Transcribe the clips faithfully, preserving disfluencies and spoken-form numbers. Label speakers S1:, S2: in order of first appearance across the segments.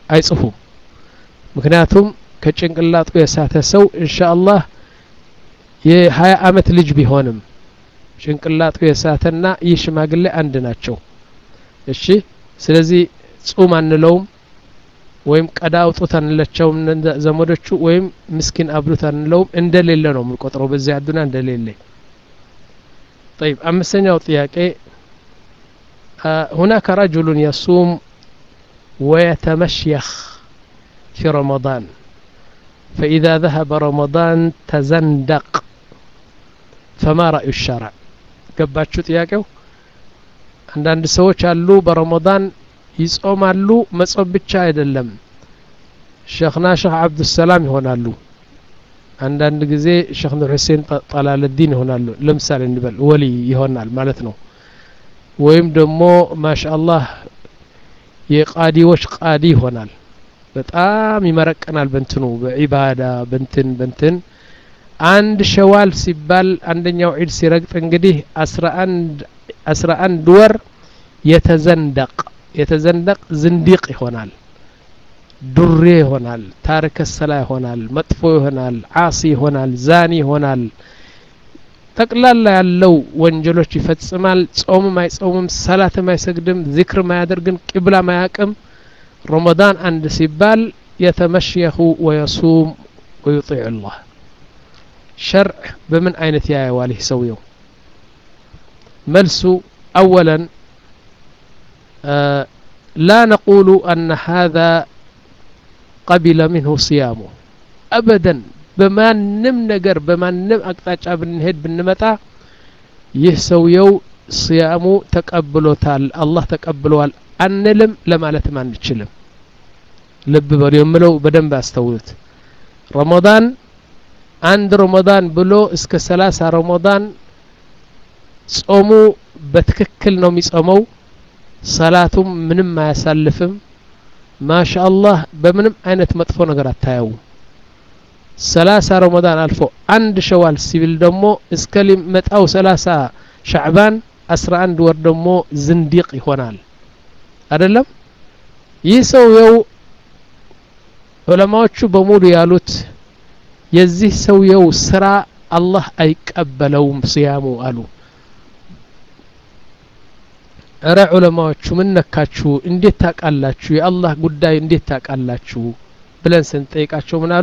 S1: አይጽፉም ምክንያቱም ከጭንቅላቱ የሳተ ሰው ኢንሻአላህ የ20 አመት ልጅ ቢሆንም ጭንቅላቱ የሳተና ይሽማግሌ አንድ ናቸው እሺ ስለዚህ ጾም አንለውም ወይም ቀዳ አውጡት አንለቸውም ዘመዶቹ ወይም ምስኪን አብሉት አንለውም እንደሌለ ነው የምንቆጥረው በዚህ አዱና እንደሌለ طيب አምስተኛው ጥያቄ هناك رجل يصوم ويتمشيخ في رمضان فإذا ذهب رمضان تزندق فما رأي الشرع ገባችሁ ጥያቄው አንዳንድ ሰዎች አሉ በረመዳን ይጾማሉ መጾም ብቻ አይደለም ሼኽና ሼኽ አብዱ ሰላም ይሆናሉ አንዳንድ ጊዜ ሼኽ ኑር ሁሴን ጠላልዲን ይሆናሉ ለምሳሌ እንበል ወሊ ይሆናል ማለት ነው ወይም ደግሞ ማሻአላህ የቃዲዎች ቃዲ ይሆናል በጣም ይመረቀናል በእንትኑ በዒባዳ በእንትን በእንትን አንድ ሸዋል ሲባል አንደኛው ዒድ ሲረግጥ እንግዲህ አስራ አንድ ወር የተዘንደቅ የተዘንደቅ ዝንዲቅ ይሆናል ዱሬ ይሆናል ታሪክ ሰላ ይሆናል መጥፎ ይሆናል ዓሲ ይሆናል ዛኒ ይሆናል ተቅላላ ያለው ወንጀሎች ይፈጽማል ጾም ማይጾምም ሰላት ማይሰግድም ዚክር ማያደርግም ቂብላ ማያቅም رمضان عند سبال يتمشيخ ويصوم ويطيع الله شرع بمن أين تياي واليه سويه ملسو أولا آه لا نقول أن هذا قبل منه صيامه أبدا بما نم نقر بما نم أقطاع بنهد بالنمتا يسويو صيامه تقبلو تال الله تقبلو አንልም ለማለት ማንችልም ልብ በሉ የምለው በደንብ አስተውሉት ረመዳን አንድ ረመዳን ብሎ እስከ ሰላሳ ረመዳን ጾሙ በትክክል ነው የሚጾመው ሰላቱም ምንም አያሳልፍም ማሻአላህ በምንም አይነት መጥፎ ነገር አታየው ሰላሳ ረመዳን አልፎ አንድ ሸዋል ሲብል ደግሞ እስከ ሊመጣው ሰላሳ ሻዕባን አስራ አንድ ወር ደግሞ ዝንዲቅ ይሆናል አይደለም ይህ ሰውየው ዑለማዎቹ በሙሉ ያሉት የዚህ ሰውየው ስራ አላህ አይቀበለውም ሲያሙ አሉ አረ ዑለማዎቹ ምን ነካችሁ እንዴት ታቃላችሁ የአላህ ጉዳይ እንዴት ታቃላችሁ ብለን ስንጠይቃቸው ምን አሉ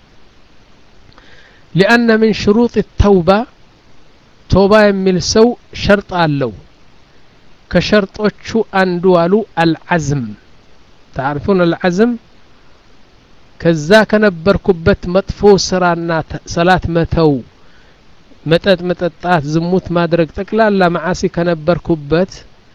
S1: لأن من شروط التوبة توبة የሚል ሰው ሸርጥ አለው ከሸርጦቹ አንዱ አሉ العزم تعرفون العزم ከዛ ከነበርኩበት መጥፎ ስራና ሰላት መተው መጠጥ መጠጣት ዝሙት ማድረግ ጠቅላላ ማዓሲ ከነበርኩበት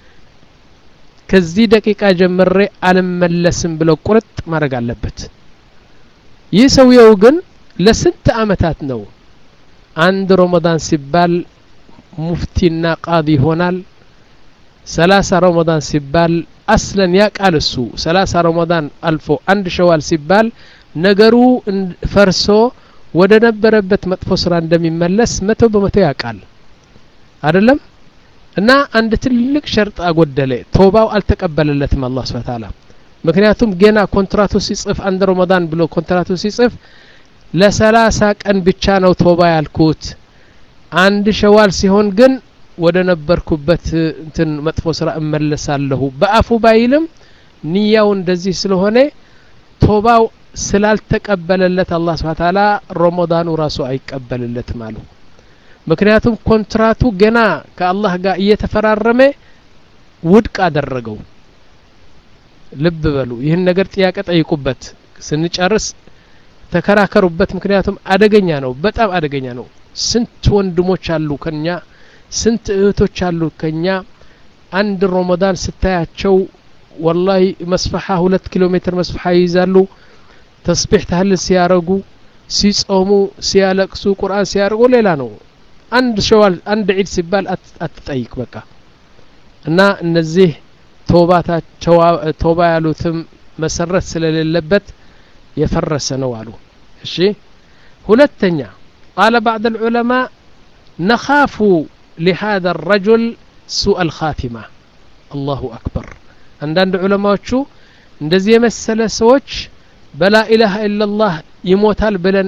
S1: ከዚህ ደቂቃ ጀምሬ አልመለስም ብሎ ቁርጥ ማድረግ አለበት ይህ ሰውየው ግን ለስንት አመታት ነው አንድ ረመዳን ሲባል ሙፍቲና ቃዲ ይሆናል ሰላሳ ረመዳን ሲባል አስለን ያቃል እሱ ሰላሳ ረመዳን አልፎ አንድ ሸዋል ሲባል ነገሩ ፈርሶ ወደ ነበረበት መጥፎ ስራ እንደሚመለስ መቶ በመቶ ያቃል አይደለም እና አንድ ትልቅ ሸርጥ አጎደለ ተውባው አልተቀበለለትም አላህ Subhanahu Wa Ta'ala ምክንያቱም ገና ኮንትራቱ ሲጽፍ አንድ ረመዳን ብሎ ኮንትራቱ ሲጽፍ ለሰላሳ ቀን ብቻ ነው ተውባ ያልኩት አንድ ሸዋል ሲሆን ግን ወደ ነበርኩበት እንትን መጥፎ ስራ እመለሳለሁ በአፉ ባይልም ንያው እንደዚህ ስለሆነ ተውባው ስላልተቀበለለት አላህ Subhanahu Wa Ta'ala ረመዳኑ ራሱ አይቀበልለትም አሉ ምክንያቱም ኮንትራቱ ገና ከአላህ ጋር እየተፈራረመ ውድቅ አደረገው ልብ በሉ ይህን ነገር ጥያቄ ጠይቁበት ስንጨርስ ተከራከሩበት ምክንያቱም አደገኛ ነው በጣም አደገኛ ነው ስንት ወንድሞች አሉ ከኛ ስንት እህቶች አሉ ከኛ አንድ ረመዳን ስታያቸው والله መስፈሓ ሁለት ኪሎ ሜትር መስፈሓ ይዛሉ ተስቢህ ተህል ሲያረጉ ሲጾሙ ሲያለቅሱ ቁርአን ሲያርጉ ሌላ ነው አንድ ሸዋል አንድ ዒድ ሲባል አትጠይቅ በቃ እና እነዚህ ተውባታቸው ተውባ ያሉትም መሰረት ስለሌለበት የፈረሰ ነው አሉ እሺ ሁለተኛ قال بعض العلماء نخاف لهذا الرجل سوء الخاتمة الله أكبر عندنا علماء شو እንደዚህ የመሰለ ሰዎች በላ ኢላሃ ኢላላህ ይሞታል ብለን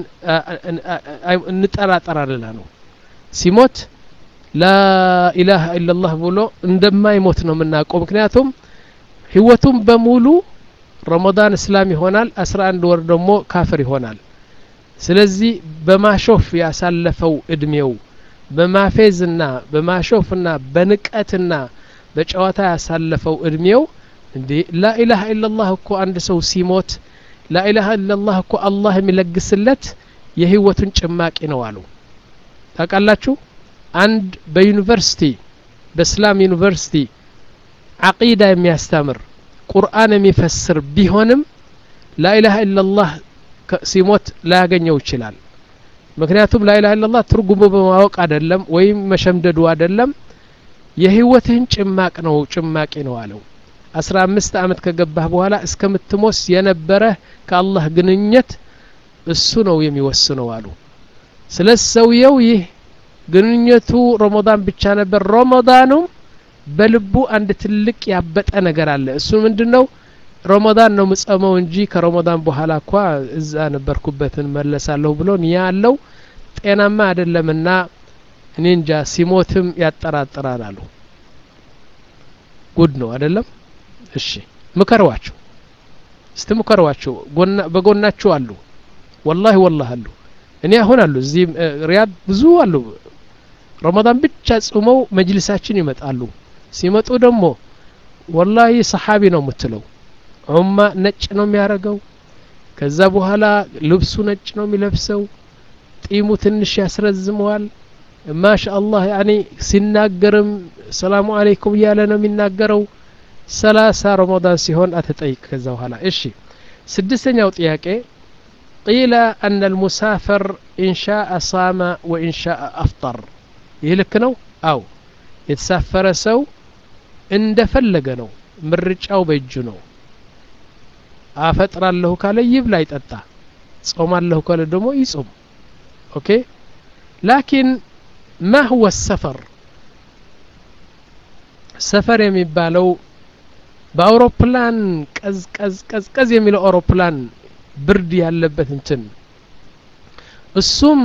S1: እንጠራጠራለን ነው ሲሞት ላ ኢላሃ ኢላላህ ብሎ እንደማይሞት ነው የምናውቀው ምክንያቱም ህይወቱም በሙሉ ረመዳን እስላም ይሆናል አስራ አንድ ወር ደግሞ ካፍር ይሆናል ስለዚህ በማሾፍ ያሳለፈው እድሜው በማፌዝና በማሾፍና በንቀትና በጨዋታ ያሳለፈው እድሜው እንዴ ላ ኢላሃ ኢላላህ እኮ አንድ ሰው ሲሞት ላ ኢላሃ ኢላላህ እኮ አላህ የሚለግስለት የህይወቱን ጭማቂ ነው አሉ ታውቃላችሁ አንድ በዩኒቨርሲቲ በእስላም ዩኒቨርሲቲ አቂዳ የሚያስተምር ቁርአን የሚፈስር ቢሆንም ላ ኢላሃ ኢላላህ ሲሞት ላያገኘው ይችላል ምክንያቱም ላ ኢላሃ ኢላላህ ትርጉሙ በማወቅ አይደለም ወይም መሸምደዱ አይደለም የህይወትህን ጭማቅ ነው ጭማቂ ነው አለው አስራ አምስት አመት ከገባህ በኋላ እስከምትሞስ የነበረ ከአላህ ግንኙነት እሱ ነው የሚወስነው አሉ ስለሰውየው ይህ ግንኙነቱ ረመዳን ብቻ ነበር ረመዳኑም በልቡ አንድ ትልቅ ያበጠ ነገር አለ እሱ ምንድነው ረመዳን ነው ምጸመው እንጂ ከረመዳን በኋላ እንኳ እዛ ነበርኩበትን መለሳለሁ ብሎ ያለው ጤናማ አይደለምና እኔ እንጃ ሲሞትም ያጠራጥራል አሉ ጉድ ነው አይደለም እሺ ምከሯቸው እስቲ ምከሯቸው በጎናቸው አሉ والله والله አሉ እኔ አሁን አሉ እዚህ ሪያድ ብዙ አሉ ረመዳን ብቻ ጾመው መጅልሳችን ይመጣሉ ሲመጡ ደግሞ والله ሰሃቢ ነው የምትለው ዑማ ነጭ ነው የሚያረገው ከዛ በኋላ ልብሱ ነጭ ነው የሚለብሰው ጢሙ ትንሽ ያስረዝመዋል ማሻአላህ يعني ሲናገርም ሰላሙ አለይኩም ያለ ነው የሚናገረው ሰላሳ ረመዳን ሲሆን አትጠይቅ ከዛ በኋላ እሺ ስድስተኛው ጥያቄ قيل أن المسافر إن شاء صام وإن شاء أفطر يهلك نو أو يتسافر سو اندفلق نو مرجعو بيجو نو أفتر له كاله يبلا يتأتى صوم له كاله دمو يصوم أوكي لكن ما هو السفر سفر يميبالو بأوروبلان كز كز كز كز يميلو أوروبلان برد ያለበት እንትን እሱም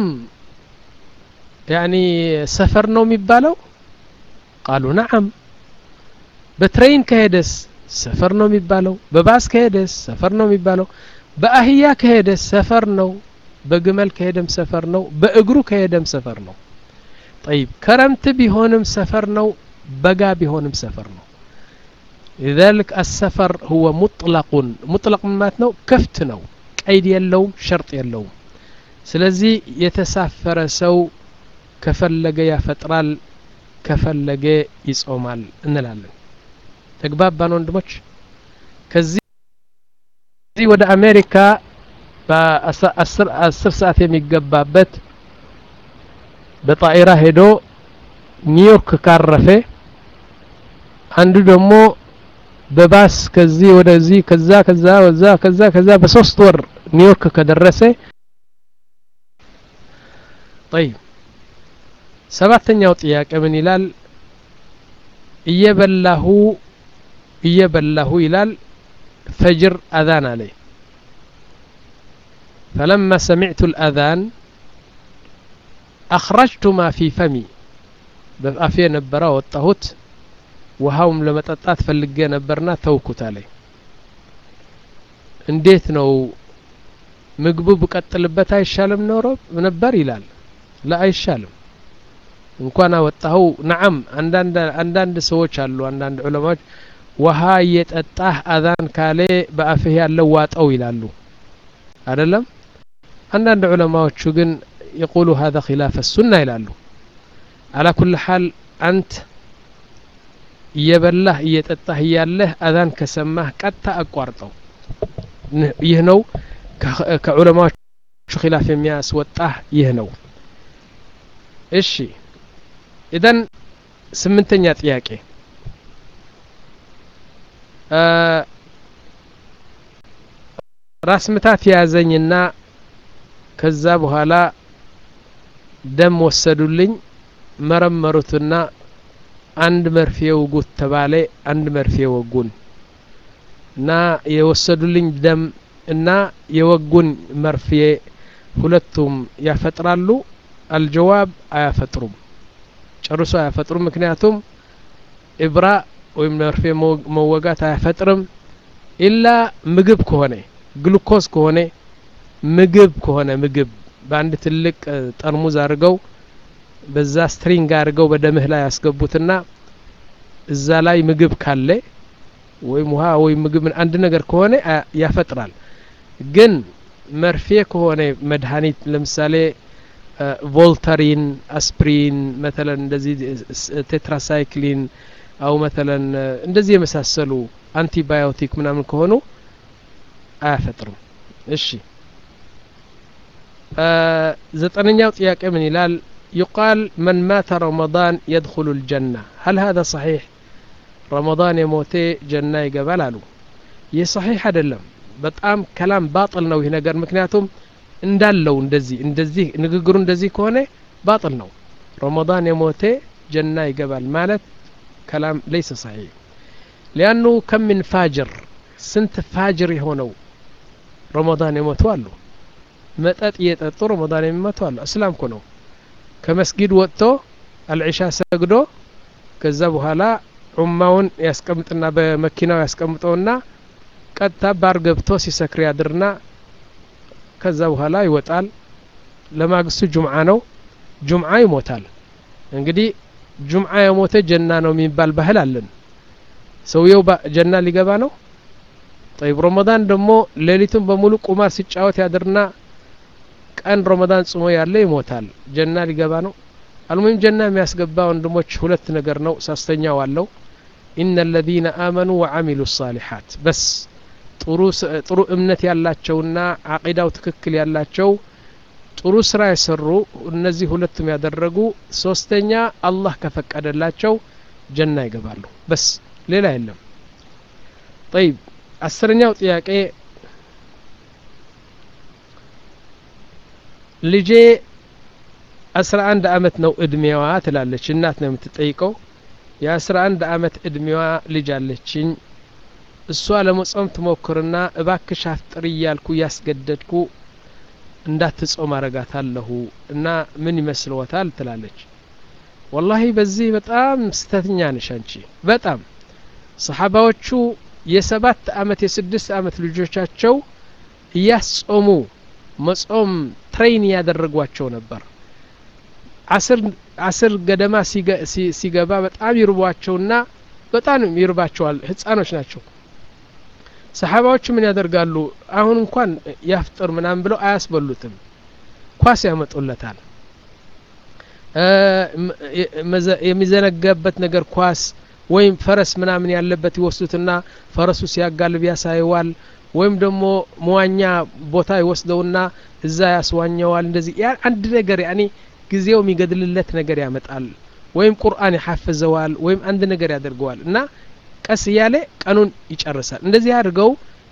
S1: يعني سفر ነው የሚባለው قالوا نعم በትሬን ከሄደስ ሰፈር ነው የሚባለው በባስ ከሄደስ ሰፈር ነው የሚባለው በአህያ ከሄደስ ሰፈር ነው በግመል ከሄደም ሰፈር ነው በእግሩ ከሄደም ሰፈር ነው طيب كرمت ቢሆንም ሰፈር ነው በጋ ቢሆንም ሰፈር ነው لذلك السفر هو مطلق مطلق ማለት ነው كفت ነው قيد የለውም شرط የለውም ስለዚህ የተሳፈረ ሰው ከፈለገ ያፈጥራል ከፈለገ ይጾማል እንላለን ተግባባን ወንድሞች ከዚህ ወደ አሜሪካ በ10 10 ሰዓት የሚገባበት በጣይራ ሄዶ ኒውዮርክ ካረፈ አንዱ ደግሞ በባስ ከዚህ ወደዚህ ከዛ ከዛ ወዛ ከዛ ከዛ በሶስት ወር ኒውዮርክ ከደረሰ طيب ሰባተኛው ጥያቄ ምን ይላል እየበላሁ እየበላሁ ይላል ፈጅር አዛን አለይ فلما سمعت الأذان أخرجت ما في فمي بأفي نبرا وطهوت وهاوم ለመጠጣት ፈልጌ ነበርና ተውኩት አለይ እንዴት ነው ምግቡ በቀጥልበት አይሻልም ኖሮ ነበር ይላል لا አይሻልም እንኳን አወጣው نعم አንዳንድ አንዳንድ ሰዎች አሉ አንዳንድ ዑለማዎች ውሃ እየጠጣህ አዛን ካለ በአፍህ ያለው ዋጣው ይላሉ አይደለም አንዳንድ ዑለማዎቹ ግን يقولوا هذا خلاف السنة ይላሉ على كل حال أنت እየበላህ እየጠጣህ ያለህ አዛን ከሰማህ ቀጥታ አቋርጠው ይህ ነው ከዑለማዎቹ ኺላፍ የሚያስወጣህ ይህ ነው እሺ ኢደን ስምንተኛ ጥያቄ ራስ ምታት ያዘኝና ከዛ በኋላ ደም ወሰዱልኝ መረመሩትና አንድ መርፌ ወጉት ተባለ አንድ መርፌ ወጉን እና የወሰዱልኝ ደም እና የወጉን መርፌ ሁለቱም ያፈጥራሉ? አልጀዋብ አያፈጥሩም፣ ጨርሶ አያፈጥሩም። ምክንያቱም ኢብራ ወይም መርፌ መወጋት አያፈጥርም ኢላ ምግብ ከሆነ ግሉኮዝ ከሆነ ምግብ ከሆነ ምግብ በአንድ ትልቅ ጠርሙዝ አድርገው በዛ ስትሪንግ አድርገው በደምህ ላይ ያስገቡትና እዛ ላይ ምግብ ካለ ወይም ውሃ ወይም ምግብ አንድ ነገር ከሆነ ያፈጥራል። ግን መርፌ ከሆነ መድኃኒት ለምሳሌ ቮልታሪን፣ አስፕሪን مثلا እንደዚህ ቴትራሳይክሊን አው مثلا እንደዚህ የመሳሰሉ አንቲባዮቲክ ምናምን ከሆኑ አያፈጥሩም። እሺ ዘጠነኛው ጥያቄ ምን ይላል? يقال من مات رمضان يدخل الجنة هل هذا صحيح؟ رمضان يموت جنة يقبل አሉ። ይህ صحيح አይደለም፣ በጣም ከላም ባጥል ነው ይህ ነገር። ምክንያቱም እንዳለው እንደዚህ እንደዚህ ንግግሩ እንደዚህ ከሆነ ባጥል ነው። رمضان يموت جنة يقبل ማለት كلام ليس صحيح لأنه كم من فاجر سنت فاجر የሆነው رمضان يموت አሉ። መጠጥ እየጠጡ رمضان يموت አሉ። እስላም እኮ ነው። ከመስጊድ ወጥቶ አልዒሻ ሰግዶ ከዛ በኋላ ዑማውን ያስቀምጥና በመኪናው ያስቀምጠውና ቀጥታ ባር ገብቶ ሲሰክር ያድርና ከዛ በኋላ ይወጣል። ለማግስቱ ጁምዓ ነው፣ ጁምዓ ይሞታል። እንግዲህ ጁምዓ የሞተ ጀና ነው የሚባል ባህል አለን። ሰውየው ጀና ሊገባ ነው። طيب ረመዳን ደግሞ ሌሊቱን በሙሉ ቁማር ሲጫወት ያድርና ቀን ረመዳን ጾሞ ያለ ይሞታል። ጀና ሊገባ ነው። አልሙሂም ጀና የሚያስገባ ወንድሞች ሁለት ነገር ነው። ሶስተኛው አለው ኢነ الذين آمنوا وعملوا الصالحات በስ ጥሩ ጥሩ እምነት ያላቸውና አቂዳው ትክክል ያላቸው ጥሩ ስራ የሰሩ እነዚህ ሁለቱም ያደረጉ ሶስተኛ አላህ ከፈቀደላቸው ጀና ይገባሉ። በስ ሌላ የለም። طيب አስረኛው ጥያቄ ልጄ አስራ አንድ አመት ነው እድሜዋ ትላለች። እናት ነው የምትጠይቀው። የአስራ አንድ አመት እድሜዋ ልጅ አለችኝ። እሷ ለመጾም ትሞክርና እባክሽ አፍጥሪ እያልኩ ያስገደድኩ እንዳትጾም አረጋታለሁ እና ምን ይመስልዎታል ትላለች። ወላሂ በዚህ በጣም ስተትኛ ነሽ አንቺ። በጣም ሰሃባዎቹ የሰባት አመት የስድስት አመት ልጆቻቸው እያጾሙ መጾም ትሬን ያደረጓቸው ነበር። አስር አስር ገደማ ሲገባ በጣም ይርቧቸውና በጣም ይርባቸዋል። ህፃኖች ናቸው። ሰሃባዎቹ ምን ያደርጋሉ? አሁን እንኳን ያፍጥር ምናምን ብለው አያስበሉትም። ኳስ ያመጡለታል። የሚዘነጋበት ነገር ኳስ ወይም ፈረስ ምናምን ያለበት ይወስዱትና ፈረሱ ሲያጋልብ ያሳየዋል። ወይም ደግሞ መዋኛ ቦታ ይወስደውና እዛ ያስዋኘዋል። እንደዚህ ያ አንድ ነገር ያኒ ጊዜው የሚገድልለት ነገር ያመጣል። ወይም ቁርአን ይሐፍዘዋል ወይም አንድ ነገር ያደርገዋል እና ቀስ ያለ ቀኑን ይጨርሳል። እንደዚህ አድርገው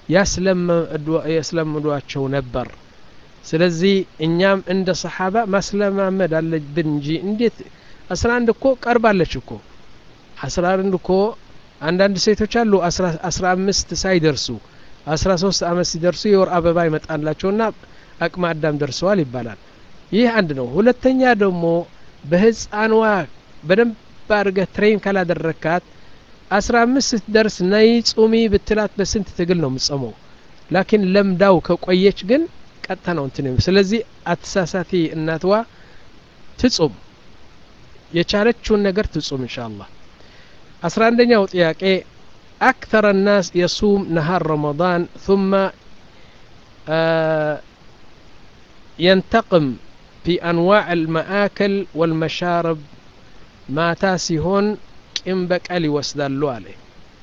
S1: ያስለምዷቸው ነበር። ስለዚህ እኛም እንደ ሰሃባ ማስለማመድ አለብን እንጂ እንዴት አስራ አንድ እኮ ቀርባለች እኮ አስራ አንድ እኮ አንዳንድ ሴቶች አሉ አስራ አምስት ሳይደርሱ አስራ ሶስት አመት ሲደርሱ የወር አበባ ይመጣላቸውና አቅመ አዳም ደርሰዋል ይባላል። ይህ አንድ ነው። ሁለተኛ ደግሞ በህፃንዋ በደንብ አድርገህ ትሬን ካላደረካት አስራ አምስት ስትደርስ ነይ ጾሚ ብትላት በስንት ትግል ነው የምትጾመው። ላኪን ለምዳው ከቆየች ግን ቀጥታ ነው እንትን። ስለዚህ አትሳሳቲ፣ እናትዋ ትጾም፣ የቻለችውን ነገር ትጾም ኢንሻአላህ። አስራ አንደኛው ጥያቄ أكثر الناس يصوم نهار رمضان ثم ينتقم في أنواع المآكل والمشارب ما تاسيهون كم بقالي وسدالو عليه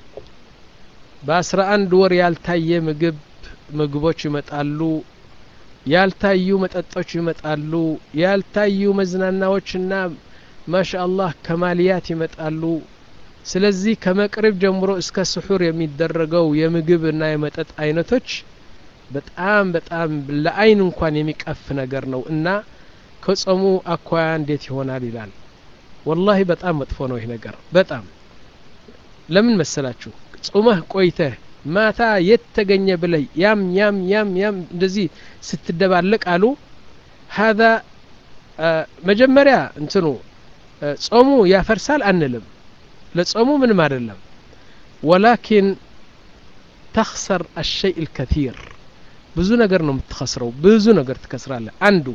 S1: بأسرع أن دور يالتاي مقب مقبوش يمتقالو يالتايو متقطوش يمتقالو يالتايو مزناناوشنا ما شاء الله كماليات يمتقالو ስለዚህ ከመቅረብ ጀምሮ እስከ ስሑር የሚደረገው የምግብና የመጠጥ አይነቶች በጣም በጣም ለአይን እንኳን የሚቀፍ ነገር ነው እና ከጾሙ አኳያ እንዴት ይሆናል ይላል። ወላሂ በጣም መጥፎ ነው ይሄ ነገር። በጣም ለምን መሰላችሁ? ጾመህ ቆይተህ ማታ የተገኘ ብለህ ያም ያም ያም ያም እንደዚህ ስትደባለቅ አሉ هذا መጀመሪያ እንትኑ ጾሙ ያፈርሳል አንልም ለጾሙ ምንም አይደለም ولكن تخسر الشيء الكثير ብዙ ነገር ነው የምትخسረው ብዙ ነገር ትከስራለህ አንዱ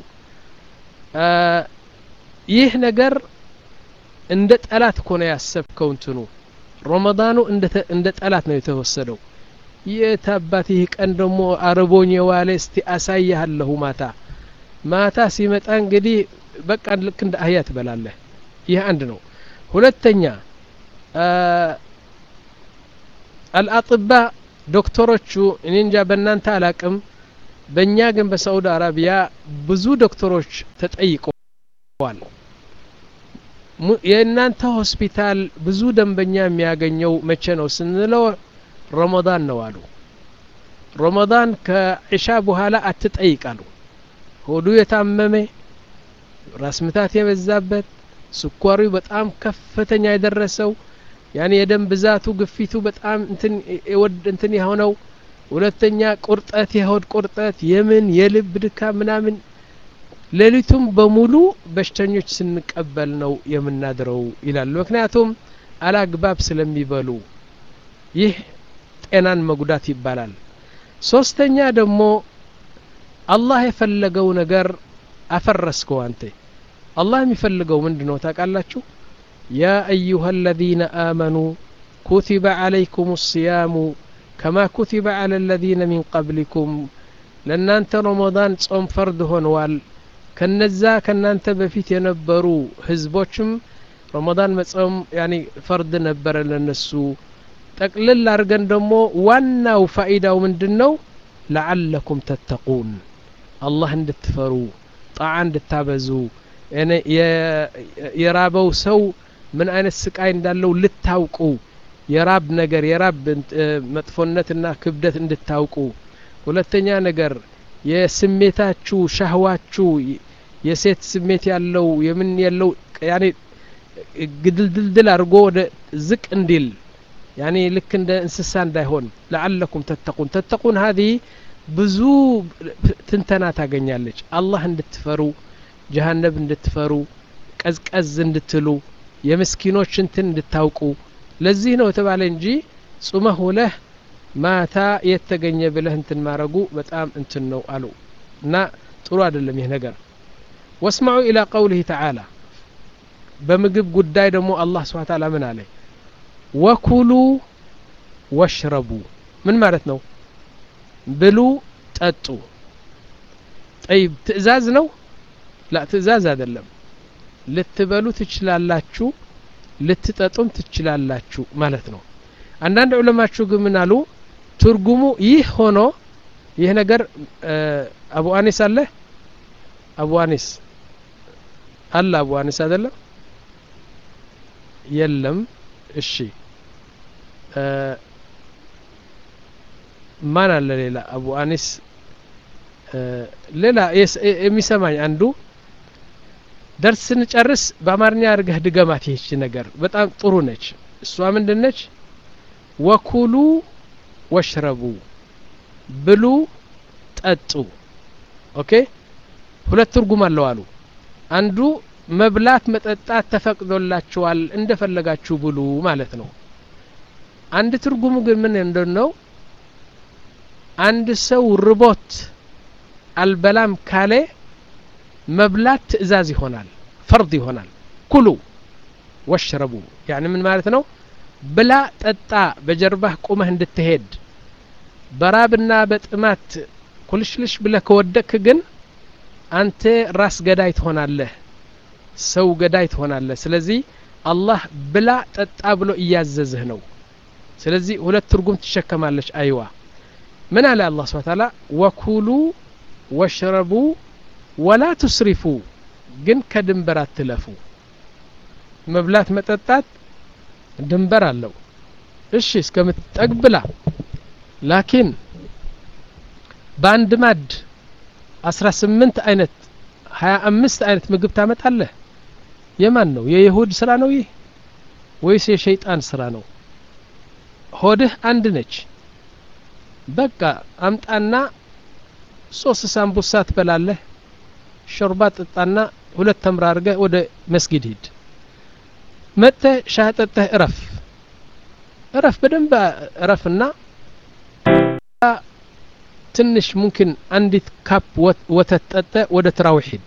S1: ይህ ነገር እንደ ጠላት ኮነ ያሰብከው እንትኑ ረመዳኑ እንደ እንደ ጠላት ነው የተወሰደው የታባት ይህ ቀን ደግሞ አረቦኝ የዋለ እስቲ አሳያለሁ ማታ ማታ ሲመጣ እንግዲህ በቃ ልክ እንደ አህያ ትበላለህ ይህ አንድ ነው ሁለተኛ الأطباء ዶክተሮቹ እኔ እንጃ በእናንተ አላቅም በእኛ ግን በሳዑዲ አረቢያ ብዙ ዶክተሮች ተጠይቀዋል የእናንተ ሆስፒታል ብዙ ደንበኛ የሚያገኘው መቼ ነው ስንለው ረመዳን ነው አሉ ረመዳን ከኢሻ በኋላ አትጠይቃሉ ሆዱ የታመመ ራስ ምታት የበዛበት ስኳሩ በጣም ከፍተኛ የደረሰው ያኔ የደም ብዛቱ ግፊቱ በጣም እንትን ወድ እንትን የሆነው ሁለተኛ ቁርጠት የሆድ ቁርጠት የምን የልብ ድካም ምናምን ሌሊቱም በሙሉ በሽተኞች ስንቀበል ነው የምናድረው ይላል ምክንያቱም አላግባብ ስለሚበሉ ይህ ጤናን መጉዳት ይባላል ሶስተኛ ደግሞ አላህ የፈለገው ነገር አፈረስከው አንተ አላህ የሚፈልገው ምንድነው ታውቃላችሁ يا أيها الذين آمنوا كتب عليكم الصيام كما كتب على الذين من قبلكم لأن أنت رمضان صوم فرد هنوال كنزا كن أنت بفيت ينبروا حزبوشم رمضان مصوم يعني فرد نبر للنسو تقلل أرجن دمو وانا وفائدة ومندنو لعلكم تتقون الله اندتفروا طاعا اندتابزوا يعني يرابو سو من أين السكاين دالو للتاوقو يراب نجر يراب مطفونتنا كبدت اندتاوقو ሁለተኛ ነገር የስሜታችሁ ሻህዋችሁ የሴት ስሜት ያለው የምን ያለው ያኔ ግድልድል አርጎ ወደ ዝቅ እንዲል ያኔ ልክ እንደ እንስሳ እንዳይሆን لعلكم تتقون تتقون هذه ብዙ ትንተና ታገኛለች አላህ እንድትፈሩ ጀሃነም እንድትፈሩ ቀዝቀዝ እንድትሉ የምስኪኖች እንትን እንድታውቁ ለዚህ ነው ተባለ እንጂ ጾመህ ወለህ ማታ የተገኘ ብለህ እንትን ማረጉ በጣም እንትን ነው አሉ እና ጥሩ አይደለም ይሄ ነገር واسمعوا الى قوله تعالى በምግብ ጉዳይ ደግሞ አላህ Subhanahu Wa Ta'ala ምን አለ وكلوا واشربوا ምን ማለት ነው ብሉ ጠጡ طيب ትእዛዝ ነው لا ትእዛዝ አይደለም ልትበሉ ትችላላችሁ ልትጠጡም ትችላላችሁ ማለት ነው አንዳንድ ዑለማችሁ ግን ምን አሉ ትርጉሙ ይህ ሆኖ ይህ ነገር አቡ አኒስ አለ አቡ አኒስ አለ አቡ አኒስ አይደለም የለም እሺ ማን አለ ሌላ አቡ አኒስ ሌላ የሚሰማኝ አንዱ ደርስን ጨርስ በአማርኛ አርገህ ድገማት ይህች ነገር በጣም ጥሩ ነች እሷ ምንድነች ወኩሉ ወሽረቡ ብሉ ጠጡ ኦኬ ሁለት ትርጉም አለው አሉ አንዱ መብላት መጠጣት ተፈቅዶላችኋል እንደፈለጋችሁ ብሉ ማለት ነው አንድ ትርጉሙ ግን ምን እንደሆነው አንድ ሰው ርቦት አልበላም ካለ መብላት ትእዛዝ ይሆናል ፈርድ ይሆናል ኩሉ ወሽረቡ يعني ምን ማለት ነው ብላ ጠጣ በጀርባህ ቆመህ እንድትሄድ በራብና በጥማት ኩልሽልሽ ብለህ ከወደክ ግን አንተ ራስ ገዳይ ትሆናለህ ሰው ገዳይ ትሆናለህ ስለዚህ አላህ ብላ ጠጣ ብሎ እያዘዘህ ነው ስለዚህ ሁለት ትርጉም ትሸከማለች አይዋ ምን አለ አላህ Subhanahu Wa Ta'ala ወኩሉ ወሽረቡ ولا تسرفوا ግን ከድንበር አትለፉ መብላት መጠጣት ድንበር አለው እሺ እስከምትጠግብላ ላኪን ባንድ ማድ አስራ ስምንት አይነት ሀያ አምስት አይነት ምግብ ታመጣለህ የማን ነው የይሁድ ስራ ነው ይህ ወይስ የሸይጣን ስራ ነው ሆድህ አንድ ነች በቃ አምጣና ሶስት ሳምቡሳ ትበላለህ ሾርባ ጠጣና ሁለት ተምር አድርገህ ወደ መስጊድ ሂድ መጥተህ ሻይ ጠጥተህ እረፍ እረፍ በደንብ እረፍና ትንሽ ممكن አንዲት ካፕ ወተት ጠጥተህ ወደ ተራዊህ ሂድ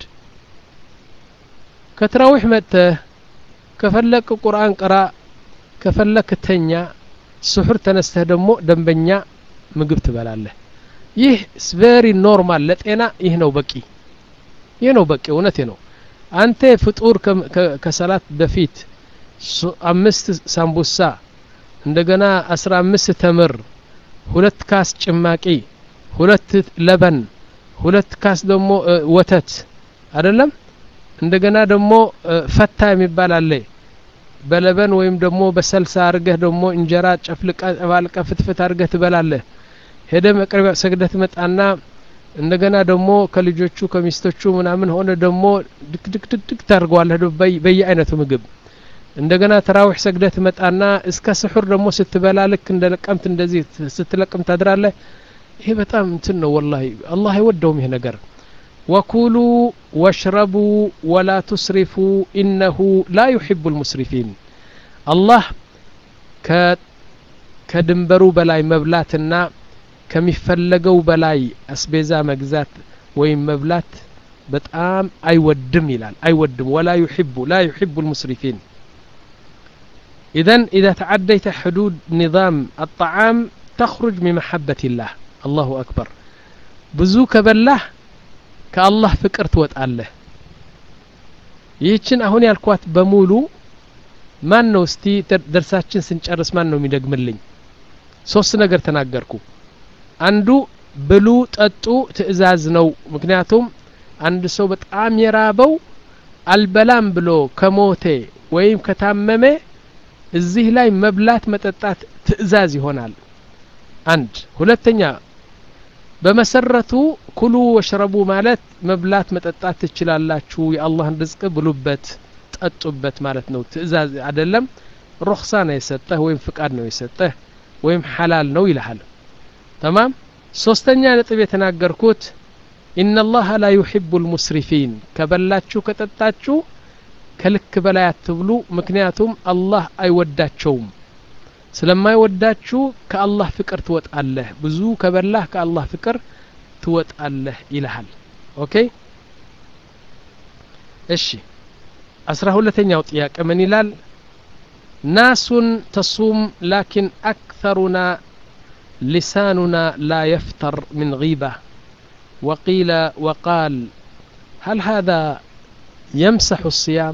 S1: ከተራዊህ መጥተህ ከፈለክ ቁርአን ቅራ ከፈለክ ተኛ ስሑር ተነስተህ ደግሞ ደንበኛ ምግብ ትበላለህ ይህ ቬሪ ኖርማል ለጤና ይህ ነው በቂ ይህ ነው በቂ እውነቴ ነው አንተ ፍጡር ከሰላት በፊት አምስት ሳምቡሳ እንደገና አስራ አምስት ተምር ሁለት ካስ ጭማቂ ሁለት ለበን ሁለት ካስ ደግሞ ወተት አይደለም እንደገና ደግሞ ፈታ የሚባል አለ በለበን ወይም ደግሞ በሰልሳ አርገህ ደግሞ እንጀራ ጨፍልቀ ባልቀ ፍትፍት አርገህ ትበላለህ ሄደ መቅረብ ሰግደት መጣና እንደገና ደግሞ ከልጆቹ ከሚስቶቹ ምናምን ሆነ ደግሞ ድክ ድክ ድክ ድክ ታርጓለህ በየአይነቱ ምግብ እንደገና ተራዊህ ሰግደት መጣና እስከ ስሑር ደግሞ ስትበላ ልክ እንደለቀምት እንደዚህ ስትለቅም ታድራለህ ይሄ በጣም እንትን ነው والله አላህ አይወደውም ይሄ ነገር وكلوا واشربوا ولا تسرفوا إنه لا يحب المسرفين الله ك كدنبرو بلاي مبلاتنا كميفلقو بلاي أسبيزا مجزات وين مبلات بتقام أيودم يلال أيودم ولا يحب لا يحب المسرفين إذن إذا تعديت حدود نظام الطعام تخرج من محبة الله الله أكبر بزوك بالله كالله فكر توتأله ይህችን አሁን ያልኳት በሙሉ ማን ነው እስቲ ደርሳችን ስንጨርስ ማን ነው የሚደግምልኝ ሶስት ነገር ተናገርኩ አንዱ ብሉ ጠጡ ትእዛዝ ነው ምክንያቱም አንድ ሰው በጣም የራበው አልበላም ብሎ ከሞቴ ወይም ከታመመ እዚህ ላይ መብላት መጠጣት ትእዛዝ ይሆናል አንድ ሁለተኛ በመሰረቱ ኩሉ ወሽረቡ ማለት መብላት መጠጣት ትችላላችሁ የአላህን ርዝቅ ብሉበት ጠጡበት ማለት ነው ትእዛዝ አይደለም ሩኽሳ ነው የሰጠህ ወይም ፍቃድ ነው የሰጠህ ወይም ሐላል ነው ይልሃል تمام ሶስተኛ ነጥብ የተናገርኩት ان الله لا يحب المسرفين ከበላችሁ ከጠጣችሁ ከልክ በላይ አትብሉ ምክንያቱም አላህ አይወዳቸውም ስለማይወዳችሁ ከአላህ ፍቅር ትወጣለህ ብዙ ከበላህ ከአላህ ፍቅር ትወጣለህ ይልሃል ኦኬ እሺ አስራ ሁለተኛው ጥያቄ ምን ይላል ናሱን ተሱም ላኪን አክተሩና لساننا لا يفتر من غيبة وقيل وقال هل هذا يمسح الصيام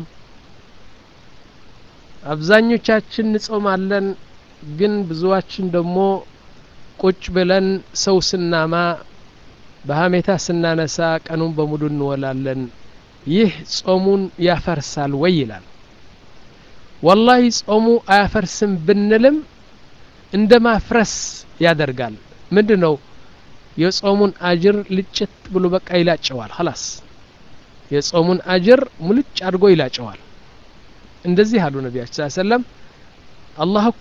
S1: አብዛኞቻችን እንጾማለን ግን ብዙዋችን ደግሞ ቁጭ ብለን ሰው ስናማ በሐሜታ ስናነሳ ቀኑን በሙሉ እንወላለን ይህ ጾሙን ያፈርሳል ወይ ይላል والله ጾሙ አያፈርስም ብንልም እንደማፍረስ ያደርጋል ምንድነው የጾሙን አጅር ልጭት ብሎ በቃ ይላጨዋል خلاص የጾሙን አጅር ሙልጭ አድርጎ ይላጨዋል እንደዚህ አሉ ነብያችን ሰለላሁ ዐለይሂ ወሰለም አላህ እኮ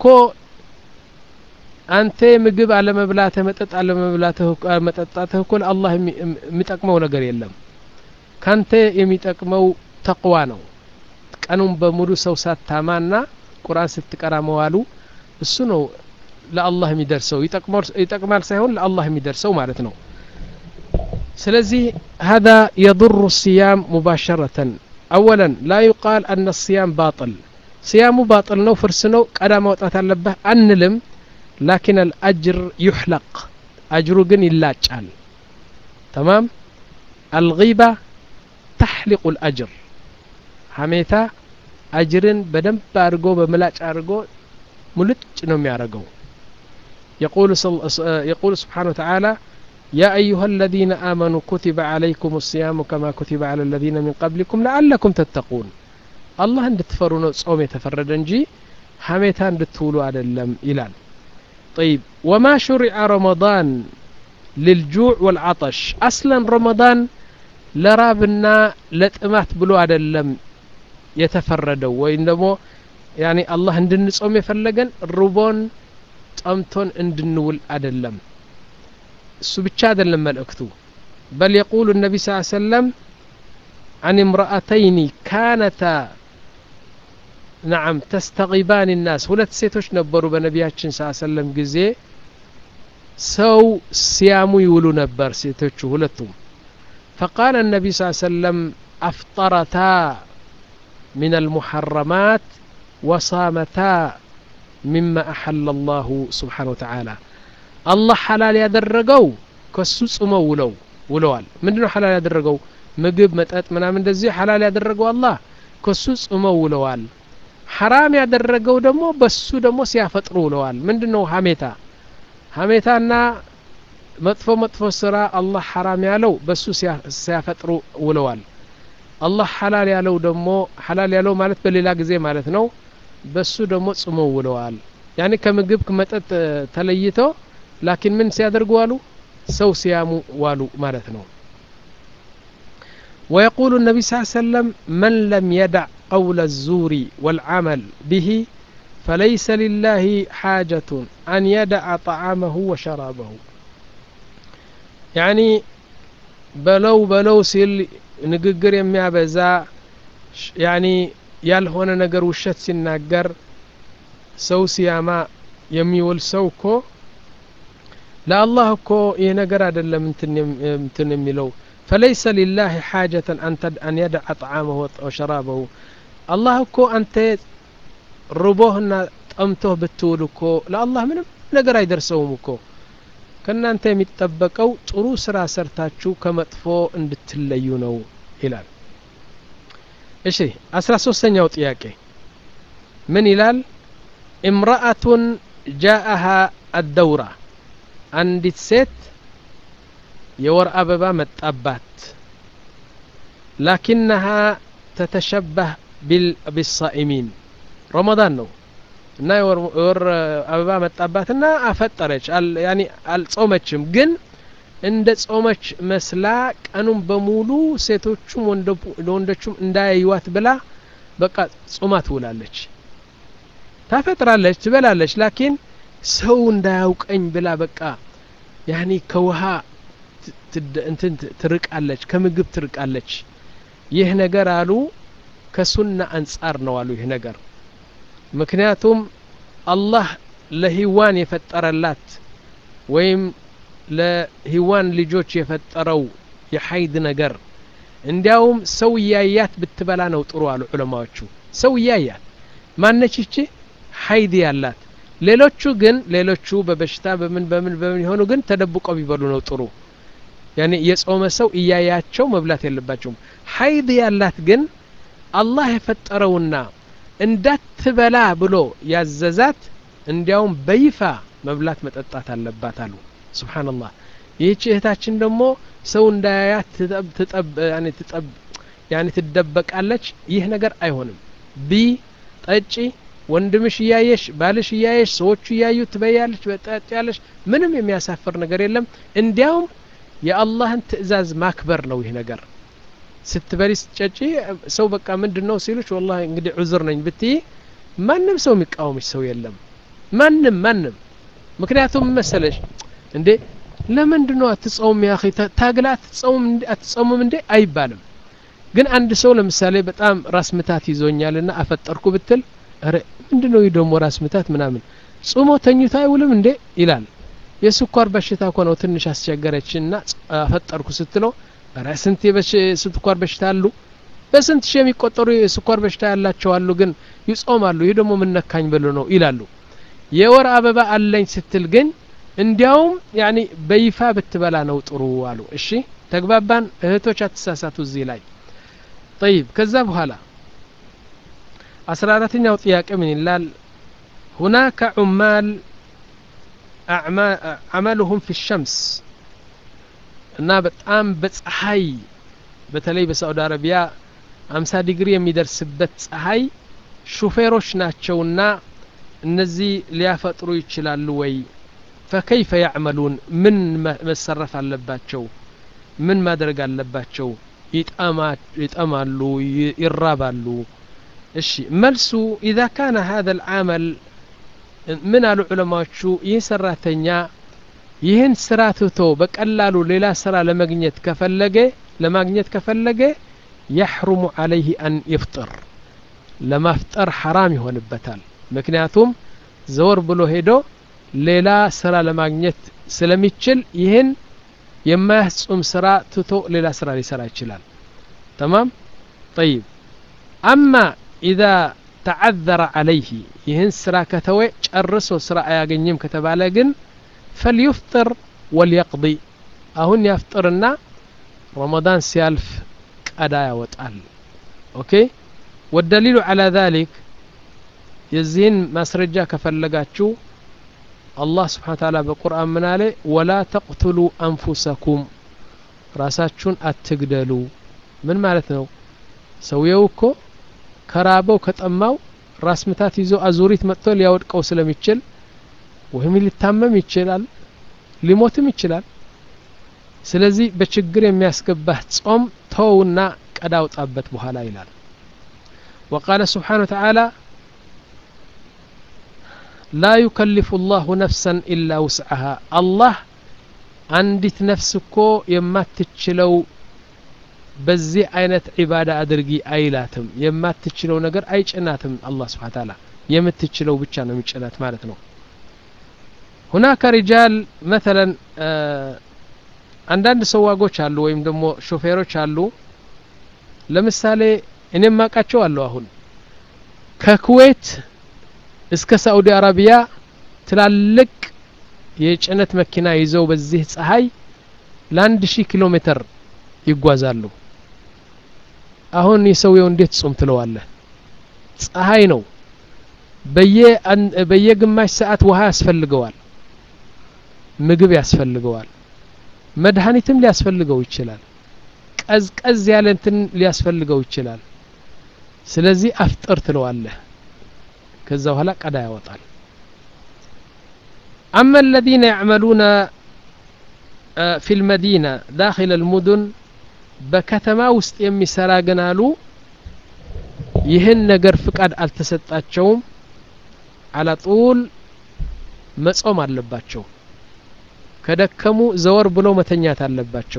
S1: አንተ ምግብ አለ መብላተ መጠጥ አለ መብላተ መጠጣተ እኮ አላህ የሚጠቅመው ነገር የለም ካንተ የሚጠቅመው ተቅዋ ነው ቀኑን በሙሉ ሰው ሳታማና ቁርአን ስትቀራ መዋሉ እሱ ነው ለአላህ የሚደርሰው ይጠቅማል ሳይሆን ለአላህ የሚደርሰው ማለት ነው ስለዚህ هذا يضر الصيام مباشرة اولا لا يقال ان الصيام باطل صيام باطل ነው ፍርስ ነው ቀዳ ማውጣት አለበት አንልም لكن الاجر يحلق اجر ግን ይላጫል تمام الغيبة تحلق الاجر ሐሜታ አጅርን በደንብ አድርጎ በመላጭ አድርጎ ሙልጭ ነው የሚያረገው يقول يقول سبحانه وتعالى يا أيها الذين آمنوا كتب عليكم الصيام كما كتب على الذين من قبلكم لعلكم تتقون الله اندتفرون صوم يتفرد انجي حميتان اندتولوا على اللم إلال طيب وما شرع رمضان للجوع والعطش أصلا رمضان لرابنا لتمات بلو على اللم يتفردوا وإنما يعني الله اندن صوم يفلقن الربون طمتون اندنول على اللم سبتشاد الملأكتو بل يقول النبي صلى الله عليه وسلم عن امرأتين كانتا نعم تستغيبان الناس ሁለት ሴቶች ነበሩ በነቢያችን ሰለላሁ ዐለይሂ ወሰለም ጊዜ ሰው ሲያሙ ይውሉ ነበር ሴቶቹ ሁለቱም فقال النبي صلى الله عليه وسلم أفطرتا من المحرمات وصامتا مما أحل الله سبحانه وتعالى الله حلال ያደረገው ከሱ ጾመው ውለው ውለዋል ምንድነው حلال ያደረገው ምግብ መጠጥ ምናምን እንደዚህ حلال ያደረገው አላህ ከሱ ጾመው ውለዋል حرام ያደረገው ደግሞ በሱ ደግሞ ሲያፈጥሩ ውለዋል ምንድነው ሐሜታ ሐሜታና መጥፎ መጥፎ ስራ አላህ حرام ያለው በሱ ሲያፈጥሩ ውለዋል አላህ حلال ያለው ደግሞ حلال ያለው ማለት በሌላ ጊዜ ማለት ነው በሱ ደግሞ ጾመው ውለዋል ያኒ ከምግብ ከመጠጥ ተለይቶ لكن من ሲያደርጉ ዋሉ ሰው ሲያሙ ዋሉ ማለት ነው ويقول النبي صلى الله عليه وسلم من لم يدع قول الزور والعمل به فليس لله حاجة أن يدع طعامه وشرابه يعني بلو بلو سيل نققر يميابزا يعني ያልሆነ ነገር ውሸት ሲናገር ሰው ሲያማ የሚውል ሰው እኮ ለአላህ እኮ ይሄ ነገር አይደለም እንትን እንትን የሚለው فليس لله حاجة أن أن يدع طعامه وشرابه الله እኮ አንተ ርቦህና ጠምቶህ ብትውል እኮ ለአላህ ምንም ነገር አይደርሰውም እኮ ከናንተ የሚጠበቀው ጥሩ ስራ ሰርታችሁ ከመጥፎ እንድትለዩ ነው ይላል እሺ አስራ ሶስተኛው ጥያቄ ምን ይላል امرأة جاءها الدورة አንዲት ሴት የወር አበባ መጣባት لكنها تتشبه بالصائمين رمضان ነው እና የወር አበባ መጣባትና አፈጠረች ያኒ አልጾመችም ግን እንደ ጾመች መስላ ቀኑን በሙሉ ሴቶቹም ወንዶቹም እንዳያዩዋት ብላ በቃ ጾማ ትውላለች ታፈጥራለች ትበላለች ላኪን ሰው እንዳያውቀኝ ብላ በቃ ያኒ ከውሃ እንትን ትርቃለች ከምግብ ትርቃለች ይህ ነገር አሉ ከሱና አንጻር ነው አሉ ይህ ነገር ምክንያቱም አላህ ለሂዋን የፈጠረላት ወይም ለሂዋን ልጆች የፈጠረው የሐይድ ነገር እንዲያውም ሰው ያያት ብትበላ ነው ጥሩ አሉ ዑለማዎቹ ሰው ያያት ማነች እቺ ሐይድ ያላት ሌሎቹ ግን ሌሎቹ በበሽታ በምን በምን በምን ይሆኑ ግን ተደብቆ ቢበሉ ነው ጥሩ ያኒ የጾመ ሰው እያያቸው መብላት የለባቸውም ሐይድ ያላት ግን አላህ የፈጠረውና እንዳትበላ ብሎ ያዘዛት እንዲያውም በይፋ መብላት መጠጣት አለባት አሉ ሱብሃንአላህ ይህች እህታችን ደግሞ ሰው እንዳያያት ትጠብ ያኒ ትጠብ ያኒ ትደበቃለች ይህ ነገር አይሆንም ቢ ጠጪ ወንድምሽ ያየሽ ባልሽ ያየሽ ሰዎቹ ያዩ ትበያለች በጠጣያለሽ ምንም የሚያሳፍር ነገር የለም እንዲያውም የአላህን ትእዛዝ ማክበር ነው ይህ ነገር ስትበሪስ ጨጪ ሰው በቃ ምንድነው ሲሉሽ والله እንግዲህ ዑዝር ነኝ ብትይ ማንንም ሰው የሚቃወምሽ ሰው የለም ማንንም ማንንም ምክንያቱም መሰለሽ እንዴ ለምንድነው አትጾም ያ اخي ታግላ አትጾም አትጾምም እንዴ አይባልም ግን አንድ ሰው ለምሳሌ በጣም ራስ ምታት ይዞኛልና አፈጠርኩ ብትል አረ ምንድነው ይደሞ ራስ ምታት ምናምን ጾሞ ተኝቶ አይውልም እንዴ ይላል የስኳር በሽታ እኮ ነው ትንሽ አስቸገረችና አፈጠርኩ ስትለው አረ ስንት የስኳር በሽታ አሉ በስንት ሺህ የሚቆጠሩ የስኳር በሽታ ያላቸው አሉ ግን ይጾማሉ ይሄ ደግሞ ምን ነካኝ ብሎ ነው ይላሉ የወር አበባ አለኝ ስትል ግን እንዲያውም ያኒ በይፋ ብትበላ ነው ጥሩ አሉ እሺ ተግባባን እህቶች አትሳሳቱ እዚህ ላይ طيب ከዛ በኋላ አስራ አራተኛው ጥያቄ ምን ይላል هناك عمال عملهم في الشمس እና በጣም በፀሐይ በተለይ በሳውዲ አረቢያ አምሳ ዲግሪ የሚደርስበት ፀሐይ ሹፌሮች ናቸውና እነዚህ ሊያፈጥሩ ይችላሉ ወይ فكيف يعملون من መሰረፍ አለባቸው ምን ማድረግ አለባቸው ይጣማሉ ይራባሉ እሺ መልሱ اذا كان هذا العمل من العلماء ይህ ሰራተኛ ይህን ስራ ትቶ በቀላሉ ሌላ ስራ ለማግኘት ከፈለገ ለማግኘት ከፈለገ يحرم عليه أن يفطر لما افطر حرام يሆንበታል ምክንያቱም ዘወር ብሎ ሄዶ ሌላ ስራ ለማግኘት ስለሚችል ይህን የማያስጾም ስራ ትቶ ሌላ ስራ ሊሰራ ይችላል تمام طيب أما إذا تعذر عليه ይህን ስራ ከተወ ጨርሶ ስራ አያገኝም ከተባለ ግን فليفطر وليقضي አሁን ያፍጥርና رمضان ሲያልፍ ቀዳ ያወጣል اوكي والدليل على ذلك የዚህን ማስረጃ ከፈለጋችሁ الله سبحانه وتعالى በቁርአን ምን አለ ولا تقتلوا أنفسكم ራሳችሁን አትግደሉ ምን ማለት ነው ሰውየው እኮ ከራበው ከጠማው ራስ ምታት ይዞ አዙሪት መጥቶ ሊያወድቀው ስለሚችል ወይም ሊታመም ይችላል ሊሞትም ይችላል ስለዚህ በችግር የሚያስገባህ ጾም ተውና ቀዳውጣበት በኋላ ይላል وقال سبحانه وتعالى لا يكلف الله نفسا إلا وسعها الله عندت نفسكو የማትችለው በዚህ አይነት ዒባዳ አድርጊ አይላትም የማትችለው ነገር አይጭናትም አላህ Subhanahu Wa Ta'ala የምትችለው ብቻ ነው የሚጭናት ማለት ነው هناك رجال مثلا አንዳንድ ሰዋጎች አሉ ወይም ደግሞ ሾፌሮች አሉ ለምሳሌ እኔም ማቃቸው አሉ አሁን ከኩዌት እስከ ሳዑዲ አረቢያ ትላልቅ የጭነት መኪና ይዘው በዚህ ፀሐይ ለአንድ ሺህ ኪሎ ሜትር ይጓዛሉ አሁን ይሰውየው እንዴት ጾም ትለዋለህ ፀሐይ ነው በየ በየግማሽ ሰዓት ውሃ ያስፈልገዋል ምግብ ያስፈልገዋል መድኃኒትም ሊያስፈልገው ይችላል ቀዝቀዝ ያለ እንትን ሊያስፈልገው ይችላል ስለዚህ አፍጥር ትለዋለህ ከዛ በኋላ ቀዳ ያወጣል أما الذين يعملون في المدينة داخل المدن بكتما ውስጥ የሚሰራ ግን አሉ ይህን ነገር ፍቃድ አልተሰጣቸውም على طول መጾም አለባቸው ከደከሙ ዘወር ብሎ መተኛት አለባቸው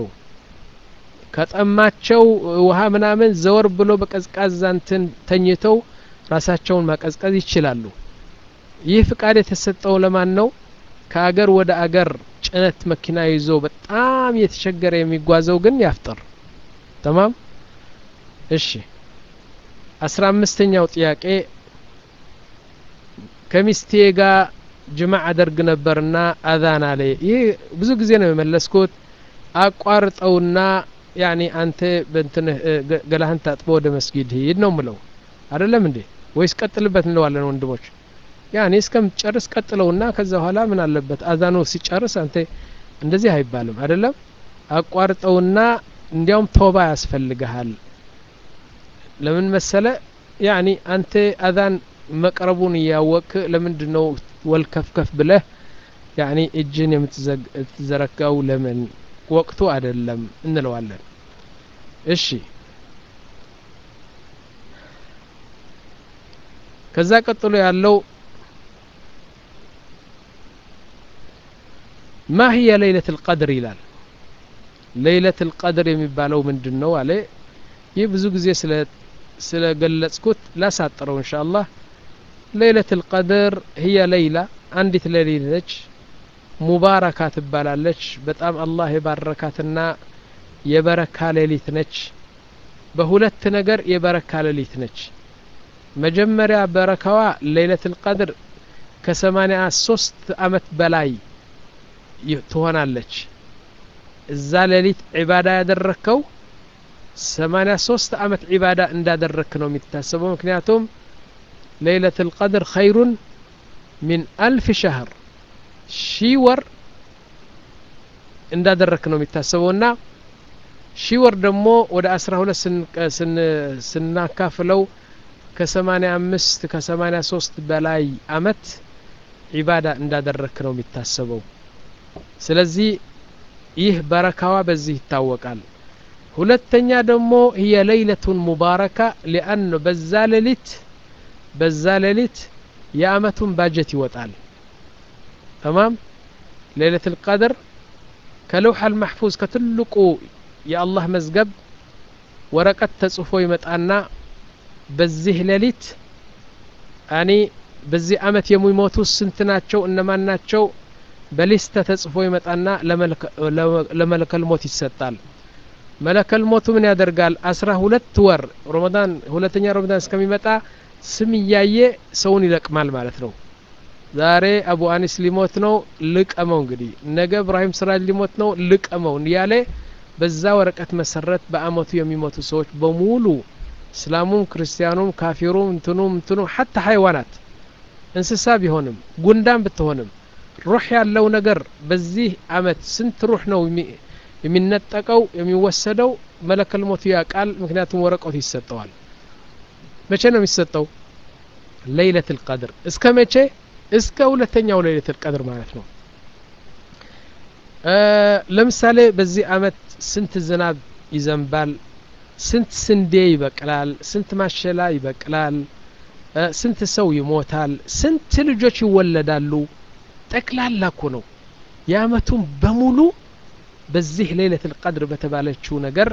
S1: ከጠማቸው ውሃ ምናምን ዘወር ብሎ በቀዝቃዛ እንትን ተኝተው ራሳቸውን ማቀዝቀዝ ይችላሉ ይህ ፍቃድ የተሰጠው ለማን ነው ከአገር ወደ አገር ጭነት መኪና ይዞ በጣም የተቸገረ የሚጓዘው ግን ያፍጥር تمام እሺ አስራ አምስተኛው ጥያቄ ከሚስቴ ጋር ጅማዕ አደርግ ነበርና አዛን አለ ይህ ብዙ ጊዜ ነው የመለስኩት አቋርጠውና ያኒ አንተ በእንትን ገላህን ታጥቦ ወደ መስጊድ ሂድ ነው ምለው አይደለም እንዴ ወይስ ቀጥልበት እንለዋለን ወንድሞች ያኒ እስከምጨርስ ቀጥለውና ከዛ በኋላ ምን አለበት አዛኑ ሲጨርስ አንተ እንደዚህ አይባልም አይደለም አቋርጠውና እንዲያውም ተውባ ያስፈልጋል ለምን መሰለ ያኒ አንተ አዛን መቅረቡን ያወቅ ለምንድነው ወልከፍከፍ ብለህ ያኒ እጅን የምትዘረጋው ለምን ወቅቱ አይደለም እንለዋለን እሺ ከዛ ቀጥሎ ያለው ما هي ليلة القدر ይላል ليلة القدر የሚባለው ምንድነው አለ ይህ ብዙ ጊዜ ስለ ስለገለጽኩት ላሳጥረው ኢንሻአላህ ليلة القدر هي ليلة አንዲት ሌሊት ነች ሙባረካ ትባላለች በጣም አላህ የባረካትና የበረካ ሌሊት ነች በሁለት ነገር የበረካ ሌሊት ነች መጀመሪያ በረካዋ ليلة القدر ከ83 አመት በላይ ትሆናለች እዛ ሌሊት ዒባዳ ያደረከው ثمانية አመት ዒባዳ እንዳደረክ ነው የሚታሰበው ምክንያቱም ليلة القدر خير من ألف شهر ሺወር እንዳደረክ ነው የሚታሰበውና ሺወር ደግሞ ወደ አስራ ሁለት ስን ስናካፍለው ከ85 ከ83 በላይ አመት ዒባዳ እንዳደረክ ነው የሚታሰበው ስለዚህ ይህ በረካዋ በዚህ ይታወቃል ሁለተኛ ደግሞ هي ليلة مباركة لأن በዛ ሌሊት በዛ ሌሊት የአመቱን ባጀት ይወጣል تمام ليلة القدر كلوح المحفوظ كتلقو يا الله مزقب ورقت تصفو يمطانا بزيه ليلت اني بزي عمت يمو يموتو سنتناچو انماناچو بليستا تصفو يمطانا لملك لملك الموت يسطال ملك الموت من ያደርጋል አስራ ሁለት ወር ረመዳን ሁለተኛ ረመዳን እስከሚመጣ ስም ያየ ሰውን ይለቅማል ማለት ነው ዛሬ አቡ አኒስ ሊሞት ነው ልቀመው እንግዲህ ነገ ኢብራሂም ስራጅ ሊሞት ነው ልቀመው ያለ በዛ ወረቀት መሰረት በአመቱ የሚሞቱ ሰዎች በሙሉ እስላሙም ክርስቲያኑም ካፊሩም እንትኑም እንትኑ حتى حيوانات እንስሳ ቢሆንም ጉንዳን ብትሆንም ሩህ ያለው ነገር በዚህ አመት ስንት ሩህ ነው የሚነጠቀው የሚወሰደው መለከል ሞት ያቃል ምክንያቱም ወረቀቱ ይሰጣዋል መቼ ነው የሚሰጠው ليلة القدر እስከ መቼ እስከ ሁለተኛው ليلة القدر ማለት ነው ለምሳሌ በዚህ አመት ስንት ዝናብ ይዘንባል ስንት ስንዴ ይበቅላል ስንት ማሸላ ይበቅላል ስንት ሰው ይሞታል ስንት ልጆች ይወለዳሉ ጠቅላላ እኮ ነው ያመቱን በሙሉ በዚህ ليلة القدر በተባለችው ነገር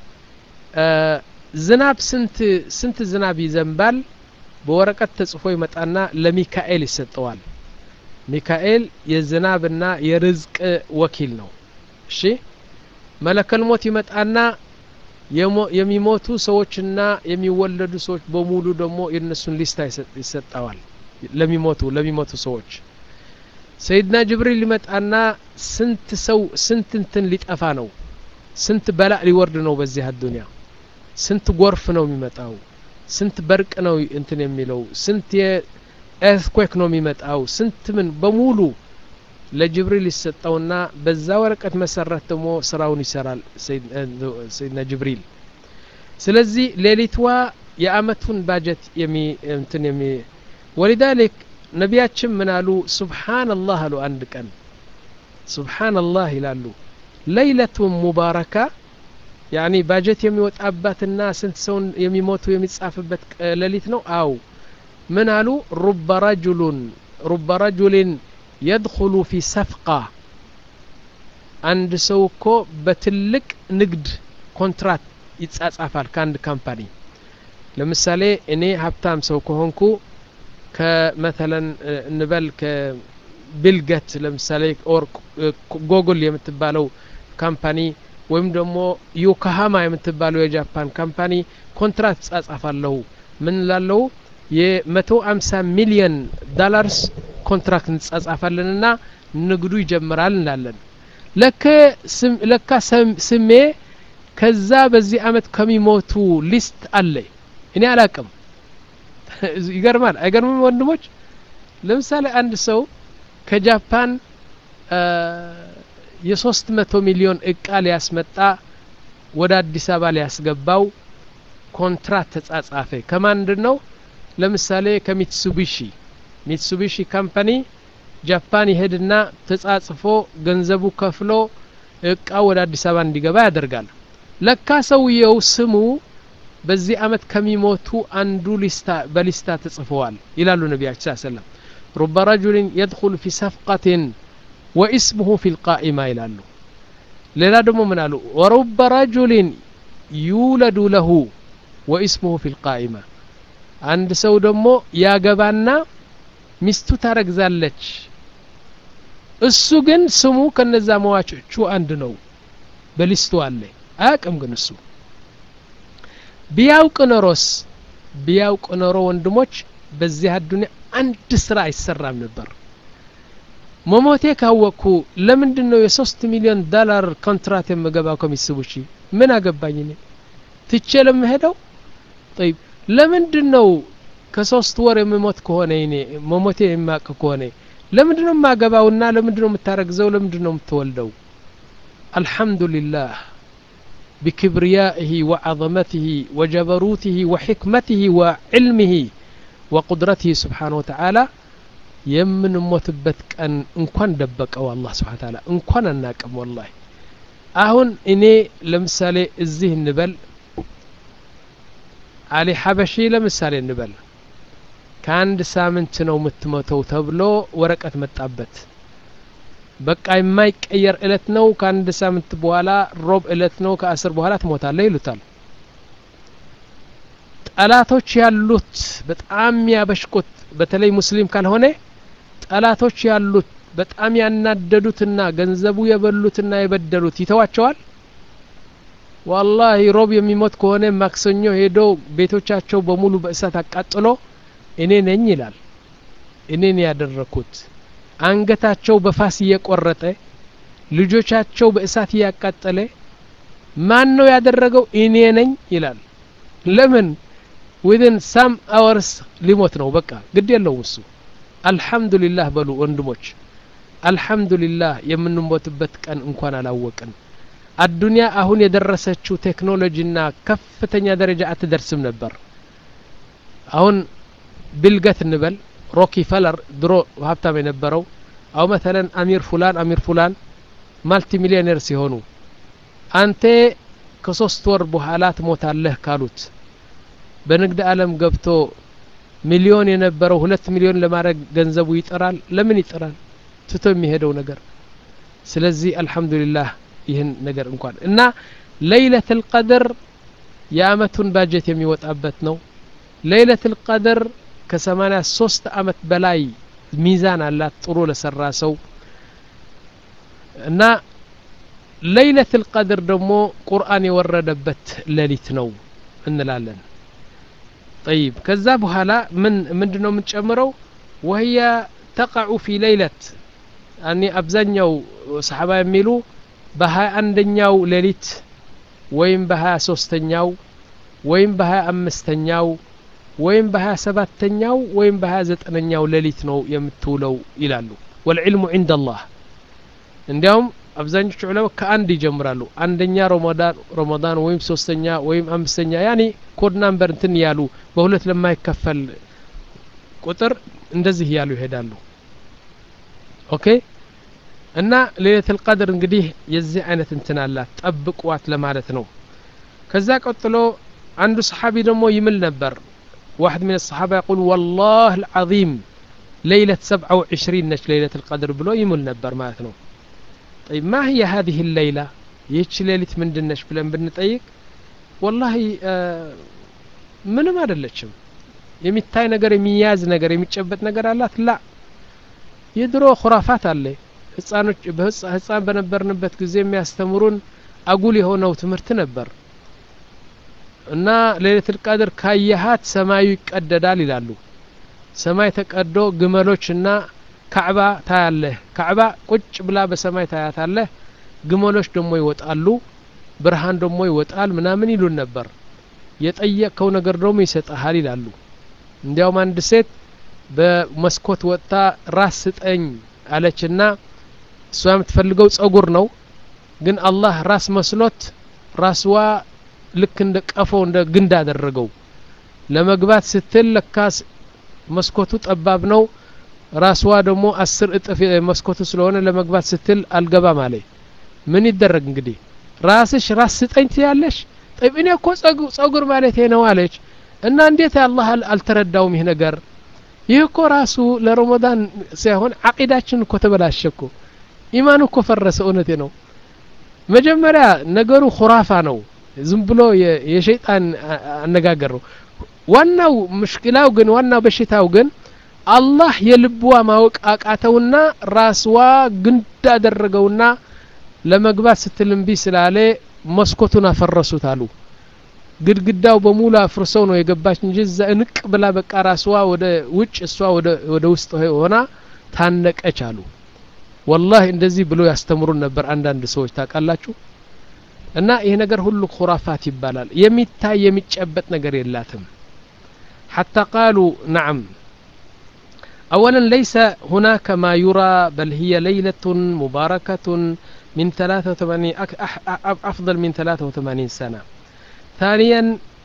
S1: ዝናብ ስንት ስንት ዝናብ ይዘንባል በወረቀት ተጽፎ ይመጣና ለሚካኤል ይሰጠዋል ሚካኤል የዝናብና የርዝቅ ወኪል ነው እሺ መለከል ሞት ይመጣና የሚሞቱ ሰዎችና የሚወለዱ ሰዎች በሙሉ ደግሞ የነሱን ሊስታ ይሰጣዋል ለሚሞቱ ለሚሞቱ ሰዎች ሰይድና ጅብሪል ይመጣና ስንት ሰው ስንት እንትን ሊጠፋ ነው ስንት በላ ሊወርድ ነው በዚህ አዱንያ ስንት ጎርፍ ነው የሚመጣው ስንት በርቅ ነው እንትን የሚለው ስንት የኤርትኩዌክ ነው የሚመጣው ስንት ምን በሙሉ ለጅብሪል ይሰጣውና በዛ ወረቀት መሰረት ደግሞ ስራውን ይሰራል ሰይድና ጅብሪል ስለዚህ ሌሊትዋ የአመቱን ባጀት የሚ እንትን የሚ ወሊዳሊክ ነቢያችን ምን አሉ ሱብሃንአላህ አሉ አንድ ቀን ሱብሃንአላህ ይላሉ ለይለቱ ሙባረካ يعني ባጀት የሚወጣባትና ስንት ሰው የሚሞቱ የሚጻፍበት ሌሊት ነው አው ምን አሉ رب رجل رب رجل يدخل في صفقة عند سوكو بتلك نقد كونترات يتصافال كاند كامباني ለምሳሌ እኔ ሀብታም ሰው ከሆንኩ ከመثلا እንበል ከቢልጌት ለምሳሌ ኦር ጎግል የምትባለው ካምፓኒ ወይም ደግሞ ዮኮሃማ የምትባለው የጃፓን ካምፓኒ ኮንትራክት ጻጻፋለሁ ምን ላለው የ150 ሚሊዮን ዶላርስ ኮንትራክት እንጻጻፋለንና ንግዱ ይጀምራል እንላለን ለከ ለካ ስሜ ከዛ በዚህ አመት ከሚሞቱ ሊስት አለ እኔ አላቅም ይገርማል አይገርምም ወንድሞች ለምሳሌ አንድ ሰው ከጃፓን የሶስት መቶ ሚሊዮን እቃ ሊያስመጣ ወደ አዲስ አበባ ሊያስገባው ኮንትራክት ተጻጻፈ ከማንድነው ለምሳሌ ከሚትሱቢሺ ሚትሱቢሺ ካምፓኒ ጃፓን ይሄድና ተጻጽፎ ገንዘቡ ከፍሎ እቃ ወደ አዲስ አበባ እንዲገባ ያደርጋል ለካ ሰውየው ስሙ በዚህ አመት ከሚሞቱ አንዱ ሊስታ በሊስታ ተጽፈዋል ይላሉ ነብያችን ሰለላሁ ዐለይሂ ወሰለም رب رجل يدخل في صفقة واسمه في القائمة ይላሉ ሌላ ደግሞ ምን አሉ ورب رجل يولد له واسمه في القائمة አንድ ሰው ደግሞ ያገባና ሚስቱ ታረግዛለች እሱ ግን ስሙ ከነዛ መዋጮቹ አንድ ነው በሊስቱ አለ አያቅም ግን እሱ ቢያውቅ ኖሮስ ቢያውቅ ኖሮ ወንድሞች በዚህ አዱንያ አንድ ስራ አይሰራም ነበር መሞቴ ካወኩ ለምንድነው የ3 ሚሊዮን ዶላር ኮንትራክት የምገባው ከሚስቡሺ ምን አገባኝ እኔ ትቼ ለምሄደው طيب ለምንድነው ከሶስት ወር የምሞት ከሆነ እኔ መሞቴ የማቅ ከሆነ ለምንድነው ማገባውና ለምንድነው የምታረግዘው ለምንድነው የምትወልደው አልহামዱሊላህ بكبريائه وعظمته وجبروته وحكمته وعلمه وقدرته سبحانه وتعالى يمن موتبت كان انكان دبقوا الله سبحانه وتعالى انكان ناقم والله አሁን እኔ ለምሳሌ እዚህ እንበል አሊ ሐበሺ ለምሳሌ እንበል ከአንድ ሳምንት ነው የምትሞተው ተብሎ ወረቀት መጣበት በቃ የማይቀየር እለት ነው ከአንድ ሳምንት በኋላ ሮብ እለት ነው ከአስር በኋላ ትሞታለህ ይሉታል ጠላቶች ያሉት በጣም ያበሽቁት በተለይ ሙስሊም ካልሆነ ጠላቶች ያሉት በጣም ያናደዱትና ገንዘቡ የበሉትና የበደሉት ይተዋቸዋል والله ሮብ የሚሞት ከሆነ ማክሰኞ ሄዶ ቤቶቻቸው በሙሉ በእሳት አቃጥሎ እኔ ነኝ ይላል እኔ ነኝ ያደረኩት አንገታቸው በፋስ እየቆረጠ ልጆቻቸው በእሳት ያቃጠለ ማን ነው ያደረገው እኔ ነኝ ይላል ለምን within some hours ሊሞት ነው በቃ ግድ የለው እሱ አልহামዱሊላህ በሉ ወንድሞች አልহামዱሊላህ የምንሞትበት ቀን እንኳን አላወቅን አዱንያ አሁን የደረሰችው ቴክኖሎጂና ከፍተኛ ደረጃ አትደርስም ነበር አሁን ቢልገት እንበል ሮኪ ፈለር ድሮ ሀብታም የነበረው አው مثلا አሚር ፉላን አሚር ፉላን ማልቲ ሚሊዮነር ሲሆኑ አንተ ከሶስት ወር በኋላ ትሞታለህ ካሉት በንግድ ዓለም ገብቶ ሚሊዮን የነበረው ሁለት ሚሊዮን ለማድረግ ገንዘቡ ይጥራል ለምን ይጥራል ትቶ የሚሄደው ነገር ስለዚህ አልহামዱሊላህ ይህን ነገር እንኳን እና ለይለቱል ቀድር የአመቱን ባጀት የሚወጣበት ነው ለይለቱል ቀድር ከ83 አመት በላይ ሚዛን አላት ጥሩ ለሰራ ሰው እና ለይለቱል ቀድር ደግሞ ቁርአን የወረደበት ሌሊት ነው እንላለን طيب ከዛ በኋላ ምን ምንድነው የምንጨምረው وهي تقع في ليله አኒ አብዛኛው ሰሃባ የሚሉ በሃያ አንደኛው ሌሊት ወይም በሃያ ሶስተኛው ወይም በሃያ አምስተኛው ወይም በሃያ ሰባተኛው ወይም በሃያ ዘጠነኛው ሌሊት ነው የምትውለው ይላሉ والعلم عند الله እንዲያውም አብዛኞቹ ዑለማ ከአንድ ይጀምራሉ አንደኛ ረመዳን ረመዳን ወይም ሶስተኛ ወይም አምስተኛ ያኒ ኮድ ናምበር እንትን ያሉ በሁለት ለማይከፈል ቁጥር እንደዚህ ያሉ ይሄዳሉ ኦኬ እና ለይለቱል ቀድር እንግዲህ የዚህ አይነት እንትን አላት ጠብቁዋት ለማለት ነው ከዛ ቀጥሎ አንዱ ሰሃቢ ደግሞ ይምል ነበር واحد من الصحابه يقول والله العظيم ليله سبعة وعشرين نش ليله القدر بلو يمل ነበር ማለት ነው طيب ما هي هذه الليله ይህች ሌሊት ምንድነሽ ብለን ብንጠይቅ والله ምንም አይደለችም የሚታይ ነገር የሚያዝ ነገር የሚጨበጥ ነገር አላት ላ የድሮ خرافات አለ ህፃኖች በህፃን በነበርንበት ጊዜ የሚያስተምሩን አጉል የሆነው ትምህርት ነበር እና ለይለቱል ቀድር ካየሃት ሰማዩ ይቀደዳል ይላሉ ሰማይ ተቀዶ ግመሎችና ካዕባ ታያለህ ካዕባ ቁጭ ብላ በሰማይ ታያታለህ ግመሎች ደግሞ ይወጣሉ ብርሃን ደግሞ ይወጣል ምናምን ይሉን ነበር የጠየቀው ነገር ደግሞ ይሰጣል ይላሉ እንዲያውም አንድ ሴት በመስኮት ወጣ ራስ ስጠኝ አለችና እሷ የምትፈልገው ጸጉር ነው ግን አላህ ራስ መስሎት ራስዋ ልክ እንደ ቀፎ እንደ ግንድ አደረገው ለመግባት ስትል ለካስ መስኮቱ ጠባብ ነው ራስዋ ደግሞ አስር እጥፍ መስኮቱ ስለሆነ ለመግባት ስትል አልገባም አለ ምን ይደረግ እንግዲህ ራስሽ ራስ ስጠኝ ትያለሽ طيب እኔ እኮ ጸጉር ማለት ነው አለች እና እንዴት አላህ አልተረዳውም ይሄ ነገር ይህ እኮ ራሱ ለረመዳን ሳይሆን አቂዳችን እኮ ተበላሸኮ ኢማኑ እኮ ፈረሰ እውነቴ ነው መጀመሪያ ነገሩ خرافا ነው ዝም ብሎ የሸይጣን አነጋገር ነው ዋናው ሙሽኪላው ግን ዋናው በሽታው ግን አላህ የልብዋ ማወቅ አቃተውና ራስዋ ግንድ አደረገውና ለመግባት ስትልምቢ ስላለ መስኮቱን አፈረሱት አሉ ግድግዳው በሙሉ አፍርሰው ነው የገባች እንጂ ዘንቅ ብላ በቃ ራስዋ ወደ ውጭ እሷ ወደ ወደ ውስጥ ሆና ታነቀች አሉ والله እንደዚህ ብሎ ያስተምሩን ነበር አንዳንድ ሰዎች ታቃላችሁ እና ይሄ ነገር ሁሉ خرافات ይባላል የሚታይ የሚጨበጥ ነገር የላትም حتى قالوا نعم اولا ليس هناك ما يرى بل هي ليلة مباركة من ثلاثة وثمانين افضل من ثلاثة وثمانين سنة ثانيا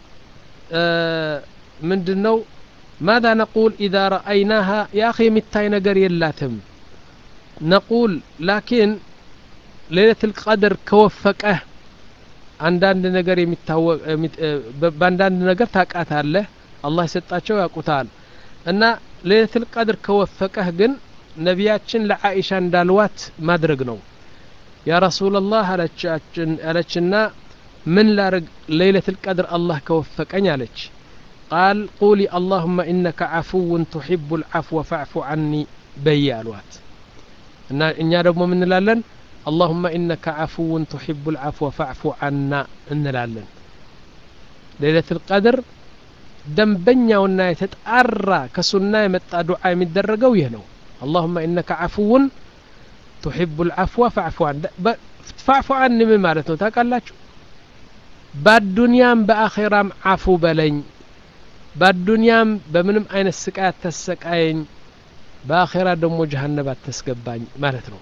S1: من دنو ماذا نقول اذا رأيناها يا اخي የሚታይ ነገር የላትም نقول لكن ليلة القدر كوفقه አንዳንድ ነገር የሚታወቅ በአንዳንድ ነገር ታቃታለህ አላህ የሰጣቸው ያቁታል እና ለይለቱል ቀድር ከወፈቀህ ግን ነቢያችን ለዓኢሻ እንዳልዋት ማድረግ ነው ያ ረሱላህ አለቻችን አለችና ምን ላርግ ለይለቱል ቀድር አላህ ከወፈቀኝ አለች قال قولي اللهم إنك عفو تحب العفو فاعف عني بيالوات እና እኛ ደግሞ ምን እንላለን اللهم إنك عفو تحب العفو فاعف عنا እንላለን ለይለቱል ቀድር ደንበኛውና የተጣራ ከሱና የመጣ ዱዓ የሚደረገው ይሄ ነው اللهم إنك عفو تحب العفو فاعف عنا فاعف عني ምን ማለት ነው ታውቃላችሁ በዱንያም በአኺራም አፉ በለኝ በዱንያም በምንም አይነት ስቃይ ተሰቃየኝ በአኺራ ደግሞ ጀሃነም አትስገባኝ ማለት ነው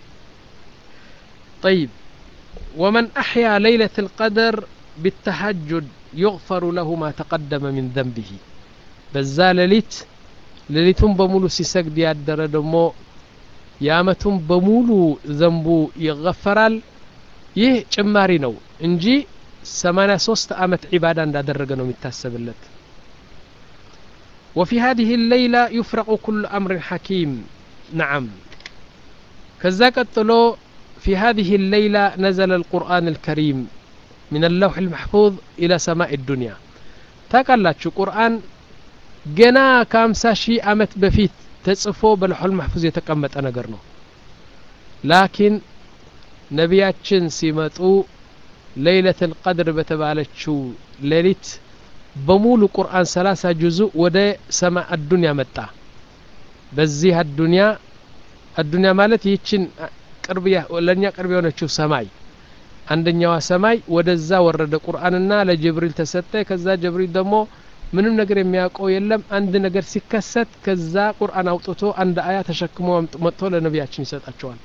S1: طيب ومن أحيا ليلة القدر بالتهجد يغفر له ما تقدم من ذنبه بزا ليلت ليلتهم بمولو سيسجد ያደረ ደግሞ ያመቱም በሙሉ ዘንቡ ይغفራል ይህ ጭማሪ ነው እንጂ ثمانية وثلاثين አመት ዒባዳ እንዳደረገ ነው የሚታሰብለት وفي هذه الليلة يفرق كل أمر حكيم نعم كذا قتلو في هذه الليلة نزل القرآن الكريم من اللوح المحفوظ إلى سماء الدنيا تاكلاتشو قرآن جنا كامسا شي أمت بفيت تጽፎ በልሁል محفوظ የተቀመጠ ነገር ነው ላኪን ነቢያችን ሲመጡ ለይለቱል ቀድር በተባለችው ሌሊት በሙሉ ቁርአን ثلاثة ጁዙእ ወደ ሰማዕ አዱንያ መጣ በዚህ አዱንያ አዱንያ ማለት ይችን ቅርብ ለኛ ቅርብ የሆነችው ሰማይ አንደኛዋ ሰማይ ወደዛ ወረደ ቁርአንና ለጅብሪል ተሰጠ ከዛ ጅብሪል ደግሞ ምንም ነገር የሚያውቀው የለም አንድ ነገር ሲከሰት ከዛ ቁርአን አውጥቶ አንድ አያ ተሸክሞ መጥቶ ለነቢያችን ይሰጣቸዋል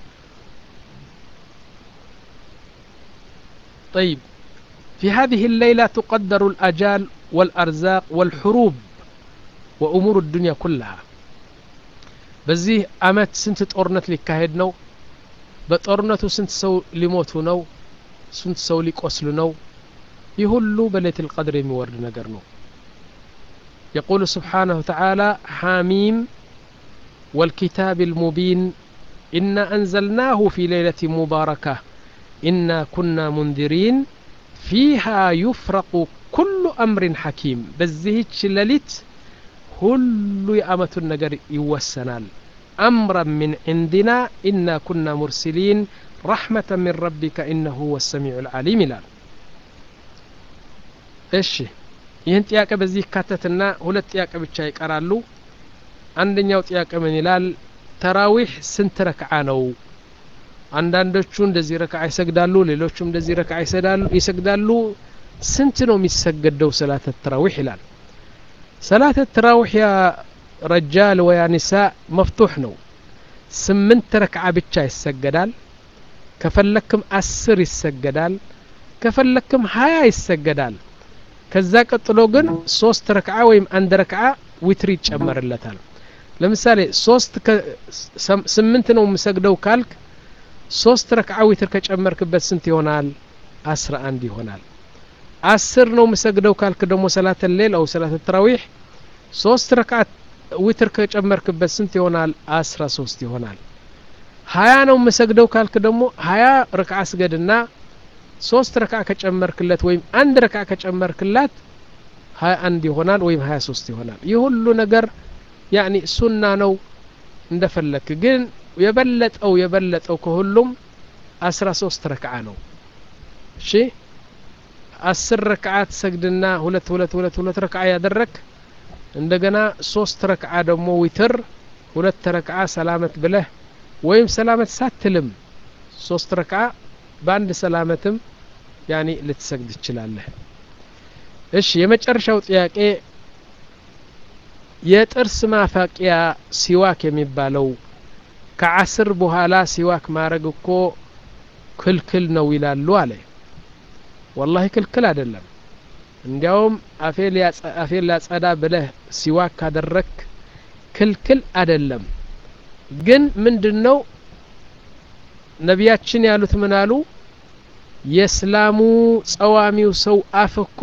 S1: طيب في هذه الليلة تقدر الأجال والأرزاق والحروب وأمور الدنيا كلها بزيه أمت سنت طورنت ሊካሄድ ነው በጦርነቱ ስንት ሰው ሊሞቱ ነው ስንት ሰው ሊቆስሉ ነው ይህ ሁሉ በለይለቱል ቀድር የሚወርድ ነገር ነው يقول سبحانه وتعالى حاميم والكتاب المبين إنا أنزلناه في ليلة مباركة إنا كنا منذرين فيها يفرق كل أمر حكيم بزهج لليت كل يأمة النجر يوسنال أمرا من عندنا إنا كنا مرسلين رحمة من ربك إنه هو السميع العليم الآن إيش ይህን ጥያቄ በዚህ ካተትና ሁለት ጥያቄ ብቻ ይቀራሉ አንደኛው ጥያቄ ምን ይላል ተራዊህ ስንት ረክዓ ነው አንዳንዶቹ እንደዚህ ረክዓ ይሰግዳሉ ሌሎቹም እንደዚህ ረክዓ ይሰግዳሉ ይሰግዳሉ ስንት ነው የሚሰገደው ሰላት ተራዊህ ይላል ሰላት ተራዊህ ያ ረጃል ወያ ኒሳ መፍቱህ ነው ስምንት ረክዓ ብቻ ይሰገዳል ከፈለክም አስር ይሰገዳል ከፈለክም ሃያ ይሰገዳል ከዛ ቀጥሎ ግን ሶስት ረክዓ ወይም አንድ ረክዓ ዊትር ይጨመርለታል ለምሳሌ ሶስት ስምንት ነው መስገደው ካልክ ሶስት ረክዓ ዊትር ከጨመርክበት ስንት ይሆናል አስራ አንድ ይሆናል አስር ነው መስገደው ካልክ ደግሞ ሰላት الليل او ሰላት التراويح ሶስት ረክዓ ዊትር ከጨመርክበት ስንት ይሆናል አስራ ሶስት ይሆናል ሃያ ነው መስገደው ካልክ ደግሞ ሃያ ረክዓ ስገድና ሶስት ረክዓ ከጨመርክለት ወይም አንድ ረክዓ ከጨመርክለት ሃያ አንድ ይሆናል ወይም ሃያ ሶስት ይሆናል ይህ ሁሉ ነገር ያኒ ሱና ነው እንደፈለክ ግን የበለጠው የበለጠው ከሁሉም አስራ ሶስት ረክዓ ነው እሺ አስር ረክዓት ሰግድና ሁለት ሁለት ሁለት ሁለት ረክዓ ያደረክ እንደገና ሶስት ረክዓ ደግሞ ዊትር ሁለት ረክዓ ሰላመት ብለህ ወይም ሰላመት ሳትልም ሶስት ረክዓ ባንድ ሰላመትም ያኒ ልትሰግድ ትችላለህ እሺ የመጨረሻው ጥያቄ የጥርስ ማፋቂያ ሲዋክ የሚባለው ከዓስር በኋላ ሲዋክ ማረግ እኮ ክልክል ነው ይላሉ አለ والله ክልክል አይደለም እንዲያውም አፌል አፌል ላጸዳ ብለህ ሲዋክ ካደረክ ክልክል አይደለም ግን ምንድነው ነቢያችን ያሉት ምን አሉ የእስላሙ ጸዋሚው ሰው አፍኮ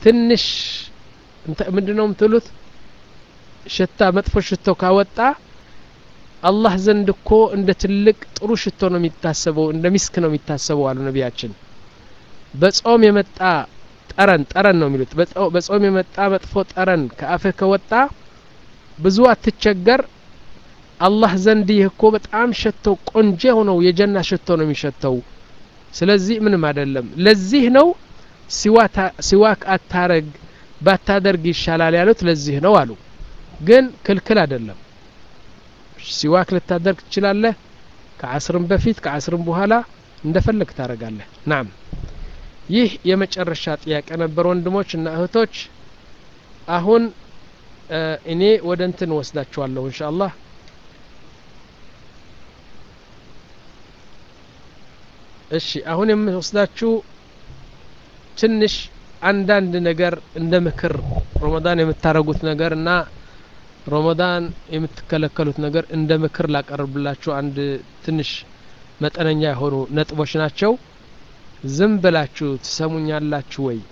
S1: ትንሽ ምንድነው ምትሉት ሽታ መጥፎ ሽታው ካወጣ አላህ ዘንድ እኮ እንደ ትልቅ ጥሩ ሽቶ ነው የሚታሰበው እንደ ሚስክ ነው የሚታሰበው አሉ ነቢያችን በጾም የመጣ ጠረን ጠረን ነው የሚሉት በጾም የመጣ መጥፎ ጠረን ከአፍህ ከወጣ ብዙ አትቸገር አላህ ዘንድ ይህ እኮ በጣም ሸቶ ቆንጆ ሆኖ የጀና ሽቶ ነው የሚሸተው ስለዚህ ምንም አይደለም ለዚህ ነው ሲዋታ ሲዋክ አታረግ ባታደርግ ይሻላል ያሉት ለዚህ ነው አሉ ግን ክልክል አይደለም ሲዋክ ልታደርግ ትችላለህ ከዓስርም በፊት ከዓስርም በኋላ እንደፈለክ ታረጋለህ ናም ይህ የመጨረሻ ጥያቄ ነበር ወንድሞች እና እህቶች አሁን እኔ ወደ እንትን ወስዳችኋለሁ ኢንሻአላህ እሺ አሁን የምወስዳችሁ ትንሽ አንዳንድ ነገር እንደ ምክር ረመዳን የምታረጉት ነገርና ረመዳን የምትከለከሉት ነገር እንደ ምክር ላቀርብላችሁ አንድ ትንሽ መጠነኛ የሆኑ ነጥቦች ናቸው ዝም ብላችሁ ትሰሙኛላችሁ ወይ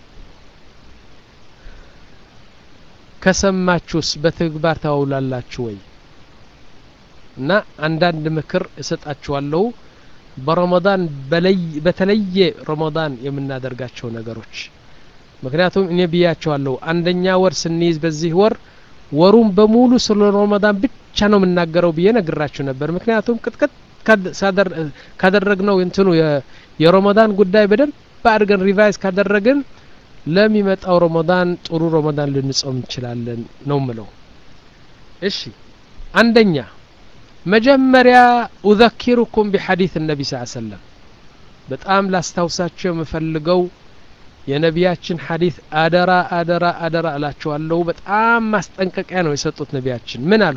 S1: ከሰማችሁስ በተግባር ታውላላችሁ ወይ እና አንዳንድ ምክር እሰጣችኋለሁ በረመዳን በለይ በተለየ ረመዳን የምናደርጋቸው ነገሮች ምክንያቱም እኔ ብያቸዋለሁ አንደኛ ወር ስንይዝ በዚህ ወር ወሩን በሙሉ ስለ ረመዳን ብቻ ነው የምናገረው ብዬ ነግራችሁ ነበር ምክንያቱም ቅጥቅጥ ካደረግነው እንትኑ የረመዳን ጉዳይ በደንብ አድርገን ሪቫይዝ ካደረግን ለሚመጣው ረመዳን ጥሩ ረመዳን ልንጾም እንችላለን ነው ምለው እሺ አንደኛ መጀመሪያ اذكركم بحديث النبي صلى الله عليه وسلم በጣም ላስታውሳችሁ የምፈልገው የነቢያችን ሐዲስ አደራ አደራ አደራ እላችኋለሁ በጣም ማስጠንቀቂያ ነው የሰጡት ነቢያችን ምን አሉ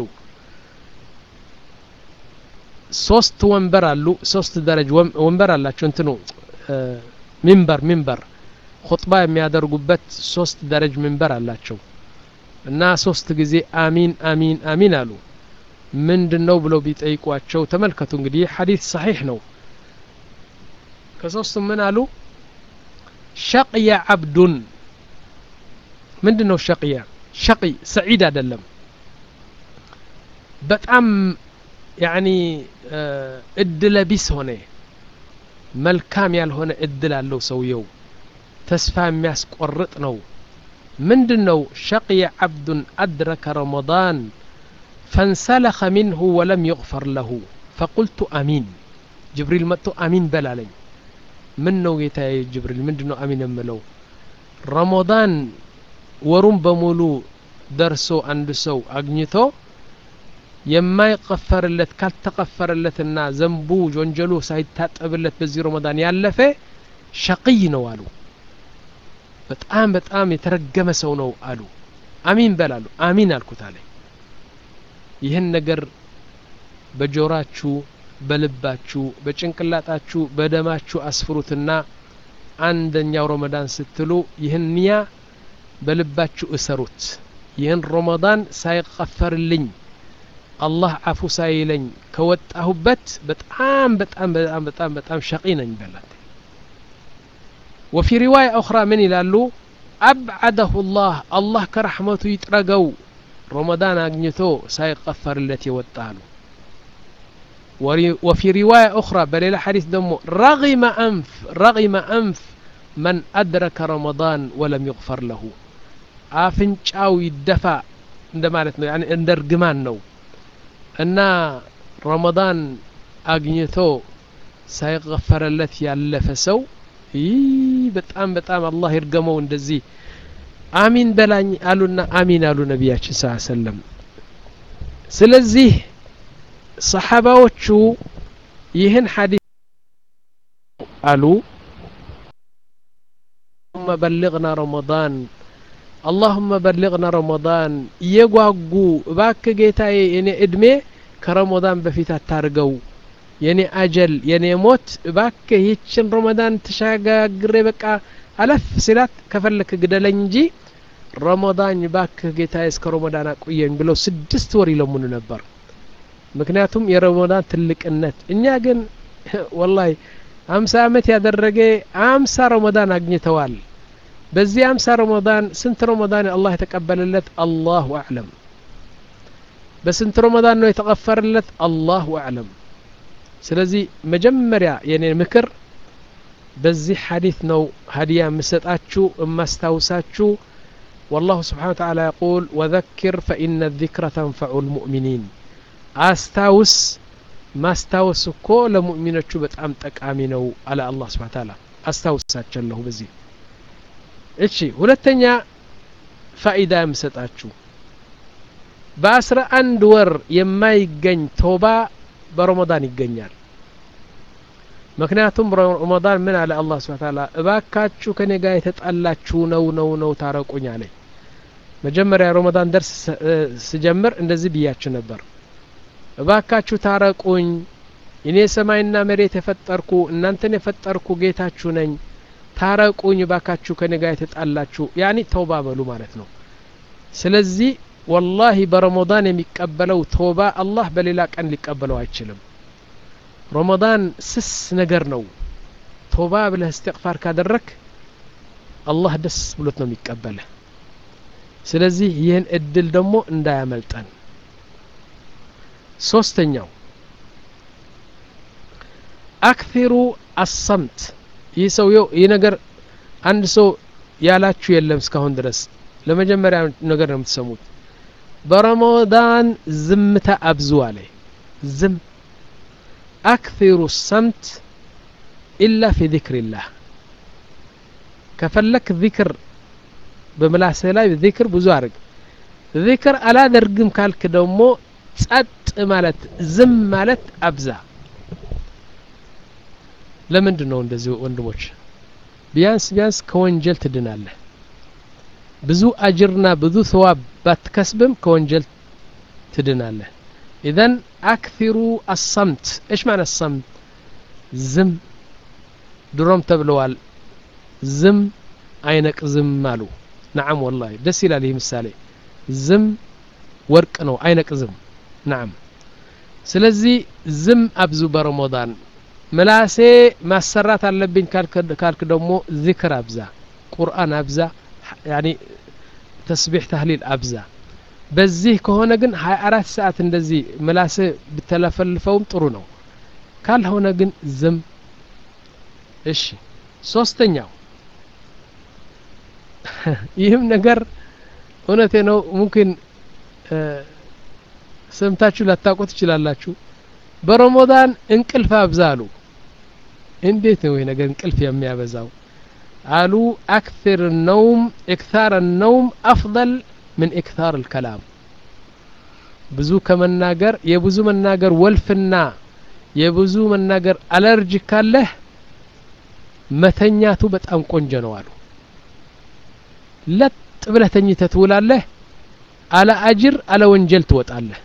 S1: ሶስት ወንበር አሉ ሶስት ደረጃ ወንበር አላቸው እንትኑ ሚንበር ሚንበር ኹጥባ የሚያደርጉበት ሶስት ደረጃ ሚንበር አላቸው እና ሶስት ጊዜ አሚን አሚን አሚን አሉ ምንድነው ብለው ቢጠይቋቸው ተመልከቱ እንግዲህ ሐዲስ صحيح ነው ከሶስቱ ምን አሉ شقي عبد ምንድነው شقي شقي سعيد አይደለም በጣም يعني እድለ ቢስ ሆነ መልካም ያልሆነ እድል አለው ሰውየው ተስፋ የሚያስቆርጥ ነው ምንድነው شقي عبد أدرك رمضان فانسلخ منه ولم يغفر له فقلت امين جبريل متو امين بلالኝ ምን ነው ጌታዬ ጅብሪል ምንድነው አሚን የምለው ረመዳን ወሩን በሙሉ ደርሶ አንድ ሰው አግኝቶ የማይቀፈርለት ካልተቀፈረለትና ዘንቡ ወንጀሉ ሳይታጠብለት በዚህ ረመዳን ያለፈ ሸቂይ ነው አሉ በጣም በጣም የተረገመ ሰው ነው አሉ አሚን በላሉ አሚን አልኩት አለ ይህን ነገር በጆራችሁ በልባችሁ በጭንቅላታችሁ በደማችሁ አስፍሩትና አንደኛው ረመዳን ስትሉ ይህን ንያ በልባችሁ እሰሩት ይህን ረመዳን ሳይቀፈርልኝ አላህ አፉ ሳይለኝ ከወጣሁበት በጣም በጣም በጣም በጣም በጣም ሸቂ ነኝ በላት وفي رواية أخرى من يلالو أبعده الله الله كرحمته يترقو رمضان أجنتو سيغفر التي وطالو وفي رواية أخرى بل حديث دمو رغم أنف رغم أنف من أدرك رمضان ولم يغفر له أفنشاو يدفع عندما يعني اندر جمان نو أن رمضان أجنتو سيغفر التي يلفسو በጣም በጣም አላህ ይርገመው እንደዚህ አሚን በላኝ አሉና አሚን አሉ ነብያችን ሰለላሁ ዐለይሂ ወሰለም ስለዚህ ሰሃባዎቹ ይህን ሐዲስ አሉ اللهم بلغنا رمضان اللهم بلغنا رمضان የጓጉ ባክ ጌታዬ እኔ እድሜ ከረመዳን በፊት አታርገው የኔ አጀል የኔ ሞት ባክ ይችን ረመዳን ተሻጋግሬ በቃ አለፍ ሲላት ከፈለክ ግደለኝ እንጂ ረመዳን ባክ ጌታዬ እስከ ረመዳን አቆየኝ ብለው ስድስት ወር ይለሙን ነበር ምክንያቱም የረመዳን ትልቅነት እኛ ግን ወላሂ አምሳ አመት ያደረገ አምሳ ረመዳን አግኝተዋል በዚህ አምሳ ረመዳን ስንት ረመዳን አላህ የተቀበለለት አላሁ አዕለም በስንት ረመዳን ነው የተغፈረለት አላሁ አዕለም ስለዚህ መጀመሪያ የኔ ምክር በዚህ ሐዲስ ነው ሀዲያ መስጣችሁ ማስታውሳችሁ والله سبحانه وتعالى يقول وذكر فإن الذكرى تنفع المؤمنين አስታውስ ማስታወስ እኮ ለሙእሚኖቹ በጣም ጠቃሚ ነው አለ አላህ Subhanahu Wa Ta'ala አስታውሳቸለሁ በዚህ እሺ ሁለተኛ ፋኢዳ መስጣችሁ በአስራ አንድ ወር የማይገኝ ተውባ በረመዳን ይገኛል ምክንያቱም ረመዳን ምን አለ አላህ Subhanahu Wa Ta'ala እባካችሁ ከኔ ጋር የተጣላችሁ ነው ነው ነው ታረቁኝ አለ መጀመሪያ ረመዳን ደርስ ሲጀምር እንደዚህ ብያችሁ ነበር እባካችሁ ታረቁኝ እኔ ሰማይና መሬት የፈጠርኩ እናንተን የፈጠርኩ ጌታችሁ ነኝ ታረቁኝ እባካችሁ ከኔ ጋር የተጣላችሁ ያኒ ተውባ በሉ ማለት ነው ስለዚህ والله برمضان የሚቀበለው ተውባ አላህ በሌላ ቀን ሊቀበለው አይችልም ረመዳን ስስ ነገር ነው ተውባ ብለህ استغفار ካደረክ አላህ ደስ ብሎት ነው የሚቀበለው ስለዚህ ይሄን እድል ደግሞ እንዳያመልጠን ሶስተኛው አክثሩ الصمت ይህ ሰው ይህ ነገር አንድ ሰው ያላችሁ የለም እስካሁን ድረስ ለመጀመሪያ ነገር ነው የምትሰሙት برمضان زمت أبزو عليه زم أكثر الصمت إلا في ذكر الله كفلك ذكر بملاسة لا ذكر بزوارق ذكر ألا درقم كالك دومو تسأت مالت زم مالت أبزا لمن دنو اندزو وندموش بيانس بيانس كونجل تدنا الله بزو أجرنا بزو ثواب باتكسبم كونجل تدناله إذن أكثروا الصمت إيش معنى الصمت زم دروم تبلوال زم عينك زم مالو نعم والله دسيل عليه مثالي زم ورق نو عينك زم نعم سلزي زم أبزو برمضان ملاسي ما سرات اللبين كالك, كالك دومو ذكر أبزا قرآن أبزا يعني تسبيح تهليل أبزا بزيه كهونا جن هاي أرات ساعات ندزي ملاسة بالتلفل فوم طرونه قال هونا جن زم إيش سوستنياو يهم نجر هنا تنو ممكن أه سمتاشو لا تاقوت تشلالاشو برمضان انقلف أبزالو انديت نو هنا جن انقلف يمي أبزاو قالوا أكثر النوم إكثار النوم أفضل من إكثار الكلام بزو كمن ناقر يبزو من ناقر والفنا يبزو من ناقر ألرجيك له متنياتو بتأم قنجنوالو لا تبله تنيتة تولى له على أجر على ونجل توت له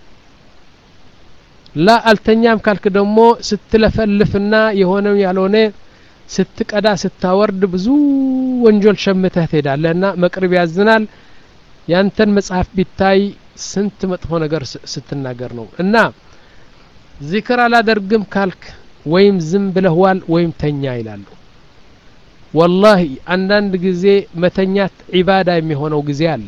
S1: لا التنيام كالك دمو ستلفلفنا يهونو يالوني ستك أدا ستاورد بزو ونجل شمته تهدالنا مقرب يازنال يانتن مصحف بيتاي سنت مطفو ነገር ስትናገር ነው እና ዚክር አላደርግም ካልክ ወይም ዝም ብለህዋል ወይም ተኛ ይላሉ والله አንዳንድ ጊዜ መተኛት ዒባዳ የሚሆነው ጊዜ አለ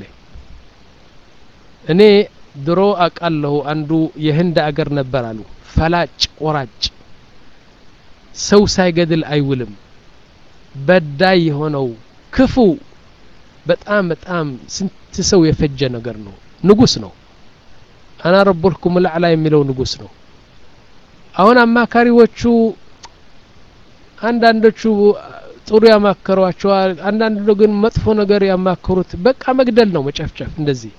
S1: እኔ ድሮ አቃለሁ አንዱ የህንድ አገር ነበር አሉ ፈላጭ ቆራጭ ሰው ሳይገድል አይውልም በዳይ የሆነው ክፉ በጣም በጣም ስንት ሰው የፈጀ ነገር ነው ንጉስ ነው አና ረብኩም العلا የሚለው ንጉስ ነው አሁን አማካሪዎቹ አንዳንዶቹ ጥሩ ያማከሯቸው አንዳንዱ ግን መጥፎ ነገር ያማከሩት በቃ መግደል ነው መጨፍጨፍ እንደዚህ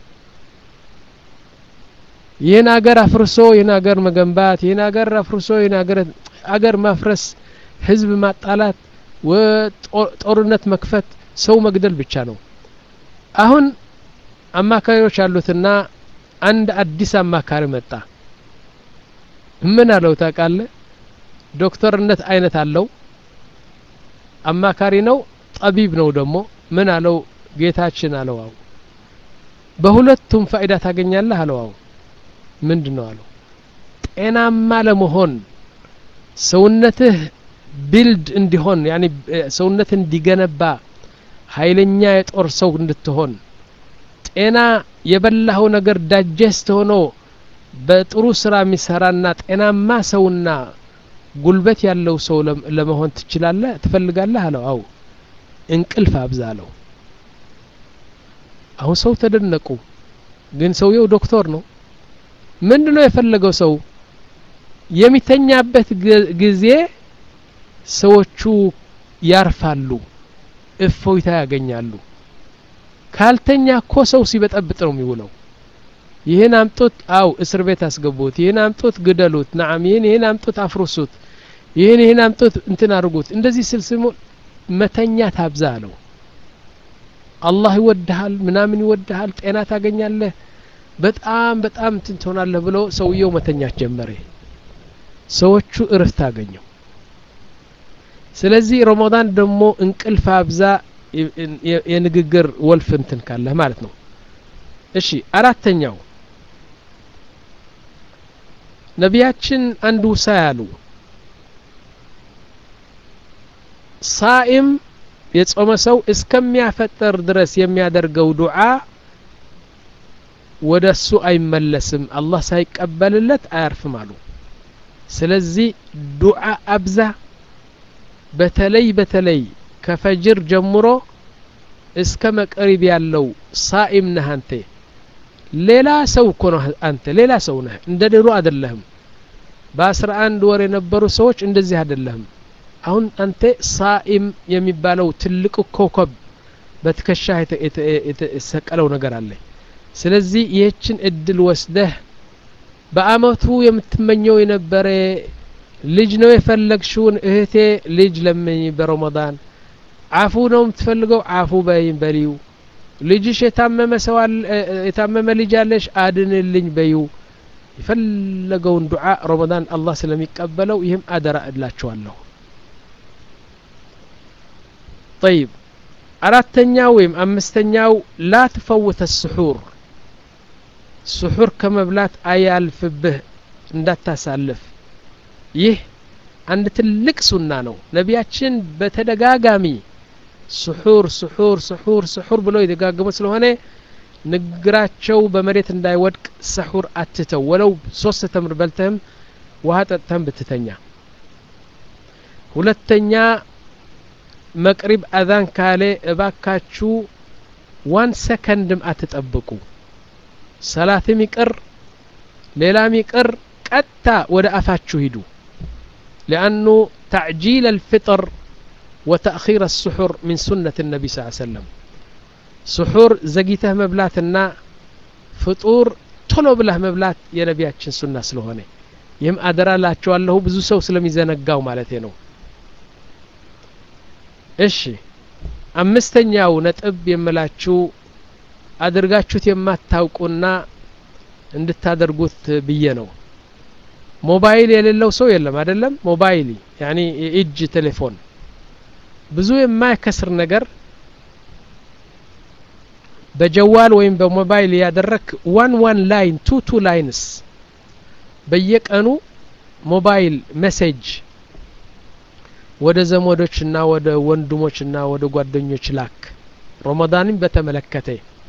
S1: ይሄን አገር አፍርሶ ይሄን አገር መገንባት ይሄን አገር አፍርሶ ይሄን አገር አገር ማፍረስ ህዝብ ማጣላት ወጦርነት መክፈት ሰው መግደል ብቻ ነው አሁን አማካሪዎች አሉትና አንድ አዲስ አማካሪ መጣ ምን አለው ታውቃለህ ዶክተርነት አይነት አለው አማካሪ ነው ጠቢብ ነው ደግሞ ምን አለው ጌታችን አለው አው በሁለቱም ፋይዳ ታገኛለህ አለው አው ምንድነው አለው ጤናማ ለመሆን ሰውነትህ ቢልድ እንዲሆን ያኒ ሰውነት እንዲገነባ ኃይለኛ የጦር ሰው እንድትሆን ጤና የበላው ነገር ዳጀስት ሆኖ በጥሩ ስራ የሚሰራና ጤናማ ሰውና ጉልበት ያለው ሰው ለመሆን ትችላለህ ትፈልጋለህ አለው አው እንቅልፍ አብዛ አለው አሁን ሰው ተደነቁ ግን ሰውየው ዶክተር ነው ምንድነው የፈለገው ሰው የሚተኛበት ጊዜ ሰዎቹ ያርፋሉ እፎይታ ያገኛሉ ካልተኛ እኮ ሰው ሲበጠብጥ ነው የሚውለው ይሄን አምጡት አው እስር ቤት አስገቡት ይሄን አምጡት ግደሉት نعم ይሄን ይሄን አምጡት አፍርሱት ይሄን ይሄን አምጡት እንትን አርጉት እንደዚህ ስልስሙ መተኛ ታብዛለው አላህ ይወድሃል ምናምን ይወድሃል ጤና ታገኛለህ በጣም በጣም እንትን ትሆናለህ ብሎ ሰውየው መተኛት ጀመረ ሰዎቹ እረፍት አገኙ ስለዚህ ረመዳን ደግሞ እንቅልፍ አብዛ የንግግር ወልፍ እንትን ካለ ማለት ነው እሺ አራተኛው ነቢያችን አንዱ ሳያሉ ሳኢም የጾመ ሰው እስከሚያፈጥር ድረስ የሚያደርገው ዱዓ ወደሱ አይመለስም አላህ ሳይቀበልለት አያርፍም አሉ ስለዚህ ዱዓ አብዛ በተለይ በተለይ ከፈጅር ጀምሮ እስከ መቅሪብ ያለው ሳኢም ነህ አንተ ሌላ ሰው እኮ ነው አንተ ሌላ ሰው ነህ እንደ ድሮ አይደለህም በአስራ አንድ ወር የነበሩ ሰዎች እንደዚህ አይደለህም አሁን አንተ ሳኢም የሚባለው ትልቅ ኮከብ በትከሻ የተሰቀለው ነገር አለ ስለዚህ ይህችን እድል ወስደህ በአመቱ የምትመኘው የነበረ ልጅ ነው የፈለግሽውን እህቴ ልጅ ለምን በረመዳን አፉ ነው የምትፈልገው አፉ በይን በሊው ልጅሽ የታመመ ሰው የታመመ ልጅ አለሽ አድንልኝ በዩ ይፈልገውን ዱዓ ረመዳን አላህ ስለሚቀበለው ይህም አደራ እላችኋለሁ طيب አራተኛው ወይም አምስተኛው لا تفوت السحور سحور ከመብላት አያልፍብህ እንዳታሳልፍ ይህ አንድ ትልቅ ሱና ነው ነቢያችን በተደጋጋሚ سحور سحور سحور سحور ብለው ይደጋግሙ ስለሆነ ንግራቸው በመሬት እንዳይወድቅ سحور አትተው ወለው ሶስት ተምር በልተህም ውሃ ጠጥተህም ብትተኛ ሁለተኛ መቅሪብ አዛን ካለ እባካችሁ ዋን ሰከንድም አትጠብቁ ሰላትም ይቅር ሌላም ይቅር ቀጥታ ወደ አፋችሁ ሂዱ لأنه تعجيل الفطر وتأخير السحور من سنة النبي صلى الله عليه وسلم سحور زقيته مبلاتنا فطور طلب له مبلات يا نبياتشن سنة سلوهنه يم أدرى لا تشوالله بزو سو سلمي زنقاو مالتينو እሺ አምስተኛው ነጥብ የምላችሁ አድርጋችሁት የማታውቁና እንድታደርጉት ብዬ ነው ሞባይል የሌለው ሰው የለም አይደለም ሞባይል ያኒ እጅ ቴሌፎን ብዙ የማይከስር ነገር በጀዋል ወይም በሞባይል ያደረክ ዋን ዋን ላይን ቱ ቱ ላይንስ በየቀኑ ሞባይል ሜሴጅ ወደ ዘመዶችና ወደ ወንድሞችና ወደ ጓደኞች ላክ ረመዳንን በተመለከተ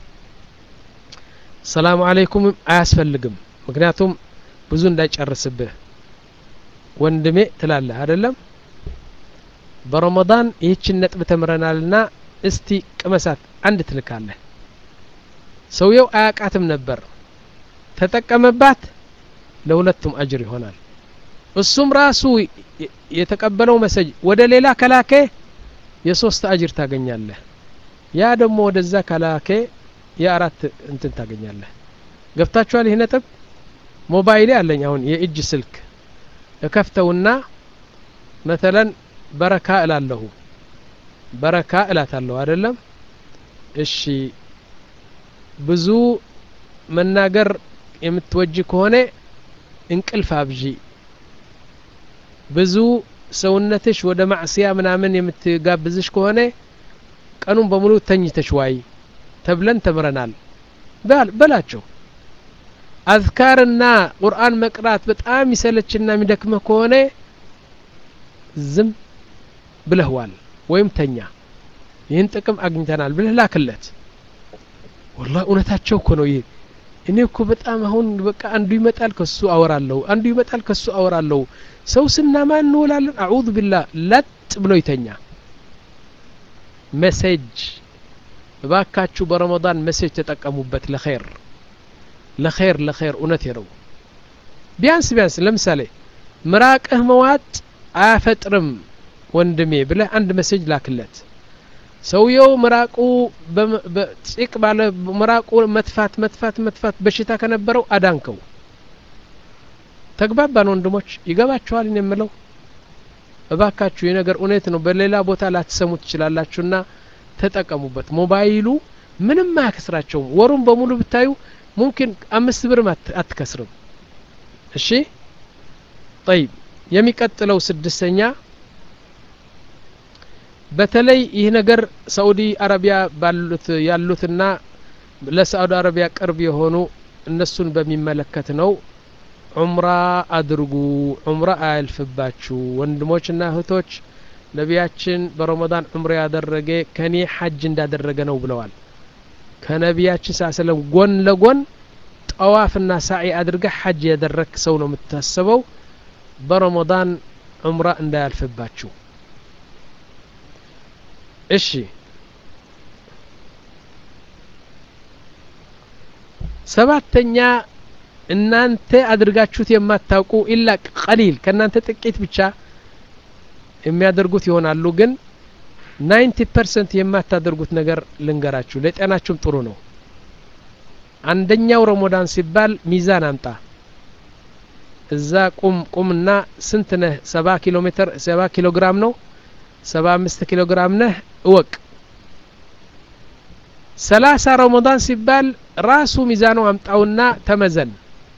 S1: ሰላም አለይኩም አያስፈልግም ምክንያቱም ብዙ እንዳይጨርስብህ ወንድሜ ትላለህ አይደለም በረመዳን ይህችን ነጥብ ተምረናልና እስቲ ቅመሳት አንድ ትልካለህ ሰውየው አያቃትም ነበር ተጠቀመባት ለሁለቱም አጅር ይሆናል እሱም ራሱ የተቀበለው መሰጅ ወደ ሌላ ከላከ የሶስት አጅር ታገኛለህ ያ ደግሞ ወደዛ ከላከ የአራት እንትን ታገኛለህ ገብታችኋል ይሄ ነጥብ ሞባይል ያለኝ አሁን የእጅ ስልክ እከፍተውና مثلا በረካ እላለሁ በረካ እላታለሁ አይደለም እሺ ብዙ መናገር የምትወጂ ከሆነ እንቅልፍ አብጂ ብዙ ሰውነትሽ ወደ ማዕሲያ ምናምን የምትጋብዝሽ ከሆነ ቀኑን በሙሉ ተኝተሽ ዋይ ተብለን ተምረናል በላቸው አዝካርና ቁርአን መቅራት በጣም ይሰለችና የሚደክመህ ከሆነ ዝም ብለህዋል ወይም ተኛ ይህን ጥቅም አግኝተናል ብለህ ላክለት والله እውነታቸው እኮ ነው ይሄ እኔ እኮ በጣም አሁን በቃ አንዱ ይመጣል ከሱ አወራለሁ አንዱ ይመጣል ከሱ አወራለሁ ሰው ስናማ እንውላለን አዑዙ ቢላህ ለጥ ብሎ ይተኛ ሜሴጅ ባካችሁ በረመዳን ሜሴጅ ተጠቀሙበት ለኸይር ለኸይር ለኸይር እውነት ነው ቢያንስ ቢያንስ ለምሳሌ ምራቅህ መዋጥ አያፈጥርም ወንድሜ ብለህ አንድ ሜሴጅ ላክለት ሰውየው ምራቁ በጽቅ ባለ ምራቁ መጥፋት መጥፋት መጥፋት በሽታ ከነበረው አዳንከው ተግባባን ወንድሞች ይገባችኋል እኔ የምለው እባካችሁ የነገር እውነት ነው በሌላ ቦታ ላትሰሙት ይችላልላችሁና ተጠቀሙበት ሞባይሉ ምንም ማያከስራቸው ወሩን በሙሉ ብታዩ ممكن አምስት ብር አትከስርም እሺ طيب የሚቀጥለው ስድስተኛ በተለይ ይህ ነገር ሳኡዲ አረቢያ ባሉት ያሉትና ለሳኡዲ አረቢያ ቅርብ የሆኑ እነሱን በሚመለከት ነው ዑምራ አድርጉ ዑምራ አልፈባችሁ ወንድሞችና እህቶች ነቢያችን በረመዳን ዑምራ ያደረገ ከኔ ሐጅ እንዳደረገ ነው ብለዋል ከነቢያችን ሰለላሁ ጎን ለጎን ጠዋፍና ሳዒ አድርገ ሐጅ ያደረክ ሰው ነው የምታስበው በረመዳን ዑምራ እንዳያልፈባችሁ እሺ ሰባተኛ እናንተ አድርጋችሁት የማታውቁ ኢላ ቀሊል ከናንተ ጥቂት ብቻ የሚያደርጉት ይሆናሉ ግን ninety percent የማታደርጉት ነገር ልንገራችሁ ለጤናችሁም ጥሩ ነው አንደኛው ረመዳን ሲባል ሚዛን አምጣ እዛ ቁም ቁምና ስንት ነህ ሰባ ኪሎ ሜትር ሰባ ኪሎ ግራም ነው ሰባ አምስት ኪሎ ግራም ነህ እወቅ ሰላሳ ረመዳን ሲባል ራሱ ሚዛኑ አምጣውና ተመዘን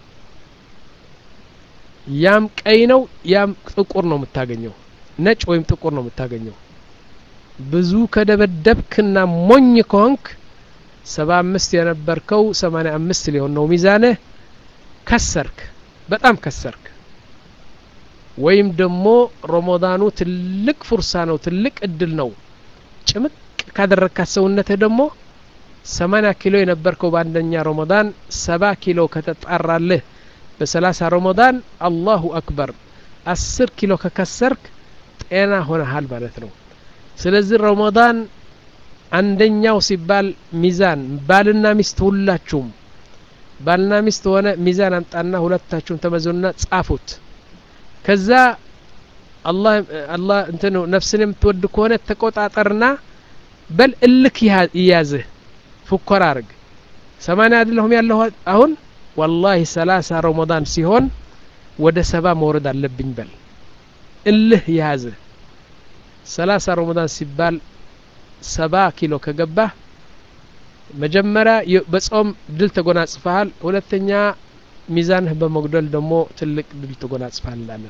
S1: ያም ቀይ ነው ያም ጥቁር ነው የምታገኘው ነጭ ወይም ጥቁር ነው የምታገኘው ብዙ ከደበደብክና ሞኝ ከሆንክ ሰባ አምስት የነበርከው ሰማንያ አምስት ሊሆን ነው ሚዛንህ ከሰርክ በጣም ከሰርክ ወይም ደግሞ ረመዳኑ ትልቅ ፍርሳ ነው ትልቅ እድል ነው ጭምቅ ካደረካት ሰውነትህ ደግሞ ሰማንያ ኪሎ የነበርከው በአንደኛ ረመዳን ሰባ ኪሎ ከተጣራልህ በሰላሳ ረመዳን አላሁ አክበር አስር ኪሎ ከከሰርክ ጤና ሆነሃል ማለት ነው ስለዚህ ረመዳን አንደኛው ሲባል ሚዛን ባልና ሚስት ሁላችሁም ባልና ሚስት ሆነ ሚዛን አምጣና ሁለታችሁም ተመዘኑና ጻፉት ከዛ አላህ አላህ እንተኑ ነፍስን የምትወድ ከሆነ ተቆጣጣርና በል እልክ ይያዝህ ፍኮራ አርግ ሰማንያ አይደለሁም ያለው አሁን والله ሰላሳ ረመዳን ሲሆን ወደ ሰባ መውረድ አለብኝ በል እልህ ይያዝህ ሰላሳ ረመዳን ሲባል ሰባ ኪሎ ከገባ መጀመሪያ በጾም ድል ተጎናጽፈሃል ሁለተኛ ሚዛንህ በመግደል ደግሞ ትልቅ ድል ተጎናጽፈሃል እንላለን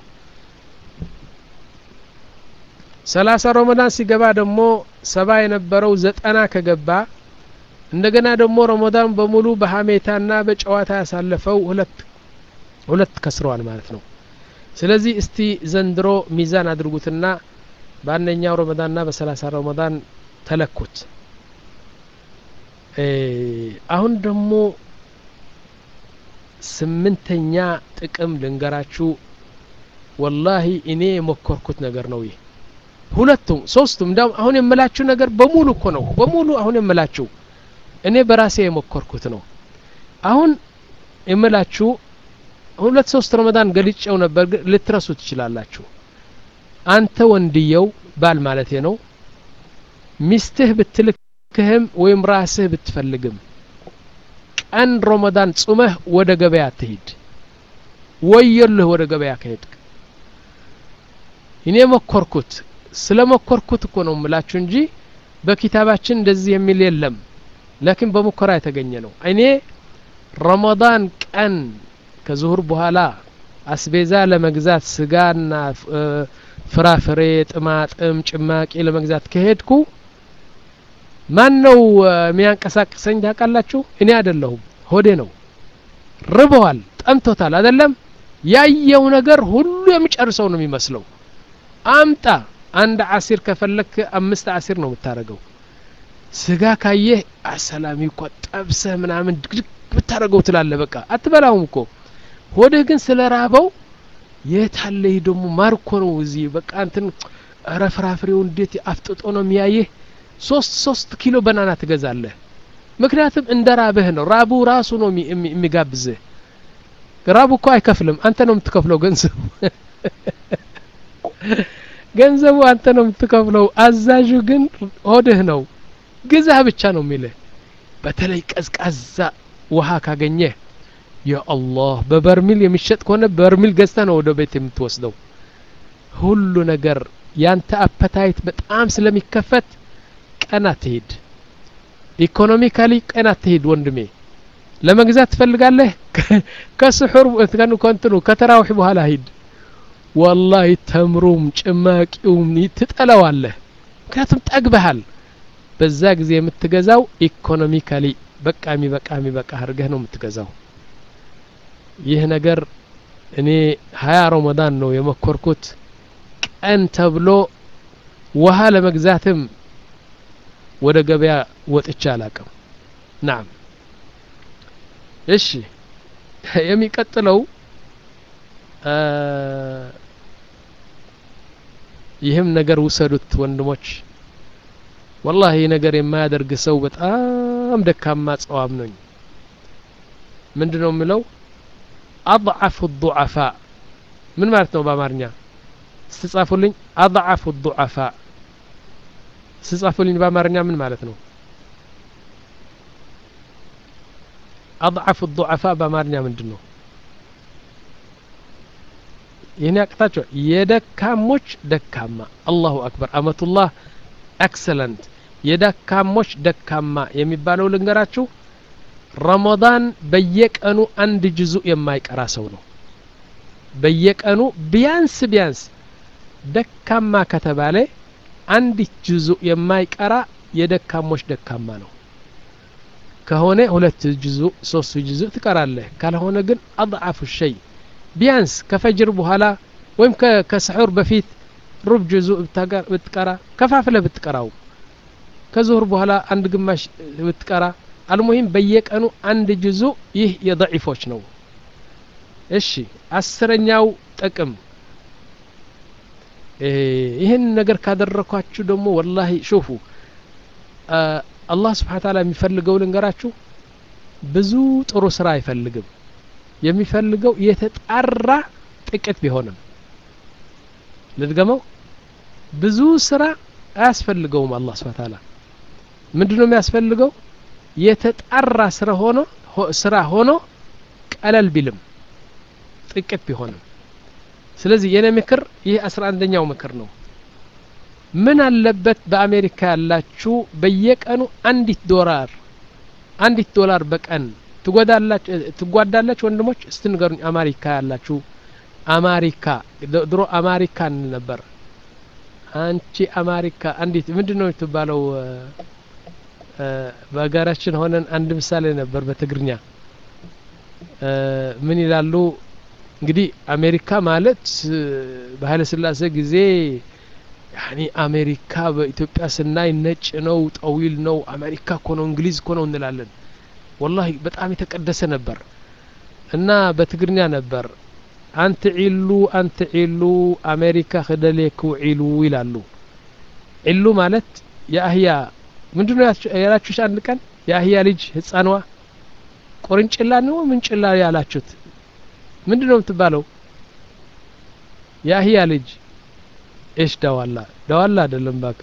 S1: ሰላሳ ረመዳን ሲገባ ደግሞ ሰባ የነበረው ዘጠና ከገባ እንደገና ደግሞ ረመዳን በሙሉ በሐሜታና በጨዋታ ያሳለፈው ሁለት ሁለት ከስሯል ማለት ነው ስለዚህ እስቲ ዘንድሮ ሚዛን አድርጉትና በአንደኛው ረመዳንና በሰላሳ ረመዳን ተለኩት አሁን ደግሞ ስምንተኛ ጥቅም ልንገራችሁ والله እኔ የሞከርኩት ነገር ነው ይሄ ሁለቱም ሶስቱም እንዳው አሁን የምላችሁ ነገር በሙሉ እኮ ነው በሙሉ አሁን የምላችሁ እኔ በራሴ የሞከርኩት ነው አሁን የምላችሁ ሁለት ሶስት ረመዳን ገልጬው ነበር ልትረሱ ትችላላችሁ አንተ ወንድየው ባል ማለት ነው ሚስትህ ብትልክህም ወይም ራስህ ብትፈልግም ቀን ረመዳን ጾመህ ወደ ገበያ ትሄድ ወየልህ ወደ ገበያ ከሄድክ እኔ መኮርኩት ስለመኮርኩት እኮ ነው ምላችሁ እንጂ በኪታባችን እንደዚህ የሚል የለም لكن በሙከራ የተገኘ ነው እኔ ረመዳን ቀን ከዙሁር በኋላ አስቤዛ ለመግዛት ስጋና ፍራፍሬ ጥማጥም ጭማቂ ለመግዛት ከሄድኩ ማን ነው የሚያንቀሳቅሰኝ ታውቃላችሁ እኔ አይደለሁም ሆዴ ነው ርበዋል ጠምቶታል አይደለም ያየው ነገር ሁሉ የሚጨርሰው ነው የሚመስለው አምጣ አንድ አሲር ከፈለክ አምስት አሲር ነው የምታረገው ስጋ ካየህ አሰላም ይቆጠብሰ ምናምን ድግድግ ብታረገው ትላለህ በቃ አትበላውም እኮ ሆድህ ግን ስለራበው የታለ ይደሙ ማርኮ ነው እዚህ በቃ እንትን ረፍራፍሬው እንዴት አፍጥጦ ነው የሚያየህ ሶስት ሶስት ኪሎ ባናና ትገዛለህ ምክንያቱም እንደራበህ ነው ራቡ ራሱ ነው የሚጋብዝህ ራቡ እኮ አይከፍልም አንተ ነው የምትከፍለው ገንዘቡ ገንዘቡ አንተ ነው የምትከፍለው አዛዡ ግን ሆድህ ነው ግዛ ብቻ ነው የሚልህ በተለይ ቀዝቃዛ ውሃ ካገኘህ ያ አላህ በበርሚል የሚሸጥ ከሆነ በርሚል ገዝተህ ነው ወደ ቤት የምትወስደው ሁሉ ነገር ያንተ አፐታይት በጣም ስለሚከፈት ቀና ትሄድ ኢኮኖሚካሊ ቀና ትሄድ ወንድሜ ለመግዛት ትፈልጋለህ ከስሑር እንትከኑ ኮንትኑ ከተራውህ በኋላ ሂድ والله ተምሩም ጭማቂውም ይትጠላዋለህ ምክንያቱም ጠግበሃል በዛ ጊዜ የምትገዛው ኢኮኖሚካሊ በቃ የሚበቃ የሚበቃ አድርገህ ነው የምትገዛው ይህ ነገር እኔ ሀያ ረመዳን ነው የመኮርኩት ቀን ተብሎ ውሃ ለመግዛትም ወደ ገበያ ወጥቻ አላቀም ናም እሺ የሚቀጥለው ይህም ነገር ውሰዱት ወንድሞች والله ነገር የማያደርግ ሰው በጣም ደካማ ጸዋም ነኝ ምንድነው ምለው اضعف الضعفاء ምን ማለት ነው በአማርኛ ስትጻፉልኝ اضعف الضعفاء ስትጻፉልኝ በአማርኛ ምን ማለት ነው اضعف الضعفاء በአማርኛ ምንድነው ይሄን ያቅታቸው የደካሞች ደካማ አላሁ አክበር አመቱላህ ኤክሰለንት የደካሞች ደካማ የሚባለው ልንገራችሁ ረመዳን በየቀኑ አንድ ጅዙ የማይቀራ ሰው ነው በየቀኑ ቢያንስ ቢያንስ ደካማ ከተባለ አንድ ጅዙ የማይቀራ የደካሞች ደካማ ነው ከሆነ ሁለት ጅዙ ሶስት ጅዙ ትቀራለህ ካልሆነ ግን አضعف الشيء ቢያንስ ከፈጅር በኋላ ወይም ከሰሑር በፊት ሩብ ጁዙ ብትቀራ ከፋፍለ ብትቀራው ከዙህር በኋላ አንድ ግማሽ ብትቀራ አልሙሂም በየቀኑ አንድ ጁዙ ይህ የضعيፎች ነው እሺ አስረኛው ጥቅም ይሄን ነገር ካደረኳችሁ ደግሞ والله ሹፉ አላህ Subhanahu Ta'ala የሚፈልገው ልንገራችሁ ብዙ ጥሩ ስራ አይፈልግም የሚፈልገው የተጣራ ጥቂት ቢሆንም ልድገመው ብዙ ስራ አያስፈልገውም አላህ Subhanahu Ta'ala ምንድነው የሚያስፈልገው የተጣራ ስራ ሆኖ ስራ ሆኖ ቀለል ቢልም ጥቂት ቢሆንም ስለዚህ የኔ ምክር ይህ አስራ አንደኛው ምክር ነው ምን አለበት በአሜሪካ ያላችሁ በየቀኑ አንዲት ዶላር አንዲት ዶላር በቀን ትጓዳላችሁ ትጓዳላችሁ ወንድሞች እስትንገሩኝ አሜሪካ ያላችሁ አሜሪካ ድሮ አሜሪካ ነበር አንቺ አሜሪካ አንዲት ምንድነው የምትባለው በአገራችን ሆነን አንድ ምሳሌ ነበር በትግርኛ ምን ይላሉ እንግዲህ አሜሪካ ማለት በኃይለ ሥላሴ ጊዜ ያኒ አሜሪካ በኢትዮጵያ ስናይ ነጭ ነው ጠዊል ነው አሜሪካ እኮ ነው እንግሊዝ እኮ ነው እንላለን والله በጣም የተቀደሰ ነበር እና በትግርኛ ነበር አንተ ዒሉ አንተ ዒሉ አሜሪካ ኸደለኩ ዒሉ ይላሉ ዒሉ ማለት ያህያ ምንድነው ያላችሁሽ አንድ ቀን ያህያ ልጅ ህፃንዋ ቆርንጭላ ነው ምንጭላ ያላችሁት ምንድነው የምትባለው ያህያ ልጅ ايش دوالا دوالا አይደለም ባክ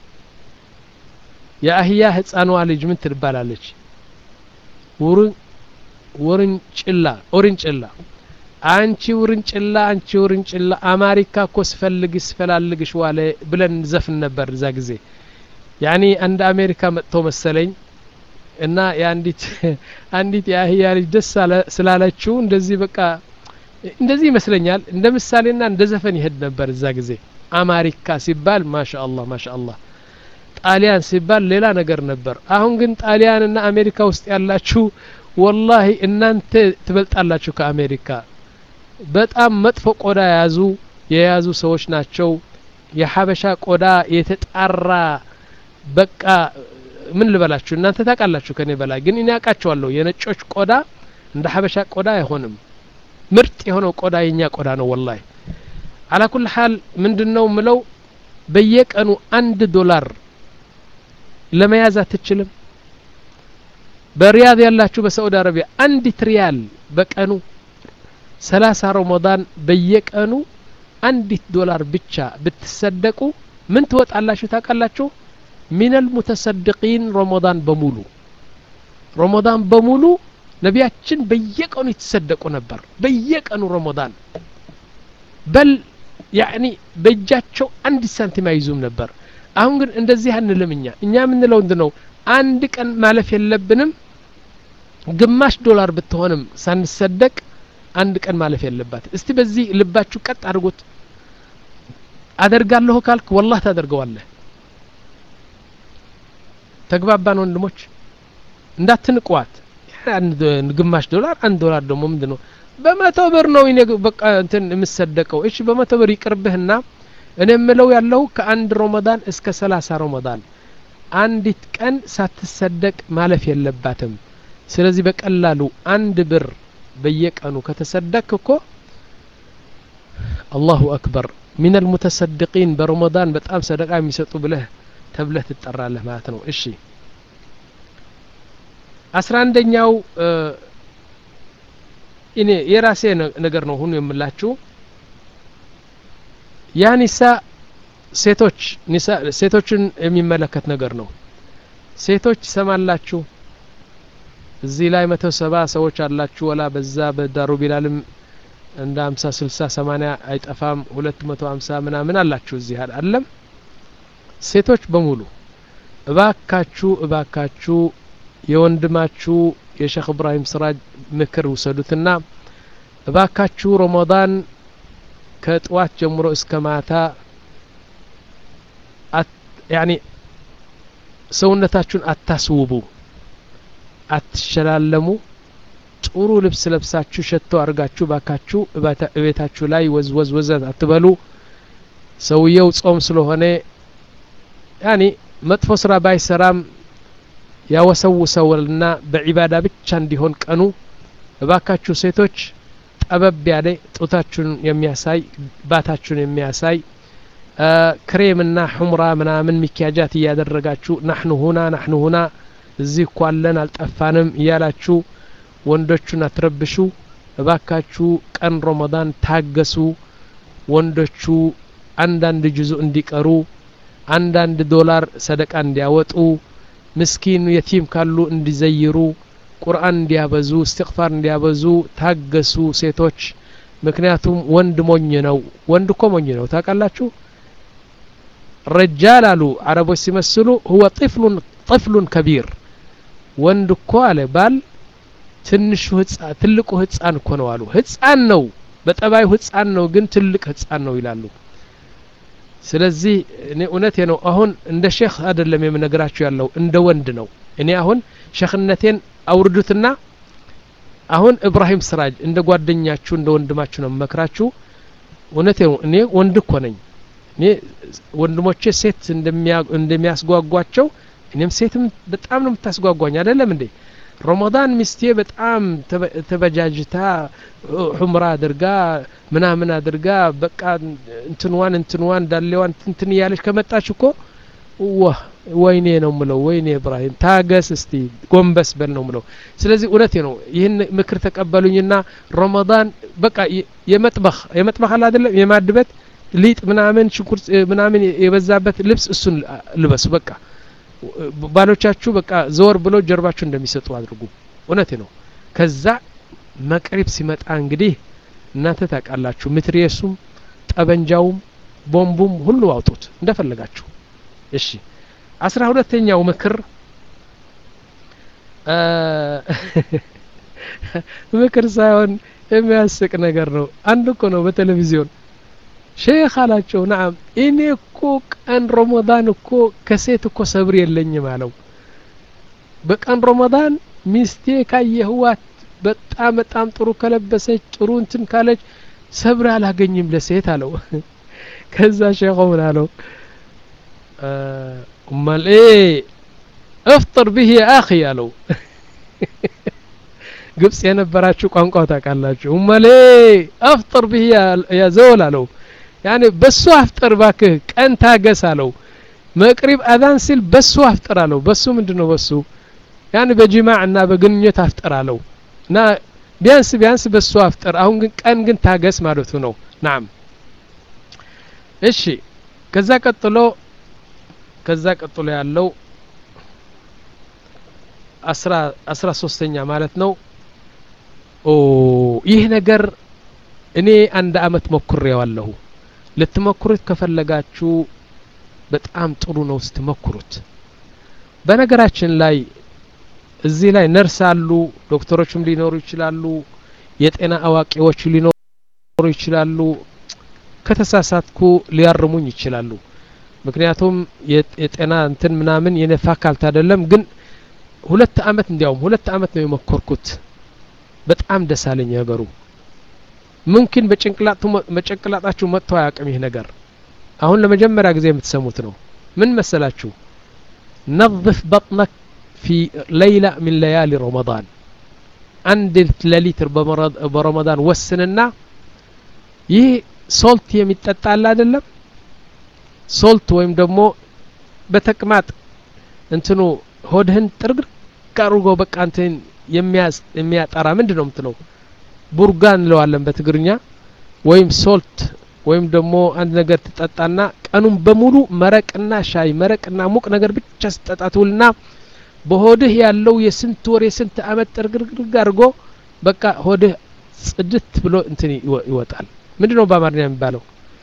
S1: ያህያ ህፃንዋ ልጅ ምን ትባላለች ወርን ወርንጭላ ወርንጭላ አንቺ ወርንጭላ አንቺ ወርንጭላ አሜሪካ እኮ ስፈልግ ስፈላልግሽ ዋለ ብለን ዘፍን ነበር እዛ ጊዜ ያኒ አንድ አሜሪካ መጥቶ መሰለኝ እና ያንዲት አንዲት ያህያ ልጅ ደስ ስላለችው እንደዚህ በቃ እንደዚህ ይመስለኛል እንደ ምሳሌና እንደ ዘፈን ይሄድ ነበር እዛ ጊዜ አሜሪካ ሲባል ማሻአላህ ማሻአላህ ጣሊያን ሲባል ሌላ ነገር ነበር አሁን ግን ጣሊያንና አሜሪካ ውስጥ ያላችሁ والله እናንተ ትበልጣላችሁ ከአሜሪካ በጣም መጥፎ ቆዳ ያዙ የያዙ ሰዎች ናቸው የሐበሻ ቆዳ የተጣራ በቃ ምን ልበላችሁ እናንተ ታውቃላችሁ ከኔ በላይ ግን እኔ አውቃቸዋለሁ የነጮች ቆዳ እንደ ሐበሻ ቆዳ አይሆንም ምርጥ የሆነው ቆዳ የኛ ቆዳ ነው ወላሂ على كل حال ምንድነው ምለው በየቀኑ አንድ ዶላር ለመያዝ አትችልም በሪያድ ያላችሁ በሳዑዲ አረቢያ አንዲት ሪያል በቀኑ ሰላሳ ረመዳን በየቀኑ አንዲት ዶላር ብቻ ብትሰደቁ ምን ትወጣላችሁ ታውቃላችሁ من المتصدقين رمضان በሙሉ رمضان በሙሉ ነቢያችን በየቀኑ ይተሰደቁ ነበር በየቀኑ ረመዳን በል يعني በእጃቸው አንድ ሳንቲም አይዙም ነበር አሁን ግን እንደዚህ አንልምኛ እኛ ምንለው እንደነው አንድ ቀን ማለፍ የለብንም ግማሽ ዶላር ብትሆንም ሳንሰደቅ አንድ ቀን ማለፍ የለባት እስቲ በዚህ ልባችሁ ቀጥ አድርጉት አደርጋለሁ ካልክ والله ታደርገዋለህ ተግባባን ወንድሞች እንዳትንቋት አንድ ግማሽ ዶላር አንድ ዶላር ደግሞ ምንድነው በመቶ ብር ነው እኔ በቃ እንትን የምሰደቀው እሺ በመቶ ብር ይቅርብህና እኔ ምለው ያለው ከአንድ ረመዳን እስከ ሰላሳ ረመዳን አንዲት ቀን ሳትሰደቅ ማለፍ የለባትም ስለዚህ በቀላሉ አንድ ብር በየቀኑ ከተሰደቅኮ الله اكبر من المتصدقين برمضان በጣም ሰደቃ የሚሰጡ ብለህ ተብለህ ትጠራለህ ማለት ነው እሺ አስራ አንደኛው እኔ የራሴ ነገር ነው ሁሉ የምላችሁ ያ ኒሳ ሴቶች ኒሳ ሴቶችን የሚመለከት ነገር ነው ሴቶች ሰማላችሁ እዚህ ላይ መቶ ሰባ ሰዎች አላችሁ ወላ በዛ በዳሩ ቢላልም እንደ ሃምሳ ስልሳ ሰማንያ አይጠፋም ሁለት መቶ ሃምሳ ምናምን አላችሁ እዚህ አይደለም ሴቶች በሙሉ እባካችሁ እባካችሁ የወንድማችሁ የሼክ ኢብራሂም ስራጅ ምክር ወሰዱትና እባካችሁ ረመዳን ከጧት ጀምሮ እስከ ማታ يعني ሰውነታችሁን አታስውቡ አትሸላለሙ ጥሩ ልብስ ለብሳችሁ ሸቶ አርጋችሁ ባካችሁ እቤታችሁ ላይ ወዝወዝ ወዘት አትበሉ ሰውየው ጾም ስለሆነ يعني መጥፎ ስራ ባይሰራም ያወሰውሰውልና በዒባዳ ብቻ እንዲሆን ቀኑ እባካችሁ ሴቶች ጠበብ ያለ ጡታችሁን የሚያሳይ ባታችሁን የሚያሳይ ክሬምና ሑምራ ምናምን ሚኪያጃት ያደረጋችሁ نحن هنا نحن هنا እዚህ ኳለን አልጠፋንም ያላችሁ ወንዶቹን አትረብሹ እባካችሁ ቀን ረመዳን ታገሱ ወንዶቹ አንዳንድ ጁዙ እንዲቀሩ አንዳንድ ዶላር ሰደቃ እንዲያወጡ ምስኪን የቲም ካሉ እንዲዘይሩ ቁርአን እንዲያበዙ استغفار እንዲያበዙ ታገሱ ሴቶች ምክንያቱም ወንድ ሞኝ ነው ወንድ እኮ ሞኝ ነው ታውቃላችሁ رجال አሉ አረቦች ሲመስሉ هو طفل طفل كبير ወንድ እኮ አለ ባል ትንሹ ህፃን ትልቁ ህፃን እኮ ነው አሉ ህፃን ነው በጠባዩ ህፃን ነው ግን ትልቅ ህፃን ነው ይላሉ ስለዚህ እኔ እውነቴ ነው አሁን እንደ ሼክ አይደለም የምነግራችሁ ያለው እንደ ወንድ ነው እኔ አሁን ሼክነቴን አውርዱትና አሁን ኢብራሂም ስራጅ እንደ ጓደኛችሁ እንደ ወንድማችሁ ነው መክራችሁ እውነቴ ነው እኔ ወንድ እኮ ነኝ እኔ ወንድሞቼ ሴት እንደሚያስጓጓቸው እኔም ሴትም በጣም ነው የምታስጓጓኝ አይደለም እንዴ ረመዳን ሚስቴ በጣም ተበጃጅታ ሑምራ አድርጋ ምናምን አድርጋ በቃ እንትንዋን እንትንዋን ዳሌዋን እንትን ያለች ከመጣች እኮ ዋ ወይኔ ነው ምለው ወይኔ ኢብራሂም ታገስ እስቲ ጎንበስ በል ነው ምለው ስለዚህ እውነቴ ነው ይሄን ምክር ተቀበሉኝና ረመዳን በቃ የመጥበኽ የመጥበኽ አይደለም የማድበት ሊጥ ምናምን ሽንኩርት ምናምን የበዛበት ልብስ እሱን ልበሱ በቃ ባሎቻችሁ በቃ ዘወር ብሎ ጀርባችሁ እንደሚሰጡ አድርጉ እውነቴ ነው ከዛ መቅሪብ ሲመጣ እንግዲህ እናንተ ታውቃላችሁ ምትሪየሱም ጠበንጃውም ቦምቡም ሁሉ አውጡት እንደፈለጋችሁ እሺ አስራ ሁለተኛው ምክር ምክር ሳይሆን የሚያስቅ ነገር ነው አንድ እኮ ነው በቴሌቪዥን ሼክ አላቸው نعم እኔ እኮ ቀን ረመዳን እኮ ከሴት እኮ ሰብር የለኝም አለው በቀን ረመዳን ሚስቴ ካየህዋት በጣም በጣም ጥሩ ከለበሰች ጥሩ እንትን ካለች ሰብር አላገኝም ለሴት አለው ከዛ ሼኹ ምን አለው ማለ افطر به يا اخي ያለው ግብጽ የነበራችሁ ቋንቋው ታውቃላችሁ ኡማሌ افطر به يا زول አለው يعني በሱ አፍጥር ባክህ ቀን ታገስ አለው መቅሪብ አዛን ሲል በሱ አፍጥር አለው በሱ ምንድነው በሱ يعني በጅማዕ እና በግንኙነት አፍጥር አለው እና ቢያንስ ቢያንስ በሱ አፍጥር አሁን ግን ቀን ግን ታገስ ማለቱ ነው نعم እሺ ከዛ ቀጥሎ ከዛ ቀጥሎ ያለው አስራ ሶስተኛ ማለት ነው ኦ ይህ ነገር እኔ አንድ አመት ሞክሬዋለሁ ልትሞክሩት ከፈለጋችሁ በጣም ጥሩ ነው ስትሞክሩት በነገራችን ላይ እዚህ ላይ ነርስ አሉ ዶክተሮችም ሊኖሩ ይችላሉ የጤና አዋቂዎች ሊኖሩ ይችላሉ ከተሳሳትኩ ሊያርሙኝ ይችላሉ ምክንያቱም የጤና እንትን ምናምን የነፋካልት አይደለም ግን ሁለት አመት እንዲያውም ሁለት አመት ነው የሞከርኩት በጣም ደሳለኝ ነገሩ ممكن በጭንቅላቱ መጨቅላጣችሁ መጥቶ ያቀም ይሄ ነገር አሁን ለመጀመሪያ ጊዜ የምትሰሙት ነው ምን መሰላችሁ نظف بطنك في ليلة من ليالي رمضان عند ليلة برمضان وسننا ይህ ሶልት የሚጠጣ አለ አይደለም ሶልት ወይም ደግሞ በተቅማጥ እንትኑ ሆድህን ጥርግር ጋርጎ በቃ እንትን የሚያስ የሚያጣራ ምንድነው የምትለው ቡርጋን ለዋለን በትግርኛ ወይም ሶልት ወይም ደግሞ አንድ ነገር ተጣጣና ቀኑን በሙሉ መረቅና ሻይ መረቅና ሙቅ ነገር ብቻ ተጣጣቱልና በሆድህ ያለው የስንት ወር የስንት አመት ጥርግርግር ጋርጎ በቃ ሆድህ ጽድት ብሎ እንትን ይወጣል ምንድነው በአማርኛ የሚባለው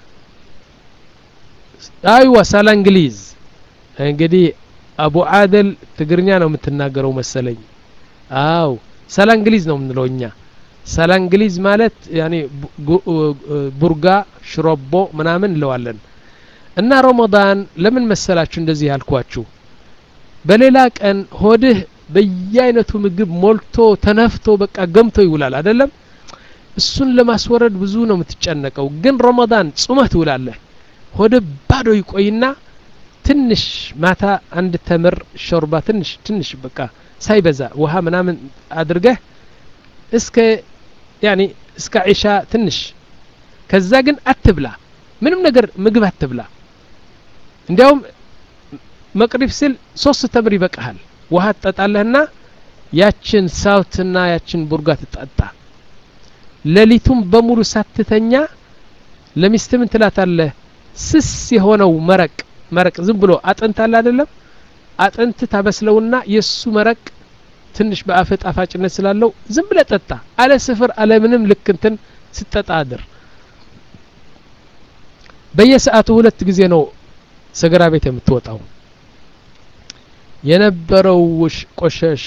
S1: አይዋ ሳላ እንግሊዝ እንግዲህ አቡ አደል ትግርኛ ነው የምትናገረው መሰለኝ አው ሳላ እንግሊዝ ነው ምንለውኛ ሳላ እንግሊዝ ማለት ያኒ ቡርጋ ሽሮቦ ምናምን ለዋለን እና ረመዳን ለምን መሰላችሁ እንደዚህ ያልኳችሁ በሌላ ቀን ሆድህ በየአይነቱ ምግብ ሞልቶ ተነፍቶ በቃ ገምቶ ይውላል አይደለም እሱን ለማስወረድ ብዙ ነው የምትጨነቀው ግን ረመዳን ጾመህ ትውላለህ ሆድ ባዶ ይቆይና ትንሽ ማታ አንድ ተምር ሾርባ ትንሽ ትንሽ በቃ ሳይበዛ ውሃ ምናምን አድርገህ እስከ يعني እስከ ዒሻ ትንሽ ከዛ ግን አትብላ ምንም ነገር ምግብ አትብላ እንዲያውም መቅሪብ ሲል ሶስት ተምር ይበቃሃል ውሃ ተጣጣለህና ያችን ሳውትና ያችን ቡርጋ ተጣጣ ለሊቱም በሙሉ ሳትተኛ ለሚስት ምን ትላታለህ ስስ የሆነው መረቅ መረቅ ዝም ብሎ አጥንት አለ አይደለም አጥንት ታበስለውና የሱ መረቅ ትንሽ በአፈ ጣፋጭነት ስላለው ዝም ብለ ጠጣ አለ ስፍር አለ ምንም ልክ እንትን ስትጣድር በየሰዓቱ ሁለት ጊዜ ነው ሰገራ ቤት የምትወጣው የነበረው ቆሻሻ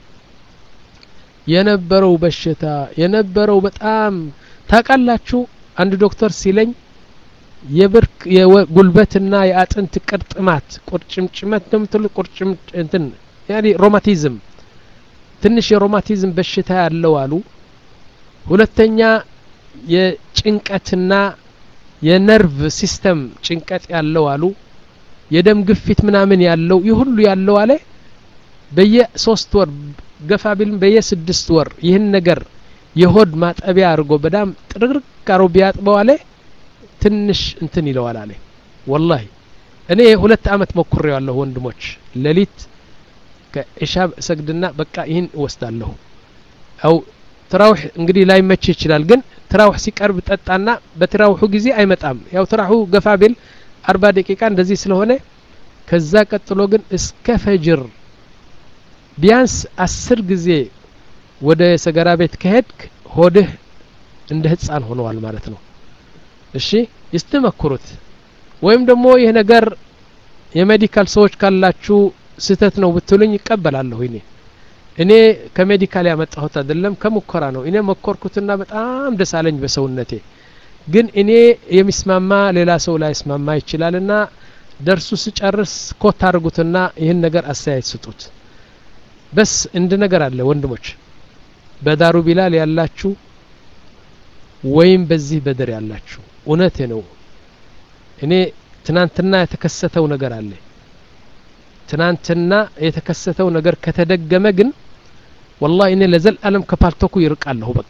S1: የነበረው በሽታ የነበረው በጣም ታቃላችሁ አንድ ዶክተር ሲለኝ የብርክ የጉልበትና የአጥንት ቅርጥማት ቁርጭምጭመት ደምትል ቁርጭም እንትን ያኒ ሮማቲዝም ትንሽ የሮማቲዝም በሽታ ያለው አሉ ሁለተኛ የጭንቀትና የነርቭ ሲስተም ጭንቀት ያለው አሉ የደም ግፊት ምናምን ያለው ይሁሉ ያለው አለ በየ3 ወር ገፋ ቢልም በየ6 ወር ይህን ነገር የሆድ ማጠቢያ አርጎ በዳም ጥርግርግ ጋሮ ቢያጥበው አለ ትንሽ እንትን ይለዋል አለ والله እኔ ሁለት አመት ሞክሬዋለሁ ወንድሞች ለሊት ከኢሻ ሰግድና በቃ ይሄን ወስዳለሁ አው ተራውህ እንግዲህ ላይ መቼ ይችላል ግን ተራውህ ሲቀርብ ጠጣና በተራውሁ ጊዜ አይመጣም ያው ተራውሁ ገፋ ቢል አርባ ደቂቃ እንደዚህ ስለሆነ ከዛ ቀጥሎ ግን እስከ ፈጅር ቢያንስ አስር ጊዜ ወደ ሰገራ ቤት ከሄድክ ሆድህ እንደ ህፃን ሆነዋል ማለት ነው እሺ ይስተመክሩት ወይም ደግሞ ይሄ ነገር የሜዲካል ሰዎች ካላችሁ ስተት ነው ብትሉኝ ይቀበላለሁ እኔ እኔ ከሜዲካል ያመጣሁት አይደለም ከሙከራ ነው እኔ መኮርኩትና በጣም ደሳለኝ በሰውነቴ ግን እኔ የሚስማማ ሌላ ሰው ላይ ስማማ ይችላልና ደርሱ ሲጨርስ ኮት አድርጉትና ይሄን ነገር አስተያየት ስጡት በስ እንደ ነገር አለ ወንድሞች በዳሩ ቢላል ያላችሁ ወይም በዚህ በደር ያላችሁ እውነቴ ነው እኔ ትናንትና የተከሰተው ነገር አለ ትናንትና የተከሰተው ነገር ከተደገመ ግን والله እኔ ለዘላለም ከፓልቶኩ ይርቃለሁ በቃ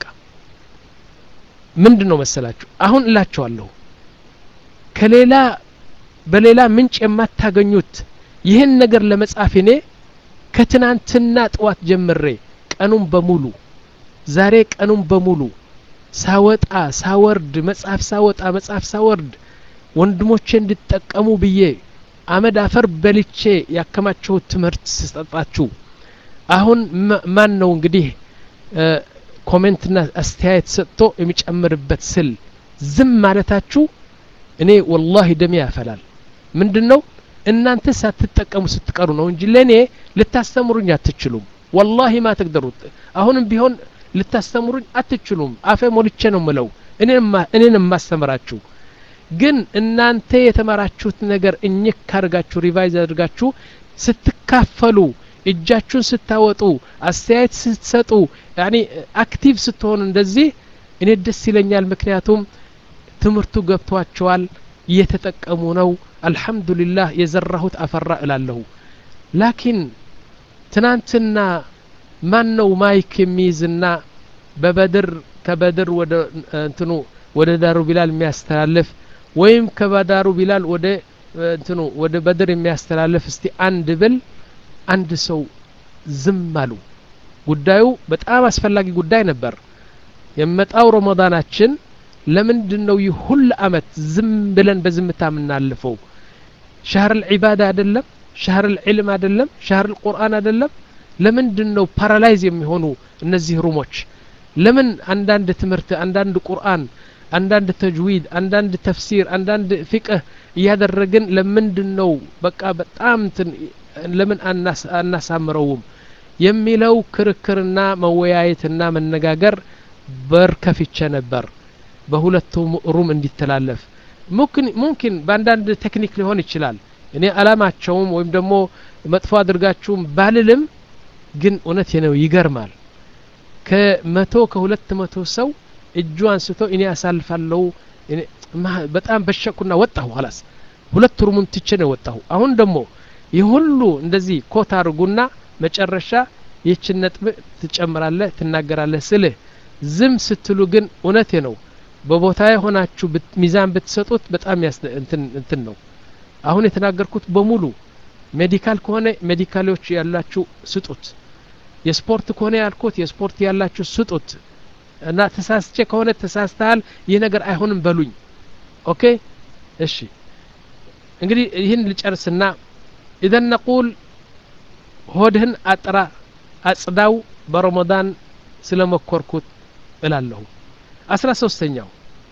S1: ምንድነው መሰላችሁ አሁን እላችኋለሁ ከሌላ በሌላ ምንጭ የማታገኙት ይህን ነገር ለመጻፍ እኔ ከትናንትና ጠዋት ጀምሬ ቀኑን በሙሉ ዛሬ ቀኑን በሙሉ ሳወጣ ሳወርድ መጽሐፍ ሳወጣ መጽሐፍ ሳወርድ ወንድሞቼ እንድትጠቀሙ ብዬ አመድ አፈር በልቼ ያከማቸው ትምህርት ስጠጣችሁ አሁን ማን ነው እንግዲህ ኮሜንትና አስተያየት ሰጥቶ የሚጨምርበት ስል ዝም ማለታችሁ እኔ والله ደም ያፈላል ምንድነው እናንተ ሳትጠቀሙ ስትቀሩ ነው እንጂ ለኔ ልታስተምሩኝ አትችሉም والله ما تقدروا አሁንም ቢሆን ልታስተምሩኝ አትችሉም አፈ ሞልቼ ነው ምለው እኔን እኔን ማስተምራችሁ ግን እናንተ የተማራችሁት ነገር እኝክ ካርጋችሁ ሪቫይዝ አድርጋችሁ ስትካፈሉ እጃችሁን ስታወጡ አስተያየት ስትሰጡ ያኒ አክቲቭ ስትሆኑ እንደዚህ እኔ ደስ ይለኛል ምክንያቱም ትምርቱ ገብቷቸዋል እየተጠቀሙ ነው አልহামዱሊላህ የዘራሁት አፈራ እላለሁ ላኪን ትናንትና ማን ነው ማይክ የሚይዝና በበድር ከበድር ወደ እንትኑ ወደ ዳሩ ቢላል የሚያስተላልፍ ወይም ከባዳሩ ቢላል ወደ እንትኑ ወደ በድር የሚያስተላልፍ እስቲ አንድ ብል አንድ ሰው ዝም አሉ ጉዳዩ በጣም አስፈላጊ ጉዳይ ነበር የመጣው ረመዳናችን ለምንድነው ይሁል አመት ዝም ብለን በዝምታ ምናልፈው شهر العباده አይደለም شهر العلم አይደለም شهر القرآن አይደለም ለምንድነው ፓራላይዝ የሚሆኑ እነዚህ ሩሞች ለምን አንዳንድ ትምህርት አንዳንድ ቁርአን አንዳንድ ተጅዊድ አንዳንድ ተፍሲር አንዳንድ ፍቅህ ያደረግን ለምንድነው በቃ በጣም ለምን አናሳምረውም የሚለው ክርክርና መወያየትና መነጋገር በርከፍቸ ነበር በሁለቱም ሩም እንዲተላለፍ ሙምኪን ሙምኪን በአንዳንድ ቴክኒክ ሊሆን ይችላል እኔ አላማቸውም ወይም ደግሞ መጥፎ አድርጋችሁም ባልልም ግን እውነት ነው ይገርማል ከመቶ ከሁለት መቶ ሰው እጁ አንስቶ እኔ አሳልፋለሁ እኔ በጣም በሸኩና ወጣሁ خلاص ሁለት ሩሙን ትቼ ነው ወጣሁ አሁን ደግሞ ይሁሉ እንደዚህ ኮታ አርጉና መጨረሻ ይችን ነጥብ ትጨምራለህ ትናገራለህ ስለ ዝም ስትሉ ግን እውነቴ ነው በቦታዬ ሆናችሁ ሚዛን ብትሰጡት በጣም እንትን እንትን ነው አሁን የተናገርኩት በሙሉ ሜዲካል ከሆነ ሜዲካሎች ያላችሁ ስጡት የስፖርት ከሆነ ያልኩት የስፖርት ያላችሁ ስጡት እና ተሳስቼ ከሆነ ተሳስተሃል ይሄ ነገር አይሆንም በሉኝ ኦኬ እሺ እንግዲህ ይሄን ልጨርስና اذا نقول ሆድህን አጥራ አጽዳው በረመዳን ስለመኮርኩት እላለሁ አስራ ሶስተኛው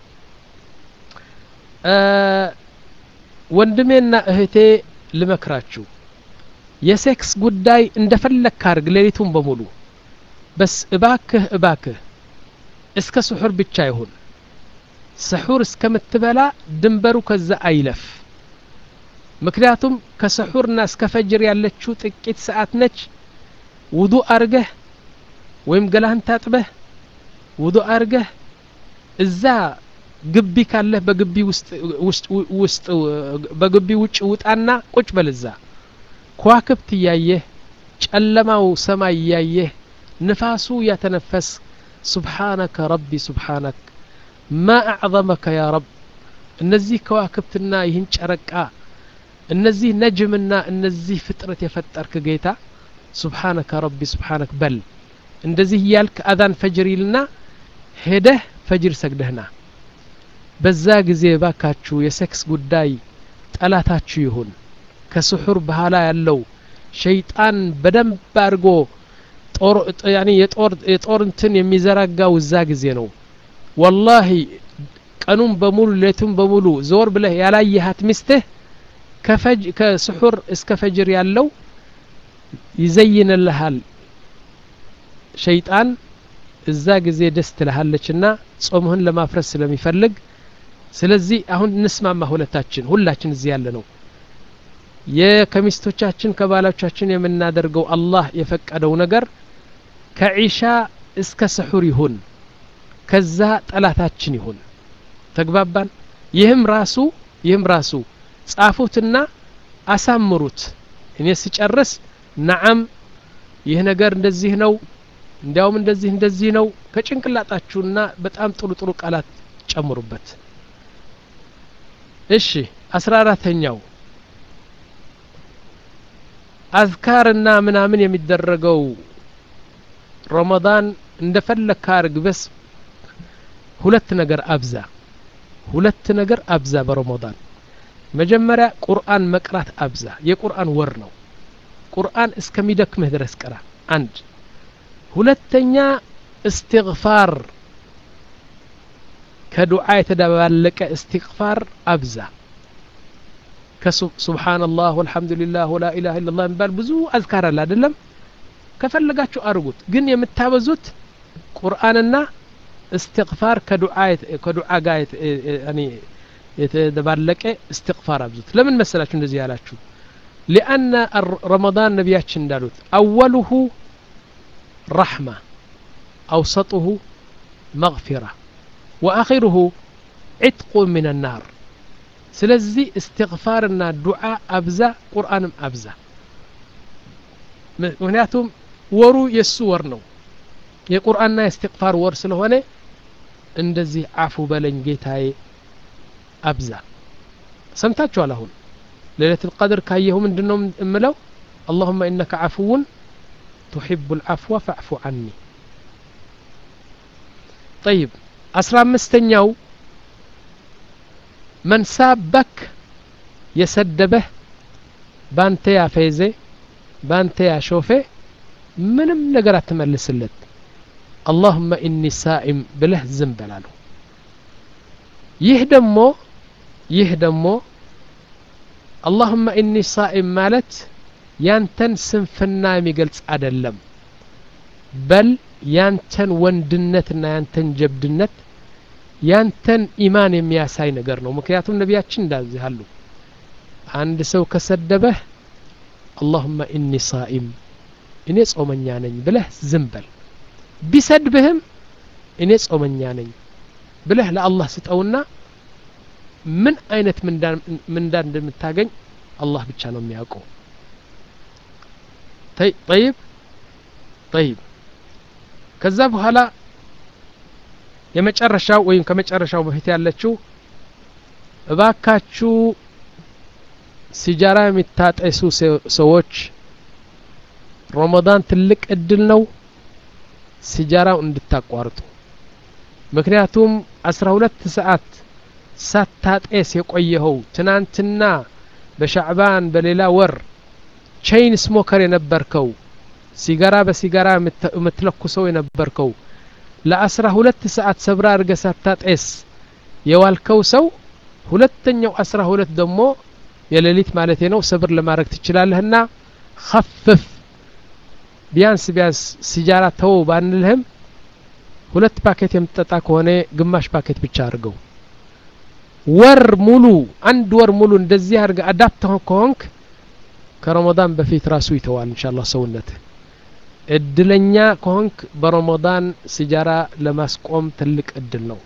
S1: ወንድሜና እህቴ ልመክራችሁ የሴክስ ጉዳይ እንደፈለክ አርግ ሌሊቱን በሙሉ በስ እባክህ እባክህ እስከ ስሑር ብቻ ይሁን ስሑር እስከምትበላ ድንበሩ ከዛ አይለፍ ምክንያቱም ከስሑርና እስከ ፈጅር ያለችው ጥቂት ሰዓት ነች ውዱእ አርገህ ወይም ገላህን ታጥበህ ውዱእ አርገህ እዛ ግቢ ካለህ በግቢ ውስጥ ውስጥ ውስጥ በግቢ ውጭ ውጣና ቁጭ በልዛ ኳክብት ያየህ ጨለማው ሰማይ ያየህ ንፋሱ ያተነፈስ سبحانك ربي سبحانك ما أعظمك يا رب እነዚህ ከዋክብትና ይህን ጨረቃ እነዚህ ነጅምና እነዚህ ፍጥረት የፈጠርክ ጌታ سبحانك ربي سبحانك በል እንደዚህ ያልክ አዛን ፈጅር ይልና ሄደህ ፈጅር ሰግደህና በዛ ጊዜ ባካችሁ የሴክስ ጉዳይ ጠላታችሁ ይሁን ከስሑር በኋላ ያለው ሸይጣን በደንብ አርጎ ጦር ያኒ የጦር የጦር እንትን የሚዘራጋው እዛ ጊዜ ነው والله ቀኑን በሙሉ ሌቱን በሙሉ ዞር ብለህ ያላየሃት ሚስትህ ከፈጅ ከስሑር እስከ ፈጅር ያለው ይዘይንልሃል ሸይጣን እዛ ጊዜ ደስ ትልሃለችና ጾምህን ለማፍረስ ስለሚፈልግ ስለዚህ አሁን እንስማማ ሁለታችን ሁላችን እዚህ ያለ ነው የከሚስቶቻችን ከባላቻችን የምናደርገው አላህ የፈቀደው ነገር ከኢሻ እስከ ስሑር ይሁን ከዛ ጠላታችን ይሁን ተግባባን ይህም ራሱ ይህም ራሱ ጻፉትና አሳምሩት እኔ ሲጨርስ ነዓም ይህ ነገር እንደዚህ ነው እንዲያውም እንደዚህ እንደዚህ ነው ከጭንቅላጣችሁና በጣም ጥሩ ጥሩ ቃላት ጨምሩበት እሺ አስራ አራተኛው አዝካርና ምናምን የሚደረገው ረመዳን እንደፈለክ አርግ በስ ሁለት ነገር አብዛ ሁለት ነገር አብዛ በረመዳን መጀመሪያ ቁርአን መቅራት አብዛ የቁርአን ወር ነው ቁርአን እስከሚደክምህ ድረስ ቀራ አንድ ሁለተኛ استغفار ከዱዓ የተደባለቀ استغفار አብዛ ከሱብሃን አላህ ወልሐምዱሊላህ ወላ ኢላሃ ኢላላህ እንባል ብዙ አዝካር አለ አይደለም ከፈለጋችሁ አርጉት ግን የምታበዙት ቁርአንና استغفار ከዱዓ ከዱዓ ጋር ያኒ የተደባለቀ استغفار አብዙት ለምን መሰላችሁ እንደዚህ ያላችሁ لأن رمضان نبياتش እንዳሉት أوله رحمة أوسطه مغفرة وآخره عتق من النار ስለዚህ استغفارና ዱዓ አብዛ ቁርአንም አብዛ ምክንያቱም ወሩ የሱ ወር ነው የቁርአንና የእስትግፋር ወር ስለሆነ እንደዚህ አፉ በለኝ ጌታዬ አብዛ ሰምታችኋል አሁን ليلة القدر ካየሁ ምንድነው እምለው اللهم انك عفو تحب العفو فاعف عني طيب አስራ አምስተኛው من سابك يسدبه بانت يا فيزي بانت يا شوفي ምንም ነገር አትመልስለት اللهم اني صائم ብለህ ዝም በላሉ ይህ ደሞ ይህ ደሞ اللهم اني صائم ማለት ያንተን ስንፍና የሚገልጽ አይደለም በል ያንተን ወንድነትና ያንተን ጀብድነት ያንተን ኢማን የሚያሳይ ነገር ነው ምክንያቱም ነቢያችን እንደዚህ አሉ አንድ ሰው ከሰደበህ اللهم اني صائم እኔ ጾመኛ ነኝ ብለህ ዝም በል ቢሰድብህም እኔ ጾመኛ ነኝ ብለህ ለአላህ ስጠውና ምን አይነት ምንዳ እንደምታገኝ አላህ ብቻ ነው የሚያውቀው طيب طيب ከዛ በኋላ የመጨረሻው ወይም ከመጨረሻው በፊት ያለችው እባካችሁ ሲጃራ የሚታጠሱ ሰዎች ረመዳን ትልቅ እድል ነው ሲጃራው እንድታቋርጡ ምክንያቱም አስራ ሁለት ሰዓት ሳታጤስ የቆየው ትናንትና በሻዕባን በሌላ ወር ቼይን ስሞከር የነበርከው ሲጋራ በሲጋራ የምትለኩሰው የነበርከው ለአስራ ሁለት ሰዓት ሰብራ አርገ ሳታጤስ የዋልከው ሰው ሁለተኛው አስራ ሁለት ደሞ የሌሊት ማለት ነው ሰብር ለማድረግ ትችላለህና خفف ቢያንስ ቢያንስ ሲጃራ ተው ባንልህም ሁለት ፓኬት የምትጠጣ ከሆነ ግማሽ ፓኬት ብቻ አርገው ወር ሙሉ አንድ ወር ሙሉ እንደዚህ አርገ አዳፕት ሆንክ ከረመዳን በፊት ራሱ ይተዋል ኢንሻአላህ ሰውነት እድለኛ ከሆንክ በረመዳን ሲጃራ ለማስቆም ትልቅ እድል ነው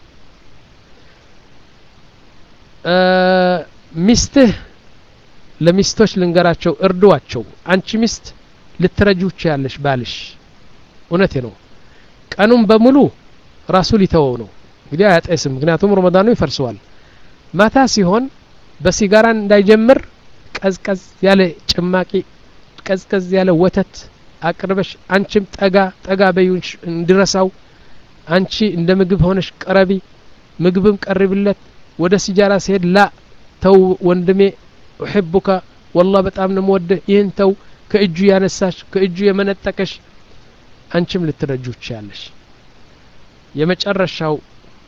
S1: ሚስትህ ለሚስቶች ልንገራቸው እርዱዋቸው አንቺ ሚስት ልትረጁች ያለሽ ባልሽ እውነቴ ነው ቀኑን በሙሉ ራሱ ሊተወው ነው እንግዲህ አያጤስም ምክንያቱም ረመዳኑ ይፈርሰዋል ማታ ሲሆን በሲጋራ እንዳይጀምር ቀዝቀዝ ያለ ጭማቂ ቀዝቀዝ ያለ ወተት አቅርበሽ አንቺም ጠጋ ጠጋ በዩንሽ እንድረሳው አንቺ እንደ ምግብ ሆነሽ ቀረቢ ምግብም ቀርብለት ወደ ሲጃራ ሲሄድ ላ ተው ወንድሜ እحبك والله በጣም ነው ወደ ይሄን ተው ከእጁ ያነሳሽ ከእጁ የመነጠቀሽ አንቺም ልትረጁች ያለሽ የመጨረሻው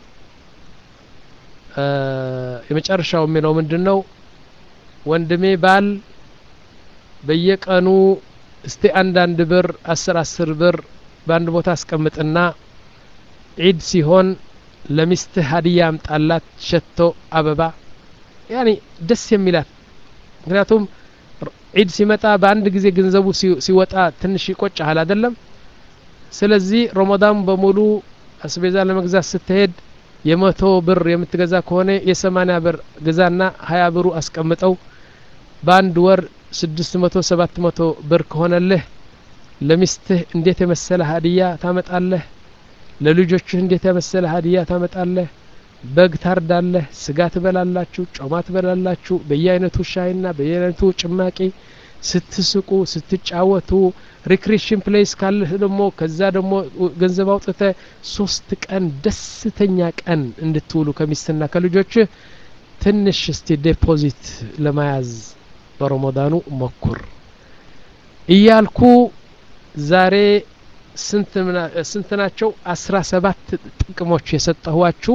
S1: የመጨረሻው ምንው ምንድነው ወንድሜ ባል በየቀኑ እስቲ አንድ አንድ ብር አስር አስር ብር በአንድ ቦታ አስቀምጥና ዒድ ሲሆን ለሚስት ሀዲያ አምጣላት ሸቶ አበባ ያኒ ደስ የሚላት ምክንያቱም ዒድ ሲመጣ በአንድ ጊዜ ገንዘቡ ሲወጣ ትንሽ ይቆጫል አይደለም ስለዚህ ረመዳን በሙሉ አስቤዛ ለመግዛት ስትሄድ የመቶ ብር የምትገዛ ከሆነ የሰማንያ ብር ገዛና ሀያ ብሩ አስቀምጠው በአንድ ወር ስድስት መቶ ሰባት መቶ ብር ከሆነልህ ለሚስትህ እንዴት የመሰለ ሀዲያ ታመጣለህ ለልጆችህ እንዴት የመሰለ ሀዲያ ታመጣለህ በግ ታርዳለህ ስጋ ትበላላችሁ ጮማ ትበላላችሁ በየአይነቱ ሻይና በየአይነቱ ጭማቂ ስትስቁ ስትጫወቱ ሪክሬሽን ፕሌስ ካለህ ደግሞ ከዛ ደግሞ ገንዘብ አውጥተህ ሶስት ቀን ደስተኛ ቀን እንድትውሉ ከሚስትና ከልጆች ትንሽ እስቲ ዲፖዚት ለማያዝ በረመዳኑ ሞክር እያልኩ ዛሬ ስንት ስንት ናቸው አስራ ሰባት ጥቅሞች የሰጠኋችሁ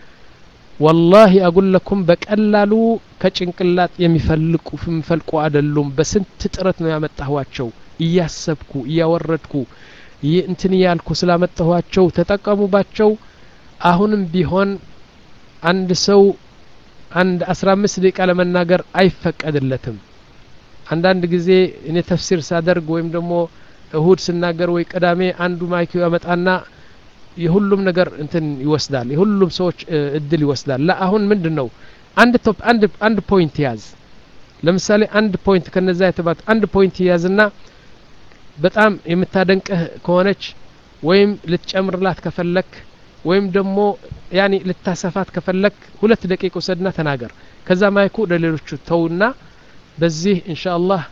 S1: والله أقول لكم በቀላሉ ከጭንቅላት የሚፈልቁ ፍምፈልቁ አይደሉም በስንት ጥረት ነው ያመጣኋቸው እያሰብኩ እያወረድኩ እንትን ያልኩ ስላመጣኋቸው ተጠቀሙባቸው አሁንም ቢሆን አንድ ሰው አንድ አስራ አምስት ደቂቃ ለመናገር አይፈቀድለትም አንዳንድ ጊዜ እኔ ተፍሲር ሳደርግ ወይም ደግሞ እሁድ ስናገር ወይ ቅዳሜ አንዱ ማይክ ያመጣና የሁሉም ነገር እንትን ይወስዳል የሁሉም ሰዎች እድል ይወስዳል ላ አሁን ምንድነው አንድ ቶፕ አንድ አንድ ፖይንት ያዝ ለምሳሌ አንድ ፖይንት ከነዛ የተባት አንድ ፖይንት ያዝና በጣም የምታደንቀህ ከሆነች ወይም ልትጨምርላት ከፈለክ ወይም ደግሞ ያኒ ልታሰፋት ከፈለክ ሁለት ደቂቃ ወሰድና ተናገር ከዛ ማይኩ ለሌሎቹ ተውና በዚህ ኢንሻአላህ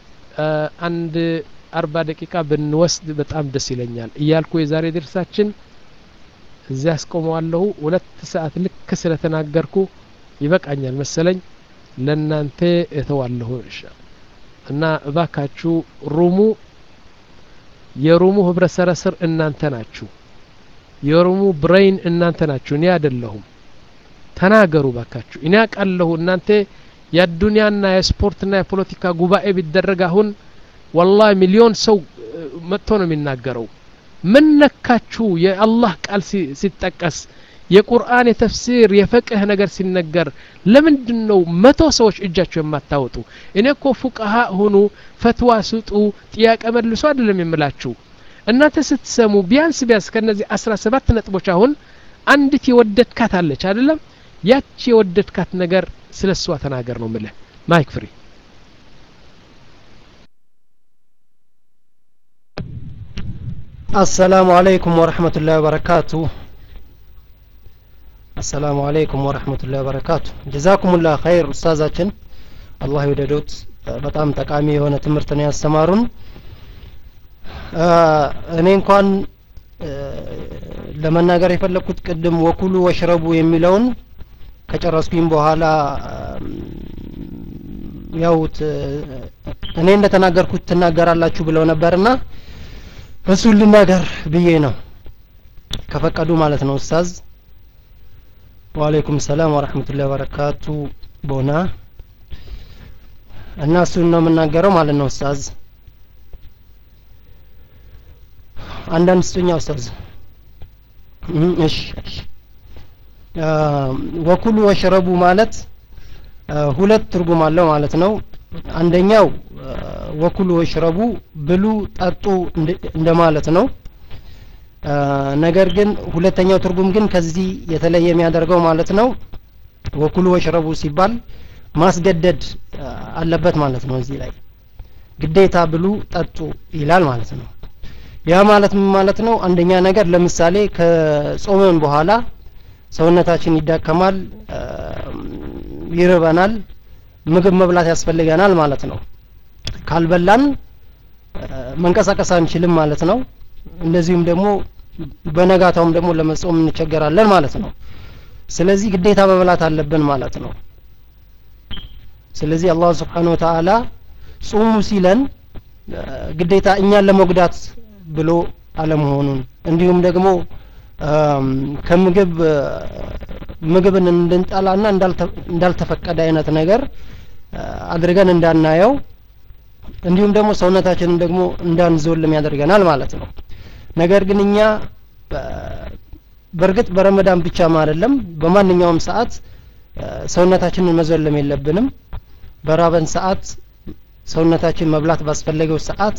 S1: አንድ አርባ ደቂቃ ብንወስድ በጣም ደስ ይለኛል እያልኩ የዛሬ ድርሳችን እዚያ አስቆመዋለሁ ሁለት ሰዓት ልክ ስለተናገርኩ ይበቃኛል መሰለኝ ለናንተ እተዋለሁ ኢንሻአላህ እና እባካችሁ ሩሙ የሩሙ ህብረ ሰረስር እናንተ ናችሁ የሩሙ ብሬን እናንተ ናችሁ እኔ አይደለሁም ተናገሩ ባካችሁ እኔ አቃለሁ እናንተ የዱንያና የስፖርትና የፖለቲካ ጉባኤ ቢደረግ አሁን والله ሚሊዮን ሰው መጥቶ ነው የሚናገረው ምን ነካችሁ የአላህ ቃል ሲጠቀስ የቁርአን የተፍሲር የፍቅህ ነገር ሲነገር ለምንድነው መቶ ሰዎች እጃቸው የማታወጡ እኔ እኮ ፉቃሃ ሆኑ ፈትዋ ስጡ ጥያቄ መልሱ አይደለም የምላችሁ እናንተ ስትሰሙ ቢያንስ ቢያንስ ከነዚህ አስራ ሰባት ነጥቦች አሁን አንዲት የወደድካት አለች አይደለም ያቺ የወደድካት ነገር ስለሷ ተናገር ነው ማለት ማይክ ፍሪ
S2: السلام عليكم ورحمة الله وبركاته السلام عليكم ورحمة الله وبركاته جزاكم الله خير أستاذاتنا الله يوددوت በጣም ጠቃሚ የሆነ ትምህርት ነው ያስተማሩን እኔ እንኳን ለመናገር የፈለኩት ቅድም ወኩሉ ወሽረቡ የሚለውን ከጨረስኩኝ በኋላ ያውት እኔ እንደተናገርኩት ተናገራላችሁ ብለው ነበርና እሱን ልናገር ብዬ ነው ከፈቀዱ ማለት ነው ኡስታዝ ወአለይኩም ሰላም ወራህመቱላሂ ወበረካቱ ቦና እና እሱን ነው የምናገረው ማለት ነው ኡስታዝ አንዳንድ ስጡኛ ኡስታዝ እሺ ወኩሉ ወሽረቡ ማለት ሁለት ትርጉም አለው ማለት ነው አንደኛው ወኩሉ ወሽረቡ ብሉ ጠጡ እንደማለት ነው ነገር ግን ሁለተኛው ትርጉም ግን ከዚህ የተለየ የሚያደርገው ማለት ነው ወኩሉ ወሽረቡ ሲባል ማስገደድ አለበት ማለት ነው እዚህ ላይ ግዴታ ብሉ ጠጡ ይላል ማለት ነው ያ ማለት ምን ማለት ነው አንደኛ ነገር ለምሳሌ ከጾመን በኋላ ሰውነታችን ይዳከማል ይርበናል ምግብ መብላት ያስፈልገናል ማለት ነው ካልበላን መንቀሳቀስ አንችልም ማለት ነው እንደዚህም ደግሞ በነጋታውም ደግሞ ለመጾም እንቸገራለን ማለት ነው ስለዚህ ግዴታ መብላት አለብን ማለት ነው ስለዚህ አላህ Subhanahu Wa Ta'ala ጾሙ ሲለን ግዴታ እኛን ለመጉዳት ብሎ አለመሆኑን እንዲሁም ደግሞ ከምግብ ምግብን እንድንጣላና እንዳልተፈቀደ አይነት ነገር አድርገን እንዳናየው እንዲሁም ደግሞ ሰውነታችንን ደግሞ እንዳንዞልም ያደርገናል ማለት ነው ነገር ግን እኛ በርግጥ በረመዳን ብቻ አይደለም በማንኛውም ሰዓት ሰውነታችንን መዘለም የለብንም በራበን ሰዓት ሰውነታችን መብላት ባስፈለገው ሰዓት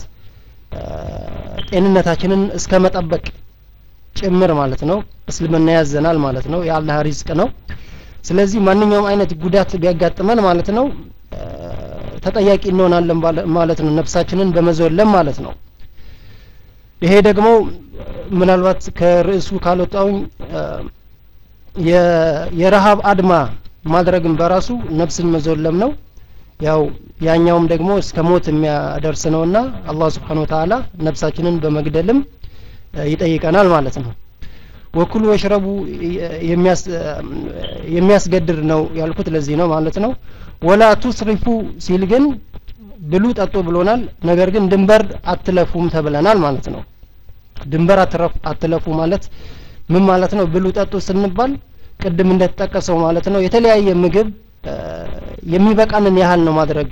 S2: ጤንነታችንን እስከ መጠበቅ ጭምር ማለት ነው እስልምና ያዘናል ማለት ነው የአላህ ሪዝቅ ነው ስለዚህ ማንኛውም አይነት ጉዳት ቢያጋጥመን ማለት ነው ተጠያቂ እንሆናለን ማለት ነው ነፍሳችንን በመዘለም ማለት ነው ይሄ ደግሞ ምናልባት ከርዕሱ ካልወጣውኝ የረሃብ አድማ ማድረግን በራሱ ነፍስን መዘለም ነው ያው ያኛውም ደግሞ እስከ ሞት የሚያደርስ ነውና አላህ Subhanahu Wa Ta'ala ነፍሳችንን በመግደልም ይጠይቀናል ማለት ነው ወኩሉ ወሽረቡ የሚያስ የሚያስገድር ነው ያልኩት ለዚህ ነው ማለት ነው ወላ ቱስሪፉ ሲል ግን ብሉ ጠጡ ብሎናል ነገር ግን ድንበር አትለፉም ተብለናል ማለት ነው ድንበር አትለፉ ማለት ምን ማለት ነው ብሉ ጠጡ ስንባል ቅድም እንደተጠቀሰው ማለት ነው የተለያየ ምግብ የሚበቃንን ያህል ነው ማድረግ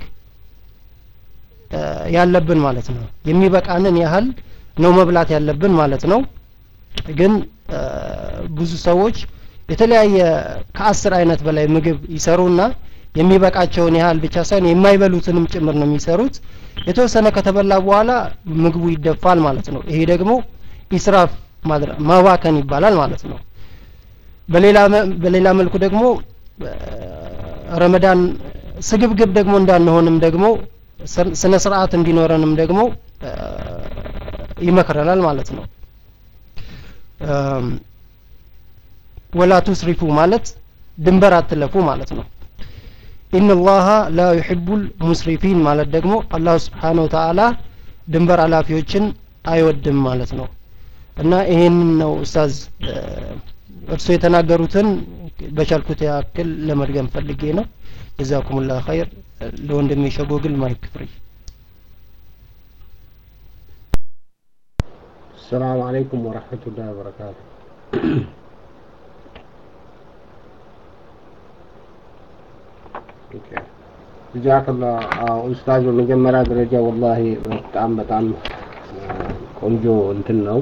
S2: ያለብን ማለት ነው የሚበቃንን ያህል ነው መብላት ያለብን ማለት ነው ግን ብዙ ሰዎች የተለያየ ከአስር አይነት በላይ ምግብ ይሰሩና የሚበቃቸውን ያህል ብቻ ሳይሆን የማይበሉትንም ጭምር ነው የሚሰሩት የተወሰነ ከተበላ በኋላ ምግቡ ይደፋል ማለት ነው ይሄ ደግሞ ኢስራፍ ማድረግ ማዋከን ይባላል ማለት ነው በሌላ በሌላ መልኩ ደግሞ ረመዳን ስግብግብ ደግሞ እንዳንሆንም ደግሞ ስነ ስርዓት እንዲኖረንም ደግሞ ይመከረናል ማለት ነው ወላ ቱስሪፉ ማለት ድንበር አትለፉ ማለት ነው ኢነ አላህ ላ ይحبul ሙስሪፊን ማለት ደግሞ አላህ Subhanahu Wa Ta'ala ድንበር አላፊዎችን አይወድም ማለት ነው እና ይሄንን ነው ኡስታዝ እርሱ የተናገሩትን በቻልኩት ያክል ለመድገም ፈልጌ ነው ጀዛኩሙላህ ኸይር ለወንድሜ ሸጎግል ማይክ ፍሪ
S3: السلام عليكم ورحمة الله وبركاته جزاك الله أستاذ المجمرة درجة والله بتعم بتعم ቆንጆ እንትን ነው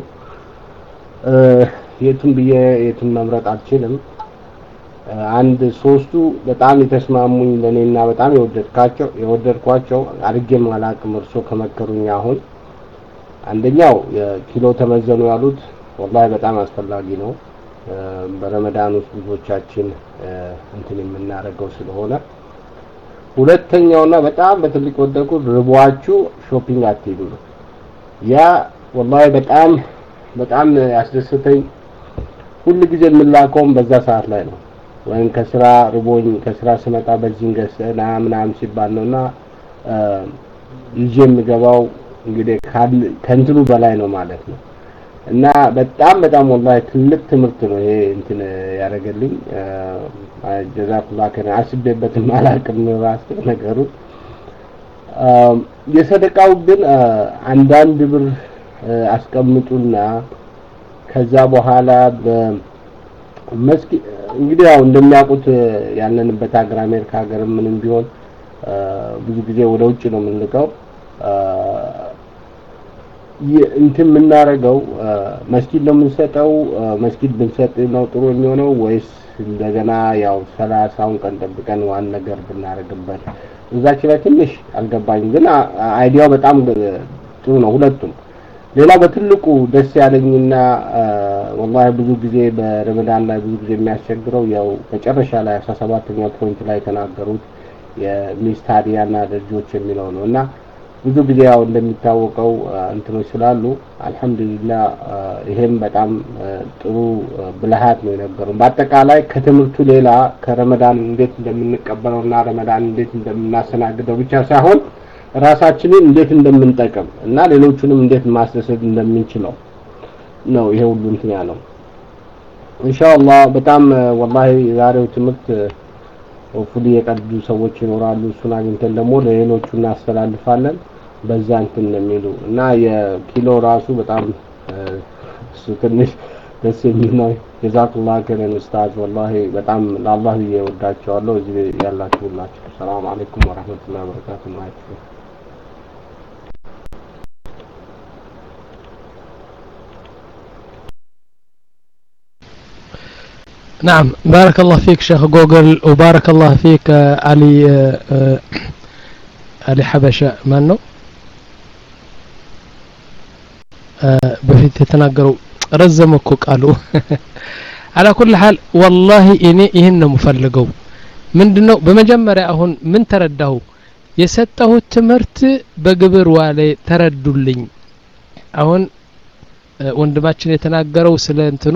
S3: የቱን ብዬ የቱን መምረጥ አልችልም አንድ ሶስቱ በጣም የተስማሙኝ ለኔና በጣም የወደድኳቸው የወደድኳቸው አድርጌም አላቅም እርሶ ከመከሩኝ አሁን አንደኛው የኪሎ ተመዘኑ ያሉት والله በጣም አስፈላጊ ነው በረመዳን ውስጥ ብዙዎቻችን እንትን የምናረጋው ስለሆነ ሁለተኛውና በጣም በትልቅ ወደቁ ርቧችሁ ሾፒንግ አትሄዱ ያ والله በጣም በጣም ያስደስተኝ ሁሉ ጊዜ የምላቀውም በዛ ሰዓት ላይ ነው ወይም ከስራ ርቦኝ ከስራ ስመጣ በዚህን ገሰና ምናምን ሲባል ነውና ይዤ የምገባው እንግዲህ ከንትኑ በላይ ነው ማለት ነው እና በጣም በጣም والله ትልቅ ትምህርት ነው ይሄ እንትን ያረጋልኝ ጀዛኩላህ ከነ አስቤበት ማላቅም ራስ ነገሩ የሰደቃው ግን አንዳንድ ብር አስቀምጡና ከዛ በኋላ በመስኪ እንግዲህ ያው እንደሚያውቁት ያለንበት ሀገር አሜሪካ ሀገር ምንም ቢሆን ብዙ ጊዜ ወደ ውጭ ነው የምንልቀው እንትን የምናረጋው መስጊድ ነው የምንሰጠው መስጊድ ብንሰጥ ነው ጥሩ የሚሆነው ወይስ እንደገና ያው ሰላሳውን ቀን ጠብቀን ዋን ነገር ብናረግበት እዛች ላይ ትንሽ አልገባኝም ግን አይዲያው በጣም ጥሩ ነው ሁለቱም ሌላ በትልቁ ደስ ያለኝና والله ብዙ ጊዜ በረመዳን ላይ ብዙ ጊዜ የሚያስቸግረው ያው መጨረሻ ላይ አስራ ሰባተኛው ፖይንት ላይ ተናገሩት የሚስታዲያና ልጆች የሚለው ነውና ብዙ ጊዜ ያው እንደሚታወቀው እንትኖች ስላሉ አልহামዱሊላህ ይሄም በጣም ጥሩ ብልሃት ነው የነበረው በአጠቃላይ ከትምህርቱ ሌላ ከረመዳን እንዴት እንደምንቀበለውና ረመዳን እንዴት እንደምናሰናግደው ብቻ ሳይሆን ራሳችንን እንዴት እንደምንጠቀም እና ሌሎቹንም እንዴት ማስደሰት እንደምንችለው ነው ይሄ ሁሉ እንትን ያለው ኢንሻአላህ በጣም والله ዛሬው ትምህርት ሆፉሊ የቀዱ ሰዎች ይኖራሉ እሱን አግኝተን ደግሞ ለሌሎቹ እናስተላልፋለን በዛ እንትን የሚሉ እና የኪሎ ራሱ በጣም እሱ ትንሽ ደስ የሚል ነው ጀዛኩላህ ከረን ኡስታዝ والله በጣም ለአላህ ይወዳቸዋለሁ እዚህ ያላችሁ ሁላችሁ ሰላም አለይኩም ወራህመቱላሂ ወበረካቱሁ ማለት
S1: نعم بارك الله فيك شيخ جوجل وبارك الله فيك علي علي حبشة مانو بفيت يتناقروا رزمكوا قالوا على كل حال والله اني ይሄን ነው مفلقው ምንድነው በመጀመሪያ አሁን ምን ተረዳው የሰጠሁት ትምህርት በግብር ዋለ ተረዱልኝ አሁን ወንድማችን የተናገረው ስለ እንትኑ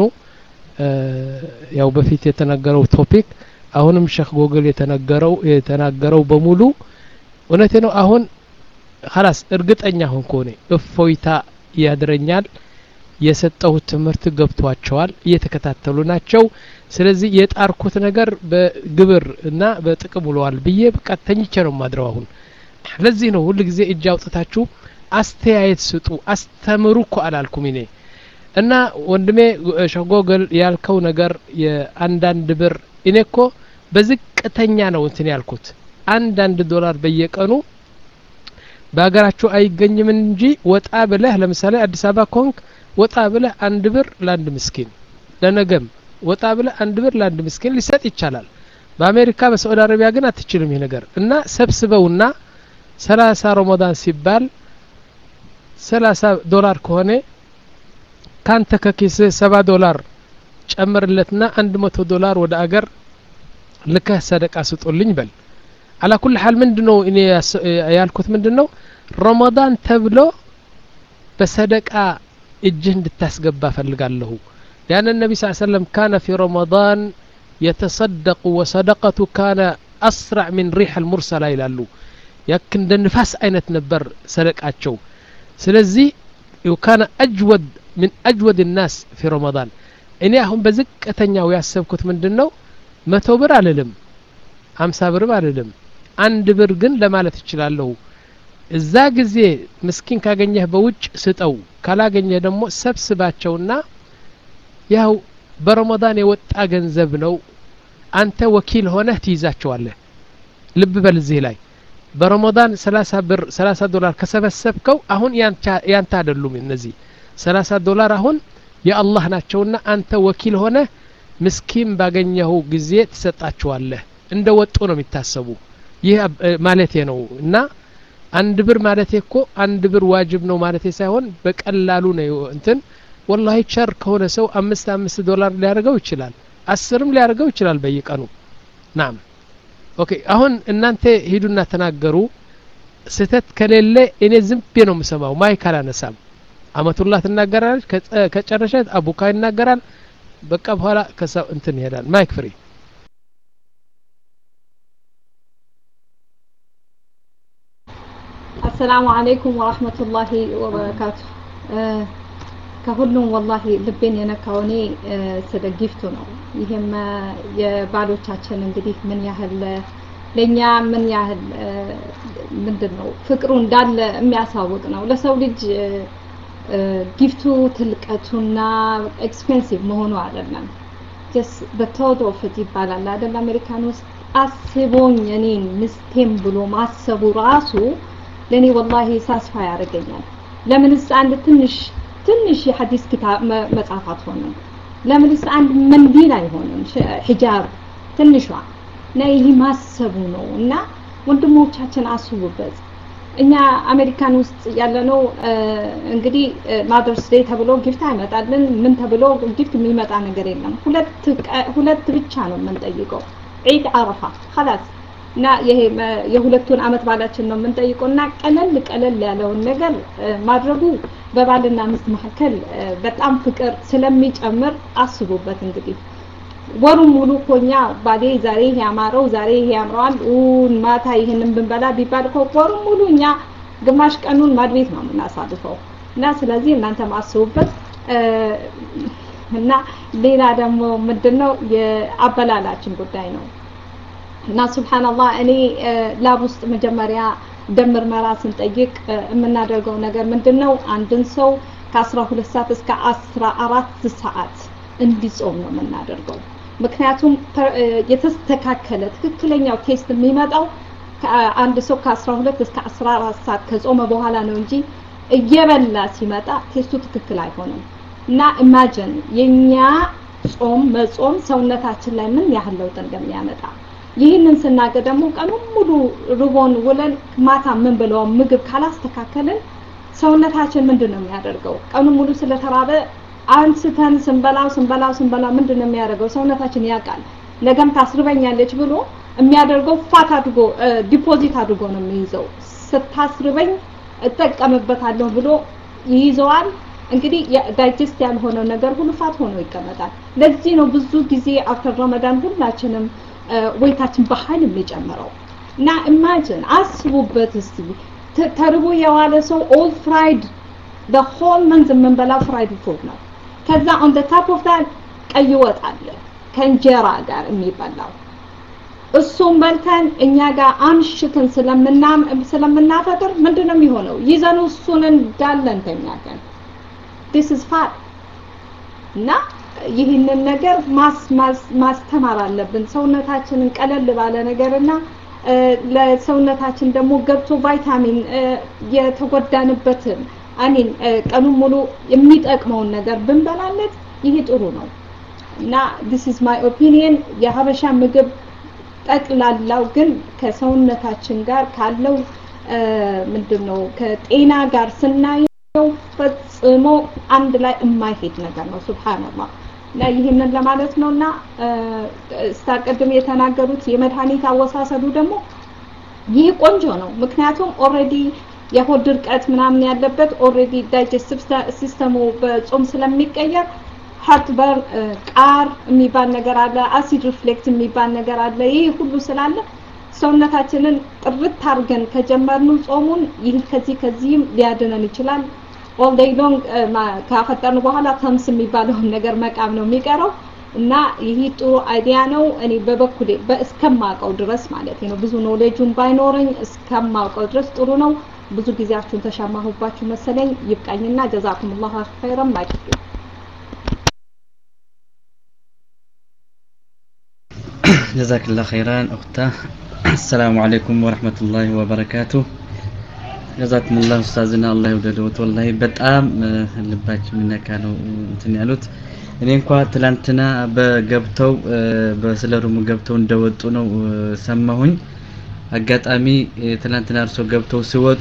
S1: ያው በፊት የተናገረው ቶፒክ አሁንም ሼክ ጎግል የተናገረው የተናገረው በሙሉ እውነቴ ነው አሁን خلاص እርግጠኛ ሆንኩ እኔ እፎይታ ያድረኛል የሰጠሁት ትምህርት ገብቷቸዋል እየተከታተሉ ናቸው ስለዚህ የጣርኩት ነገር በግብር እና በጥቅም ውለዋል ብዬ በቃ ተኝቼ ነው ማድረው አሁን ለዚህ ነው ሁሉ ጊዜ እጅ አውጥታችሁ አስተያየት ስጡ አስተምሩ እኮ አላልኩም እኔ እና ወንድሜ ሸጎገል ያልከው ነገር የአንዳንድ ብር እኔ እኮ በዝቅተኛ ነው እንትን ያልኩት አንዳንድ ዶላር በየቀኑ በአገራችሁ አይገኝም እንጂ ወጣ ብለህ ለምሳሌ አዲስ አበባ ኮንክ ወጣ ብለህ አንድ ብር ለአንድ ምስኪን ለነገም ወጣ ብለህ አንድ ብር ለአንድ ምስኪን ሊሰጥ ይቻላል በአሜሪካ በሳዑዲ አረቢያ ግን አትችልም ይሄ ነገር እና ሰብስበውና ሰላሳ ረመዳን ሲባል ሰላሳ ዶላር ከሆነ ካንተ ከኪስ ሰባ ዶላር ጨምርለትና አንድ መቶ ዶላር ወደ አገር ልከህ ሰደቃ ስጡልኝ በል على كل حال ምንድነው እኔ ያልኩት ምንድነው ረመዳን ተብሎ በሰደቃ እጅህ እንድታስገባ ፈልጋለሁ لأن النبي صلى الله عليه وسلم كان في رمضان يتصدق وصدقته كان أسرع من ريح المرسلة ይላሉ ያክን እንደንፋስ አይነት ነበር ሰደቃቸው ስለዚህ وكان أجود من أجود الناس في رمضان እኔ አሁን በዝቅተኛው ያሰብኩት ምንድነው መቶ ብር አልልም ሃምሳ ብር አይደለም አንድ ብር ግን ለማለት ይችላልው እዛ ጊዜ ምስኪን ካገኘህ በውጭ ስጠው ካላገኘህ ደግሞ ሰብስባቸውና ያው በረመዳን የወጣ ገንዘብ ነው አንተ ወኪል ሆነህ ትይዛቸዋለህ ልብ በል እዚህ ላይ በረመዳን ሰላሳ ብር ሰላሳ ዶላር ከሰበሰብከው አሁን ያንተ ያንተ አይደሉም እነዚህ ሰላሳ ዶላር አሁን የአላህ ናቸውና አንተ ወኪል ሆነህ ምስኪን ባገኘው ጊዜ ትሰጣቸዋለህ እንደ ወጡ ነው የሚታሰቡ ይህ ማለቴ ነው እና አንድ ብር ማለቴ እኮ አንድ ብር ዋጅብ ነው ማለቴ ሳይሆን በቀላሉ ነው እንትን والله ቸር ከሆነ ሰው አምስት አምስት ዶላር ሊያርገው ይችላል አስርም ሊያርገው ይችላል በየቀኑ ናም ኦኬ አሁን እናንተ ሄዱና ተናገሩ ስተት ከሌለ እኔ ዝም ብዬ ነው የምሰማው ማይክ አላነሳም አመቱላህ ተናገራለች ከጨረሻት አቡካ ይናገራል በቃ በኋላ ከሰው እንትን ይሄዳል ማይክ ፍሪ
S4: السلام عليكم ورحمة الله وبركاته كهلهم والله لبين ينكوني سدقيفتو ነው ይሄም የባሎቻችን እንግዲህ ምን ያህል ለኛ ምን ያህል ምንድነው ፍቅሩ እንዳለ የሚያሳውቅ ነው ለሰው ልጅ ጊፍቱ ትልቀቱና ኤክስፔንሲቭ መሆኑ አይደለም just the thought of it ይባላል አይደል አሜሪካን ውስጥ አስቦኝ እኔን ምስቴም ብሎ ማሰቡ ራሱ ለኔ والله ሳስፋ ያረጋኛል ለምንስ አንድ ትንሽ ትንሽ የሐዲስ kitab መጻፋት ሆነ ለምንስ አንድ መንዲል አይሆንም ሒጃብ ትንሿ ነይ ማሰቡ ነው እና ወንድሞቻችን አስቡበት እኛ አሜሪካን ውስጥ ያለነው እንግዲህ ማደርስ ዴይ ተብሎ ጊፍት አይመጣልን ምን ተብሎ ጊፍት የሚመጣ ነገር የለም ሁለት ሁለት ብቻ ነው የምንጠይቀው ዒድ አረፋ خلاص እና ይሄ የሁለቱን አመት ባላችን ነው የምንጠይቀውና ቀለል ቀለል ያለውን ነገር ማድረጉ በባልና ሚስት መካከል በጣም ፍቅር ስለሚጨምር አስቡበት እንግዲህ ወሩ ሙሉ ኮኛ ባዴ ዛሬ ያማረው ዛሬ ያምራል ኡን ማታ ይሄንን ብንበላ ቢባል ወሩ ሙሉኛ ግማሽ ቀኑን ማድቤት ነው እናሳልፈው እና ስለዚህ እናንተ ማስቡበት እና ሌላ ደግሞ ምንድነው የአበላላችን ጉዳይ ነው እና ሱብሃንአላህ እኔ ላብ ውስጥ መጀመሪያ ደምር መራስን ጠይቅ የምናደርገው ነገር ምንድነው አንድን ሰው ከ12 ሰዓት እስከ አስራ አራት ሰዓት እንዲጾም ነው የምናደርገው ምክንያቱም የተስተካከለ ትክክለኛው ቴስት የሚመጣው አንድ ሰው ከ12 እስከ አስራ አራት ሰዓት ከጾመ በኋላ ነው እንጂ እየበላ ሲመጣ ቴስቱ ትክክል አይሆንም እና ኢማጂን የኛ ጾም መጾም ሰውነታችን ላይ ምን ያህል ለውጥ እንደሚያመጣ ይህንን ስናገር ደግሞ ቀኑን ሙሉ ሩቦን ወለን ማታ ምን ብለው ምግብ ካላስተካከለን ሰውነታችን ምንድነው የሚያደርገው ቀኑን ሙሉ ስለተራበ አንስተን ስንበላው ስንበላው ስንበላው ምንድነው የሚያደርገው ሰውነታችን ያቃል ነገም ታስርበኛለች ብሎ የሚያደርገው ፋት አድርጎ ዲፖዚት አድርጎ ነው የሚይዘው ስታስርበኝ እጠቀምበታለሁ ብሎ ይይዘዋል እንግዲህ ዳይጀስት ያልሆነ ነገር ሁሉ ፋት ሆኖ ይቀመጣል ለዚህ ነው ብዙ ጊዜ አፍተር ረመዳን ሁላችንም ወይታችን በኃይል የሚጨምረው እና ኢማጂን አስቡበት እስቲ ተርቦ የዋለ ሰው ኦል ፍራይድ the whole month የምንበላው ፍራይድ ፉድ ነው ከዛ on the top of that ቀይ ወጥ አለ ከእንጀራ ጋር የሚበላው እሱም በልተን እኛ ጋር አንሽተን ስለምናም ስለምናፈጥር ምንድነው የሚሆነው ይዘኑ እሱን እንዳለን ተኛለን this is fat እና ይህንን ነገር ማስ ማስተማር አለብን ሰውነታችንን ቀለል ባለ ነገርና ለሰውነታችን ደግሞ ገብቶ ቫይታሚን የተጎዳንበትን አሚን ቀኑ ሙሉ የሚጠቅመውን ነገር ብንበላለት ይሄ ጥሩ ነው እና this is my opinion የሀበሻ ምግብ ጠቅላላው ግን ከሰውነታችን ጋር ካለው ምንድነው ከጤና ጋር ስናየው ፈጽሞ አንድ ላይ የማይሄድ ነገር ነው ሱብሃንአላህ እና ይሄንን ለማለት ነውና ስታቀድም የተናገሩት የመድኃኒት አወሳሰዱ ደግሞ ይህ ቆንጆ ነው ምክንያቱም ኦሬዲ የሆድ ድርቀት ምናምን ያለበት ኦሬዲ ዳይጀስቲቭ ሲስተሙ በጾም ስለሚቀየር ሃርት በርን ቃር የሚባል ነገር አለ አሲድ ሪፍሌክት የሚባል ነገር አለ ይሄ ሁሉ ስላለ ሰውነታችንን ጥርት አድርገን ከጀመርኑ ጾሙን ይህ ከዚህ ከዚህም ሊያድነን ይችላል all day long ካፈጠርን በኋላ ተምስ የሚባለው ነገር መቃም ነው የሚቀረው እና ይሄ ጥሩ አይዲያ ነው እኔ በበኩሌ በእስከማውቀው ድረስ ማለት ነው ብዙ ኖሌጁን ባይኖርኝ እስከማውቀው ድረስ ጥሩ ነው ብዙ ጊዜያችሁን ተሻማሁባችሁ መሰለኝ ይብቃኝና ጀዛኩሙላሁ ኸይራን ማይክ
S5: جزاك الله خيرا أختا السلام عليكم ورحمة الله وبركاته جزاكم الله أستاذنا الله يوددوت والله በጣም ልባችን ምነካለው እንትን ያሉት እኔ እንኳን ትላንትና በገብተው በስለሩም ገብተው እንደወጡ ነው ሰማሁኝ አጋጣሚ ትላንትና እርሶ ገብተው ሲወጡ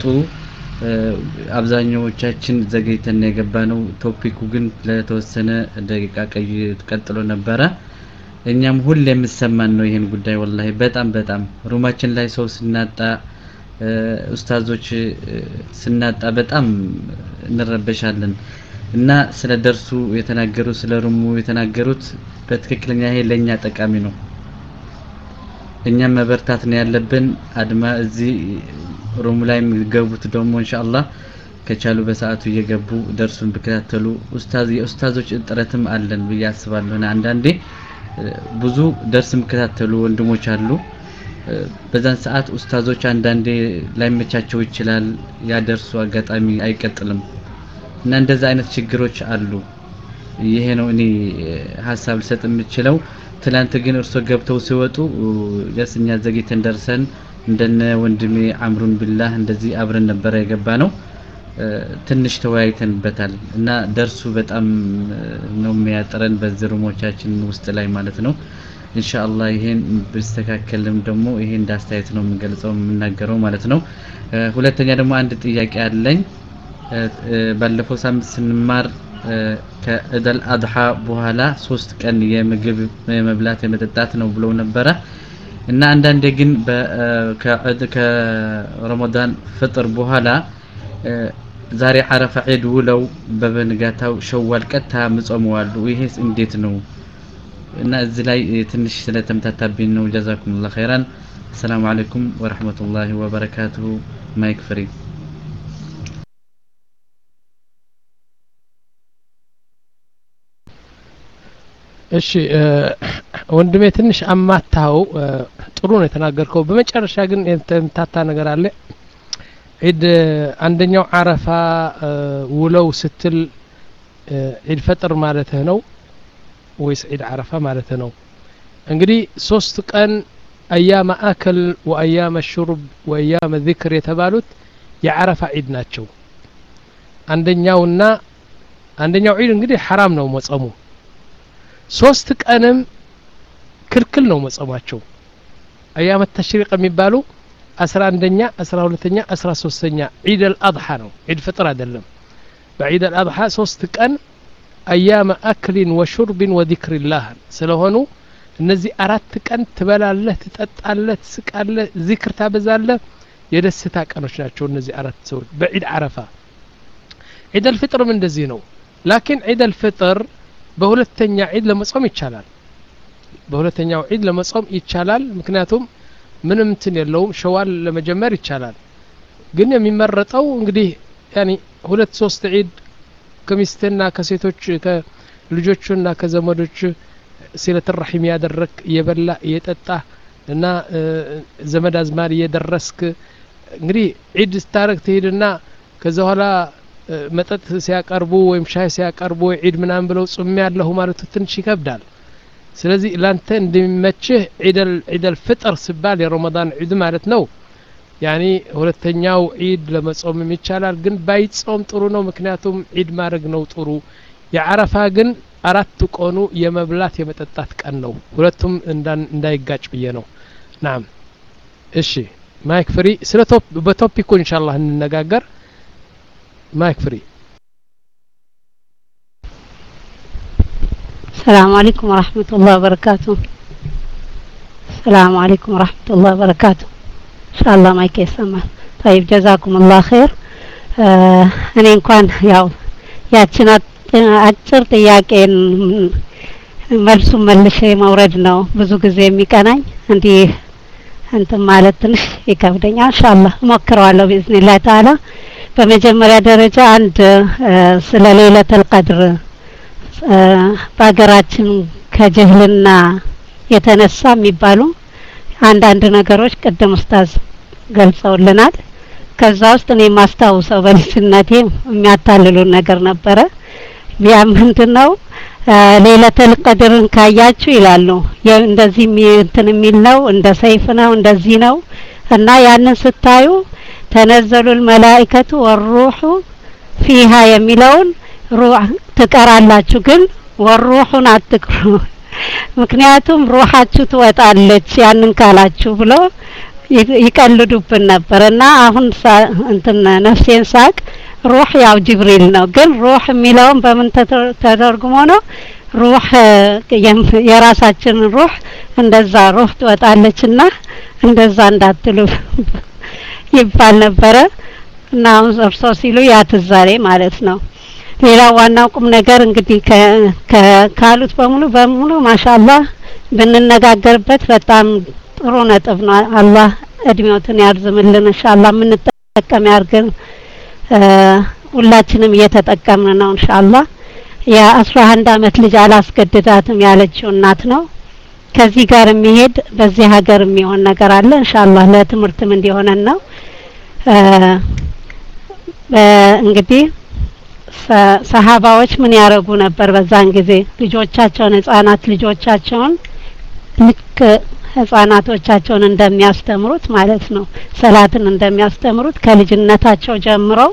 S5: አብዛኛዎቻችን ዘገይተን የገባነው ቶፒኩ ግን ለተወሰነ ደቂቃ ቀይ ተቀጥሎ ነበረ እኛም ሁሉ የምሰማን ነው ይሄን ጉዳይ والله በጣም በጣም ሩማችን ላይ ሰው ስናጣ ኡስታዞች ስናጣ በጣም እንረበሻለን እና ስለ ደርሱ የተናገሩ ስለ ሩሙ የተናገሩት በትክክለኛ ይሄ ለኛ ጠቃሚ ነው እኛም መበርታት ነው ያለብን አድማ እዚህ ሩም ላይ የሚገቡት ደግሞ ኢንሻአላህ ከቻሉ በሰዓቱ እየገቡ ደርሱን በከታተሉ ኡስታዝ የኡስታዞች ጥረትም አለን በያስባለሁ አንዳንዴ ብዙ ደርስ መከታተሉ ወንድሞች አሉ በዛን ሰዓት ኡስታዞች አንዳንዴ ላይመቻቸው ይችላል ያደርሱ አጋጣሚ አይቀጥልም እና እንደዛ አይነት ችግሮች አሉ ይሄ ነው እኔ ሐሳብ ልሰጥ የምችለው ትላንት ግን እርሶ ገብተው ሲወጡ ያስኛ ዘግይተን ደርሰን እንደነ ወንድሜ አምሩን ቢላህ እንደዚህ አብረን ነበር የገባነው ትንሽ ተወያይተንበታል እና ደርሱ በጣም ነው የሚያጠረን በዝሩሞቻችን ውስጥ ላይ ማለት ነው ኢንሻአላህ ይሄን በስተካከልም ደግሞ ይሄ እንዳስተያየት ነው የምገልጸው የምናገረው ማለት ነው ሁለተኛ ደግሞ አንድ ጥያቄ አለኝ ባለፈው ሳምንት ስንማር ከኢድል አድሃ በኋላ ሶስት ቀን የምግብ የመብላት የመጠጣት ነው ብለው ነበር እና አንዳንዴ ግን ከረመዳን ፍጥር በኋላ ዛሬ አረፋ ዒድ ውለው በበንጋታው ሸዋል ቀጣ መጾመዋሉ ይሄስ እንዴት ነው እና እዚህ ላይ ትንሽ ስለተምታታብኝ ነው ጀዛኩሙላህ ኸይራን ሰላም አለይኩም ወራህመቱላሂ ወበረካቱሁ ማይክ ፍሪ
S1: እሺ ወንድሜ ትንሽ አማታው ጥሩ ነው የተናገርከው በመጨረሻ ግን የተምታታ ነገር አለ ዒድ አንደኛው አረፋ ውለው ስትል ዒድ ፈጥር ማለት ነው ወይስ ዒድ አረፋ ማለት ነው እንግዲህ ሶስት ቀን አያመ አከል ወአያመ ሽሩብ ወአያመ ዚክር የተባሉት የአረፋ ዒድ ናቸው አንደኛውና አንደኛው ዒድ እንግዲህ حرام ነው መጾሙ ሶስት ቀንም ክልክል ነው መጾማቸው አያመ ተሽሪቅ የሚባሉ አስራ አንደኛ አስራ ሁለተኛ አስራ ሶስተኛ ዒድ አልአድሃ ነው ዒድ ፍጥር አይደለም በዒድ አልአድሃ ሶስት ቀን አያመ አክል ወሽርብ ወذكر الله ስለሆኑ እነዚህ አራት ቀን ትበላለህ ትጠጣለህ ትስቃለህ ዚክር ታበዛለህ የደስታ ቀኖች ናቸው እነዚህ አራት ሰዎች በዒድ አረፋ ዒድ አልፍጥርም እንደዚህ ነው ላኪን ዒድ አልፍጥር በሁለተኛ ዒድ ለመጾም ይቻላል በሁለተኛው ዒድ ለመጾም ይቻላል ምክንያቱም ምንም እንትን የለውም ሸዋል ለመጀመር ይቻላል ግን የሚመረጠው እንግዲህ ያኒ ሁለት ሶስት ዒድ ከሚስትና ከሴቶች ከልጆችና ከዘመዶች ሲለት الرحم ያደረክ የበላ የጠጣ እና ዘመድ አዝማድ የደረስክ እንግዲህ ዒድ ስታረክ ትሄድና ከዛ ኋላ መጠጥ ሲያቀርቡ ወይም ሻይ ሲያቀርቡ ዒድ ምናምን ብለው ጾም ያለው ማለት ትንሽ ይከብዳል ስለዚህ ላንተ እንደሚመችህ ዒድ ዒድ الفطر ሲባል የረመዳን ዒድ ማለት ነው ያኒ ሁለተኛው ዒድ ለመጾም ይቻላል ግን ባይጾም ጥሩ ነው ምክንያቱም ዒድ ማድረግ ነው ጥሩ የዓረፋ ግን አራት ቆኑ የመብላት የመጠጣት ቀን ነው ሁለቱም እንዳይጋጭ ብዬ ነው ናም እሺ ማይክ ፍሪ ስለ ቶፕ በቶፒኩ ኢንሻአላህ እንነጋገር ማይክ ፍሪ
S6: السلام عليكم ورحمة الله وبركاته السلام عليكم ورحمة الله وبركاته إن شاء الله ما يكسمع طيب جزاكم الله خير أنا إن كان ياو ياتشنا አጭር ጥያቄን መልሱ መልሼ መውረድ ነው ብዙ ጊዜ የሚቀናኝ እንዲህ እንትን ማለት ትንሽ ይከብደኛል ኢንሻአላህ እሞክረዋለሁ በኢዝኒላህ ተዓላ በመጀመሪያ ደረጃ አንድ ስለ ሌሊተል ቀድር በአገራችን ከጀህልና የተነሳ የሚባሉ አንድ አንድ ነገሮች ቀደም ኡስታዝ ገልጸውልናል ከዛ ውስጥ እኔ ማስታውሰው በልጅነቴ የሚያታልሉ ነገር ነበረ ያ ምንድነው ሌሊተል ቀድርን ካያችሁ ይላሉ እንደዚህ እንትን የሚል ነው እንደ ሰይፍ ነው እንደዚህ ነው እና ያንን ስታዩ ተነዘሉል መላእክቱ ወሩሁ ፊሃ የሚለውን ሩህ ትቀራላችሁ ግን ወሩሁን አትቅሩ ምክንያቱም ሩሃችሁ ትወጣለች ያንን ካላችሁ ብሎ ይቀልዱብን ነበርና አሁን እንትን ነፍሴን ሳቅ ሩህ ያው ጅብሪል ነው ግን ሩህ የሚለውን በምን ተተርጉሞ ነው ሩህ የራሳችን ሩህ እንደዛ ሩህ ትወጣለችና እንደዛ እንዳትሉ ይባል ነበረ እና እርሶ ሲሉ ያትዛሬ ማለት ነው ሌላው ዋናው ቁም ነገር እንግዲህ ካሉት በሙሉ በሙሉ ማሻአላህ ብንነጋገርበት በጣም ጥሩ ነጥብ ነው አላህ እድሜዎትን ያርዝምልን ኢንሻአላህ ምን ተጠቀም ያርገን ሁላችንም እየተጠቀምን ነው ኢንሻአላህ የአስራ አንድ አመት ልጅ አላስገድዳትም ያለችው እናት ነው ከዚህ ጋር የሚሄድ በዚህ ሀገር የሚሆን ነገር አለ ኢንሻአላህ ለትምህርትም እንዲሆነን ነው እንግዲህ ሰሃባዎች ምን ያረጉ ነበር በዛን ጊዜ ልጆቻቸውን ህፃናት ልጆቻቸውን ልክ ህፃናቶቻቸውን እንደሚያስተምሩት ማለት ነው ሰላትን እንደሚያስተምሩት ከልጅነታቸው ጀምረው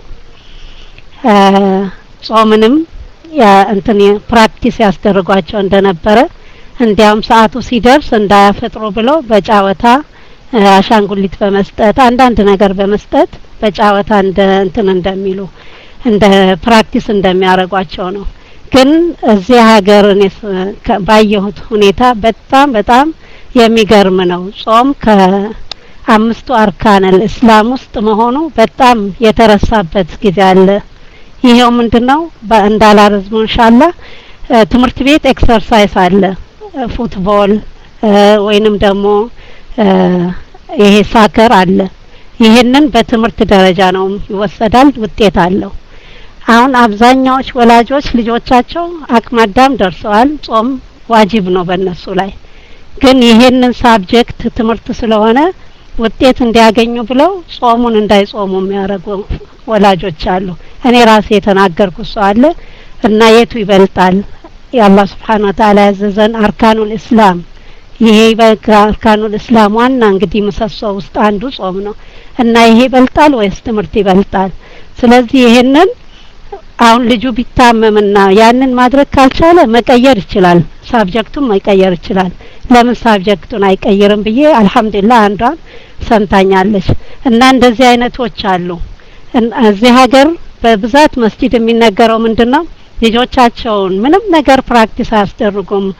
S6: ጾምንም ያ እንትን ፕራክቲስ ያስደርጓቸው እንደነበረ እንዲያውም ሰዓቱ ሲደርስ እንዳያፈጥሩ ብለው በጫወታ አሻንጉሊት በመስጠት አንዳንድ ነገር በመስጠት በጫወታ እንደ እንትን እንደሚሉ እንደ ፕራክቲስ እንደሚያረጓቸው ነው ግን እዚህ ሀገር እኔ ባየሁት ሁኔታ በጣም በጣም የሚገርም ነው ጾም ከአምስቱ አርካን الاسلام ውስጥ መሆኑ በጣም የተረሳበት ጊዜ አለ ይሄው ምንድነው እንዳላረዝሙ ኢንሻአላህ ትምህርት ቤት ኤክሰርሳይዝ አለ ፉትቦል ወይንም ደግሞ ይሄ ሳከር አለ ይሄንን በትምህርት ደረጃ ነው ይወሰዳል ውጤት አለው አሁን አብዛኛዎች ወላጆች ልጆቻቸው አቅማዳም ደርሰዋል ጾም ዋጅብ ነው በእነሱ ላይ ግን ይሄንን ሳብጀክት ትምህርት ስለሆነ ውጤት እንዲያገኙ ብለው ጾሙን እንዳይጾሙ የሚያረጉ ወላጆች አሉ እኔ ራሴ የተናገርኩት ሰው አለ እና የቱ ይበልጣል የአላህ Subhanahu Wa Ta'ala ያዘዘን አርካኑል እስላም ይሄ በአርካኑል እስላም ዋና እንግዲህ ምሰሶ ውስጥ አንዱ ጾም ነው እና ይሄ ይበልጣል ወይስ ትምህርት ይበልጣል ስለዚህ ይሄንን አሁን ልጁ ቢታመምና ያንን ማድረግ ካልቻለ መቀየር ይችላል ሳብጀክቱን መቀየር ይችላል ለምን ሳብጀክቱን አይቀየርም ብዬ አልহামዱሊላህ አንዷን ሰምታኛለች እና እንደዚህ አይነቶች አሉ እዚህ ሀገር በብዛት መስጂድ የሚነገረው ምንድነው ልጆቻቸውን ምንም ነገር ፕራክቲስ አያስደርጉም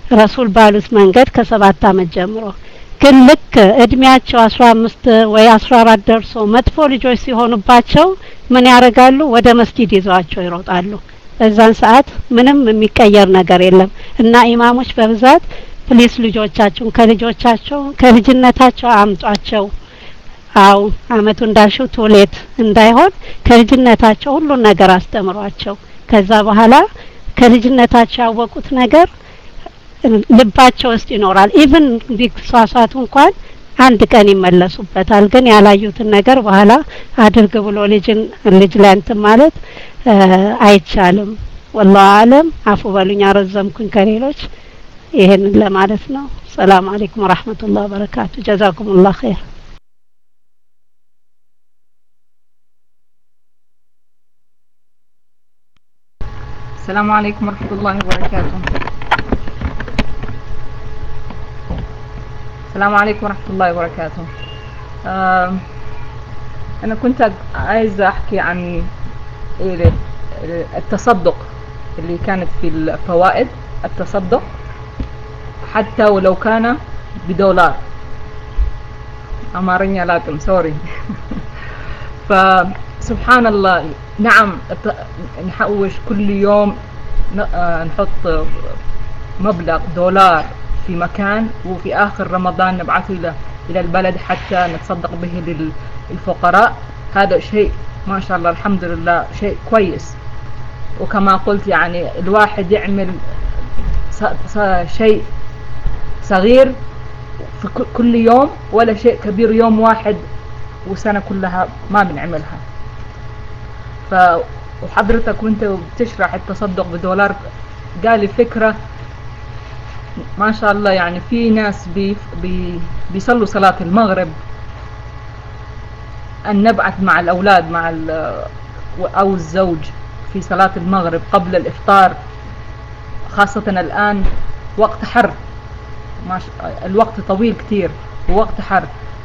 S6: ረሱል ባሉት መንገድ ከሰባት አመት ጀምሮ ግን ልክ እድሜያቸው አስራ አምስት ወይ አስራ አራት ደርሶ መጥፎ ልጆች ሲሆኑባቸው ምን ያደርጋሉ? ወደ መስጊድ ይዘዋቸው ይሮጣሉ። በዛን ሰዓት ምንም የሚቀየር ነገር የለም እና ኢማሞች በብዛት ፕሊስ ልጆቻችሁን ከልጆቻቸው ከልጅነታቸው አምጧቸው። አው አመቱ እንዳልሽው ቶሌት እንዳይሆን ከልጅነታቸው ሁሉን ነገር አስተምሯቸው። ከዛ በኋላ ከልጅነታቸው ያወቁት ነገር ልባቸው ውስጥ ይኖራል። ኢቭን ቢሳሳቱ እንኳን አንድ ቀን ይመለሱበታል። ግን ያላዩትን ነገር በኋላ አድርግ ብሎ ልጅን ልጅ ላይ እንትን ማለት አይቻልም። والله አለም አፉ በሉኝ አረዘምኩኝ ከሌሎች ይሄንን ለማለት ነው። ሰላም አለይኩም ወራህመቱላሂ ወበረካቱ። ጀዛኩሙላህ ኸይር።
S7: السلام عليكم ورحمة الله وبركاته. السلام عليكم ورحمة الله وبركاته. آه أنا كنت عايزة أحكي عن التصدق اللي كانت في الفوائد، التصدق حتى ولو كان بدولار. أمارينيا لاتم سوري. فسبحان الله، نعم نحوش كل يوم نحط مبلغ دولار في مكان، وفي آخر رمضان نبعثه إلى إلى البلد حتى نتصدق به للفقراء. هذا شيء ما شاء الله الحمد لله شيء كويس. وكما قلت يعني الواحد يعمل شيء صغير في كل يوم ولا شيء كبير يوم واحد وسنة كلها ما بنعملها. ف وحضرتك وانت بتشرح التصدق بدولار قالي فكرة ما شاء الله. يعني في ناس بي بي بيصلوا صلاة المغرب، أن نبعث مع الأولاد مع أو الزوج في صلاة المغرب قبل الإفطار، خاصة الآن وقت حر، الوقت طويل كتير ووقت حر،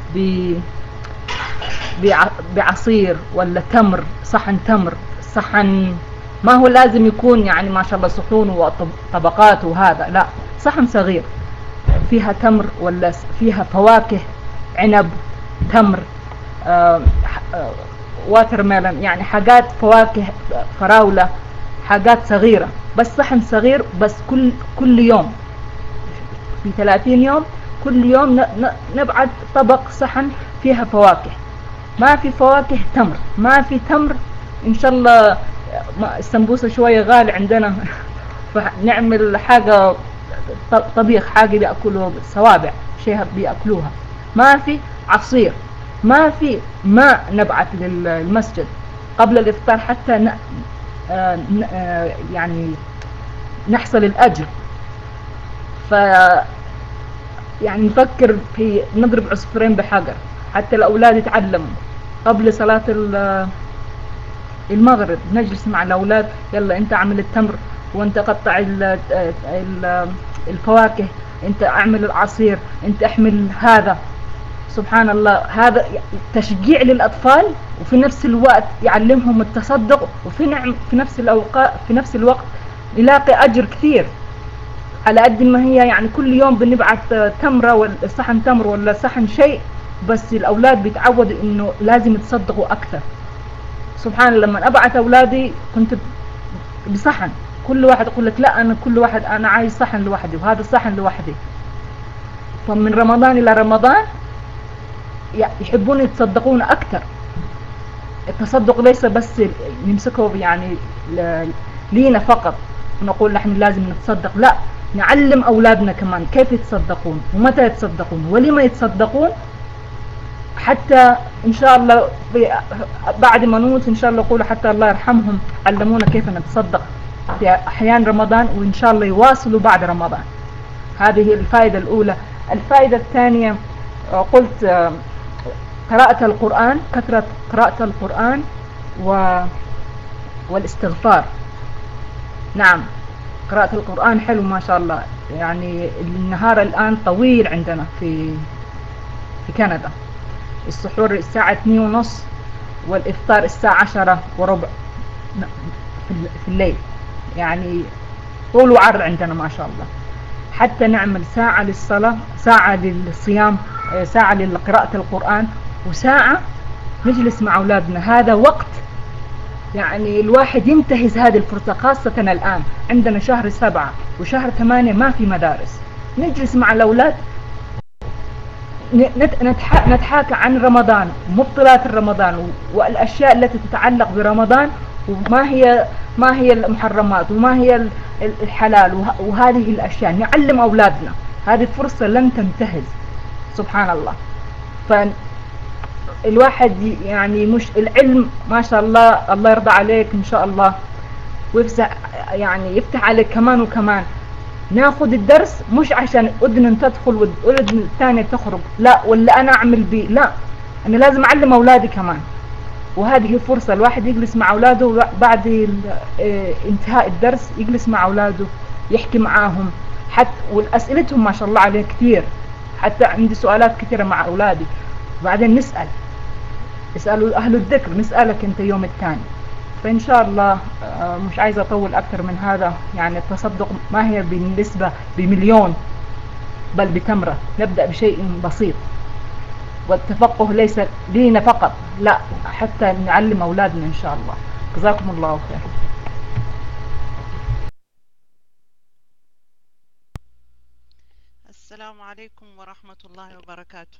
S7: بعصير ولا تمر، صحن تمر، صحن ما هو لازم يكون يعني ما شاء الله صحون وطبقات وهذا، لا، صحن صغير فيها تمر ولا فيها فواكه، عنب، تمر، آه آه واتر ميلون، يعني حاجات فواكه، فراولة، حاجات صغيرة، بس صحن صغير، بس كل كل يوم في ثلاثين يوم كل يوم نبعث طبق صحن فيها فواكه. ما في فواكه تمر، ما في تمر إن شاء الله السمبوسة شوية غالي عندنا فنعمل حاجة طبيخ، حاجة بيأكلوها صوابع، شيء بيأكلوها. ما في عصير، ما في ماء نبعث للمسجد قبل الإفطار حتى ن... يعني نحصل الأجر. ف يعني نفكر في نضرب عصفورين بحجر، حتى الأولاد يتعلموا قبل صلاة المغرب. نجلس مع الأولاد، يلا أنت اعمل التمر، وأنت قطع الفواكه، أنت اعمل العصير، أنت احمل هذا. سبحان الله، هذا تشجيع للأطفال، وفي نفس الوقت يعلمهم التصدق، وفي نعم في نفس الأوقات في نفس الوقت يلاقي أجر كثير. على قد ما هي يعني كل يوم بنبعث تمرة ولا صحن تمر ولا صحن شيء، بس الأولاد بيتعودوا إنه لازم يتصدقوا أكثر. سبحان الله، لما أبعث أولادي كنت بصحن، كل واحد يقول لك لا أنا كل واحد أنا عايز صحن لوحدي وهذا الصحن لوحدي. فمن رمضان إلى رمضان يحبون يتصدقون أكثر. التصدق ليس بس نمسكه يعني لينا فقط ونقول نحن لازم نتصدق، لا، نعلم أولادنا كمان كيف يتصدقون ومتى يتصدقون ولما يتصدقون، حتى إن شاء الله بعد ما نموت إن شاء الله يقولوا حتى الله يرحمهم علمونا كيف نتصدق في أحيان رمضان، وإن شاء الله يواصلوا بعد رمضان. هذه الفائدة الأولى. الفائدة الثانية قلت قراءة القرآن، كثرة قراءة القرآن و... والاستغفار. نعم، قراءة القرآن حلو ما شاء الله. يعني النهار الآن طويل عندنا في في كندا، السحور الساعة اثنين ونص والإفطار الساعة عشرة وربع في الليل، يعني طول وعرض عندنا ما شاء الله. حتى نعمل ساعة للصلاة، ساعة للصيام، ساعة لقراءة القرآن، وساعة نجلس مع أولادنا. هذا وقت يعني الواحد ينتهز هذه الفرصة، خاصة الآن عندنا شهر سبعة وشهر ثمانية ما في مدارس، نجلس مع الأولاد نتحاكى عن رمضان، مبطلات رمضان والأشياء التي تتعلق برمضان، وما هي ما هي المحرمات وما هي الحلال، وهذه الأشياء نعلم أولادنا. هذه فرصة لن تنتهز، سبحان الله. فالواحد يعني مش العلم ما شاء الله، الله يرضى عليك إن شاء الله ويفسح يعني يفتح عليك كمان وكمان. ناخذ الدرس مش عشان أذن تدخل والأذن الثانية تخرج، لا، ولا أنا أعمل بي، لا، أنا لازم أعلم أولادي كمان. وهذه فرصة الواحد يجلس مع أولاده بعد انتهاء الدرس، يجلس مع أولاده يحكي معاهم، حتى والأسئلتهم ما شاء الله عليه كثير، حتى عندي سؤالات كثيرة مع أولادي. وبعدين نسأل اسألوا أهل الذكر، نسألك أنت يوم الثاني. فإن شاء الله مش عايزة أطول أكثر من هذا. يعني التصدق ما هي بالنسبة بمليون، بل بتمرة. نبدأ بشيء بسيط، والتفقه ليس لينا فقط، لا، حتى نعلم أولادنا إن شاء الله. جزاكم الله خير.
S8: السلام عليكم ورحمة الله وبركاته.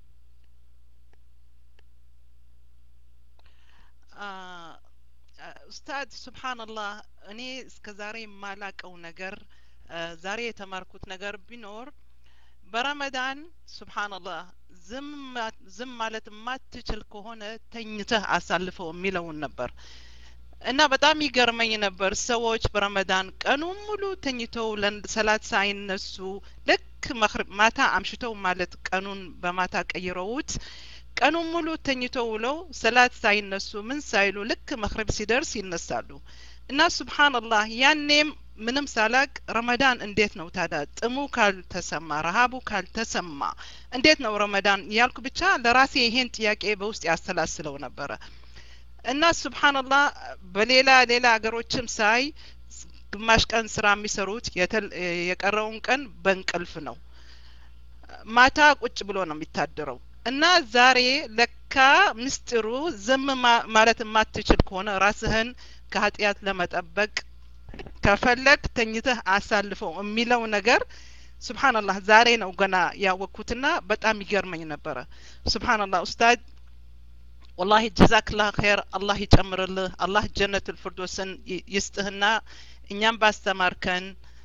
S8: آه أستاذ سبحان الله እኔ እስከዛሬ የማላቀው ነገር ዛሬ የተማርኩት ነገር ቢኖር በረመዳን ሱብሃንአላህ ዝም ዝም ማለት ማትችል ከሆነ ተኝተህ አሳልፈው የሚለውን ነበር እና በጣም ይገርመኝ ነበር። ሰዎች በረመዳን ቀኑን ሙሉ ተኝተው ለሰላት ሳይነሱ ልክ ማታ አምሽተው ማለት ቀኑን በማታ ቀይረውት ቀኑን ሙሉ ተኝተው ውለው ሰላት ሳይነሱ ምን ሳይሉ ልክ መግሪብ ሲደርስ ይነሳሉ። እና ሱብሃንአላህ ያኔም ምንም ሳላቅ ረመዳን እንዴት ነው ታዲያ ጥሙ ካልተሰማ ረሃቡ ካልተሰማ እንዴት ነው ረመዳን ያልኩ ብቻ ለራሴ ይሄን ጥያቄ በውስጥ ያስተላስለው ነበር። እና ሱብሃንአላህ በሌላ ሌላ ሀገሮችም ሳይ ግማሽ ቀን ስራ የሚሰሩት የቀረውን ቀን በእንቅልፍ ነው፣ ማታ ቁጭ ብሎ ነው የሚታደረው። እና ዛሬ ለካ ምስጢሩ ዝም ማለት ማትችል ከሆነ ራስህን ከኃጢአት ለመጠበቅ ከፈለክ ተኝተህ አሳልፈው የሚለው ነገር ሱብሃንአላህ ዛሬ ነው ገና ያወቅኩትና በጣም ይገርመኝ ነበር። ሱብሃንአላህ ኡስታዝ والله جزاك الله خير، الله يጨምርልህ፣ الله جنة الفردوس ይስጥህና እኛም ባስተማርከን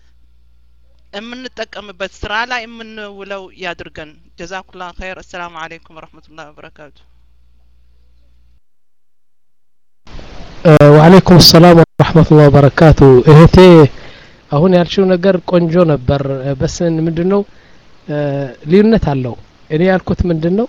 S8: የምንጠቀምበት ስራ ላይ የምንውለው ያድርገን። ጀዛኩላህ ኸይር። السلام عليكم ورحمة الله وبركاته።
S1: وعليكم السلام ورحمة الله وبركاته። እህቴ አሁን ያልሽው ነገር ቆንጆ ነበር። በስ ምንድነው ልዩነት አለው። እኔ ያልኩት ምንድነው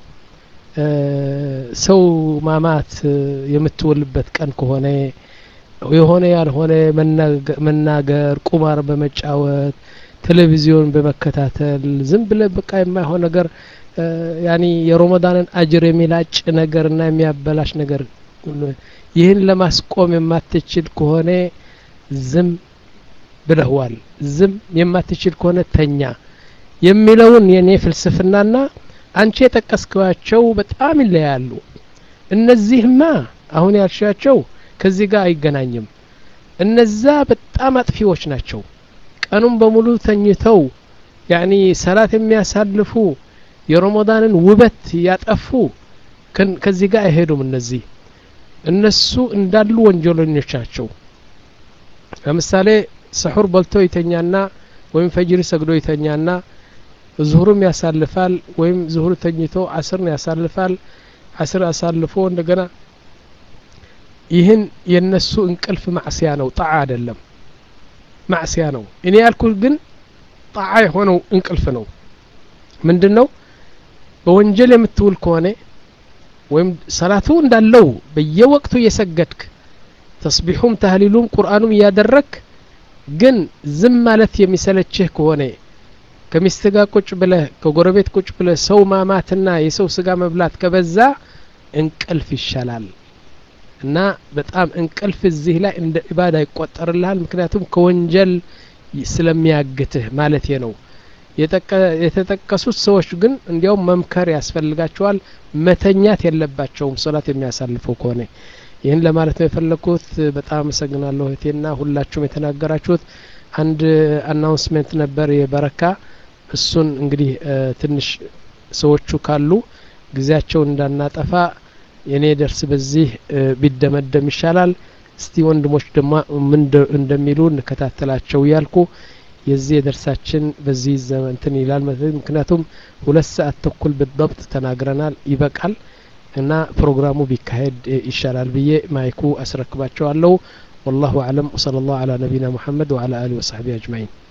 S1: ሰው ማማት የምትወልበት ቀን ከሆነ የሆነ ያልሆነ መናገር፣ ቁማር በመጫወት ቴሌቪዥን በመከታተል ዝም ብለ በቃ የማይሆን ነገር ያኒ የረመዳንን አጅር የሚላጭ ነገርና የሚያበላሽ ነገር ይህን ለማስቆም የማትችል ከሆነ ዝም ብለህዋል። ዝም የማትችል ከሆነ ተኛ የሚለውን የኔ ፍልስፍናና አንቺ የጠቀስኳቸው በጣም ይለያሉ። እነዚህማ አሁን ያልሻቸው ከዚህ ጋር አይገናኝም። እነዛ በጣም አጥፊዎች ናቸው። ቀኑን በሙሉ ተኝተው ያኒ ሰላት የሚያሳልፉ የረመዳንን ውበት ያጠፉ ከዚህ ጋር አይሄዱም። እነዚህ እነሱ እንዳሉ ወንጀለኞች ናቸው። ለምሳሌ ሰሁር በልቶ ይተኛና ወይም ፈጅር ሰግዶ ይተኛና ዙሁርም ያሳልፋል፣ ወይም ዙሁር ተኝቶ አስርን ያሳልፋል፣ አስር አሳልፎ እንደገና ይህን የነሱ እንቅልፍ ማዕሲያ ነው፣ ጣዓ አይደለም፣ ማዕሲያ ነው። እኔ ያልኩት ግን ጣዓ የሆነው እንቅልፍ ነው። ምንድነው በወንጀል የምትውል ከሆነ ወይም ሰላቱ እንዳለው በየወቅቱ እየሰገድክ ተስቢሁም ተህሊሉም ቁርአኑም እያደረክ ግን ዝም ማለት የሚሰለችህ ከሆነ ከሚስትህ ጋር ቁጭ ብለህ ከጎረቤት ቁጭ ብለህ ሰው ማማትና የሰው ስጋ መብላት ከበዛ እንቅልፍ ይሻላል። እና በጣም እንቅልፍ እዚህ ላይ እንደ ኢባዳ ይቆጠርልሃል፣ ምክንያቱም ከወንጀል ስለሚያግትህ ማለት ነው። የተጠቀሱት ሰዎች ግን እንዲያው መምከር ያስፈልጋቸዋል መተኛት የለባቸውም ሶላት የሚያሳልፉ ከሆነ ይህን ለማለት ነው የፈለኩት በጣም አመሰግናለሁ እህቴና ሁላችሁም የተናገራችሁት አንድ አናውንስመንት ነበር የበረካ እሱን እንግዲህ ትንሽ ሰዎቹ ካሉ ጊዜያቸው እንዳናጠፋ የኔ ደርስ በዚህ ቢደመደም ይሻላል እስቲ ወንድሞች ደማ ምን እንደሚሉ እንከታተላቸው ያልኩ የዚህ ደርሳችን በዚህ ዘመን እንትን ይላል ምክንያቱም ሁለት ሰዓት ተኩል بالضبط ተናግረናል ይበቃል እና ፕሮግራሙ ቢካሄድ ይሻላል ብዬ ማይኩ አስረክባቸዋለሁ والله اعلم وصلى الله على نبينا محمد وعلى اله وصحبه اجمعين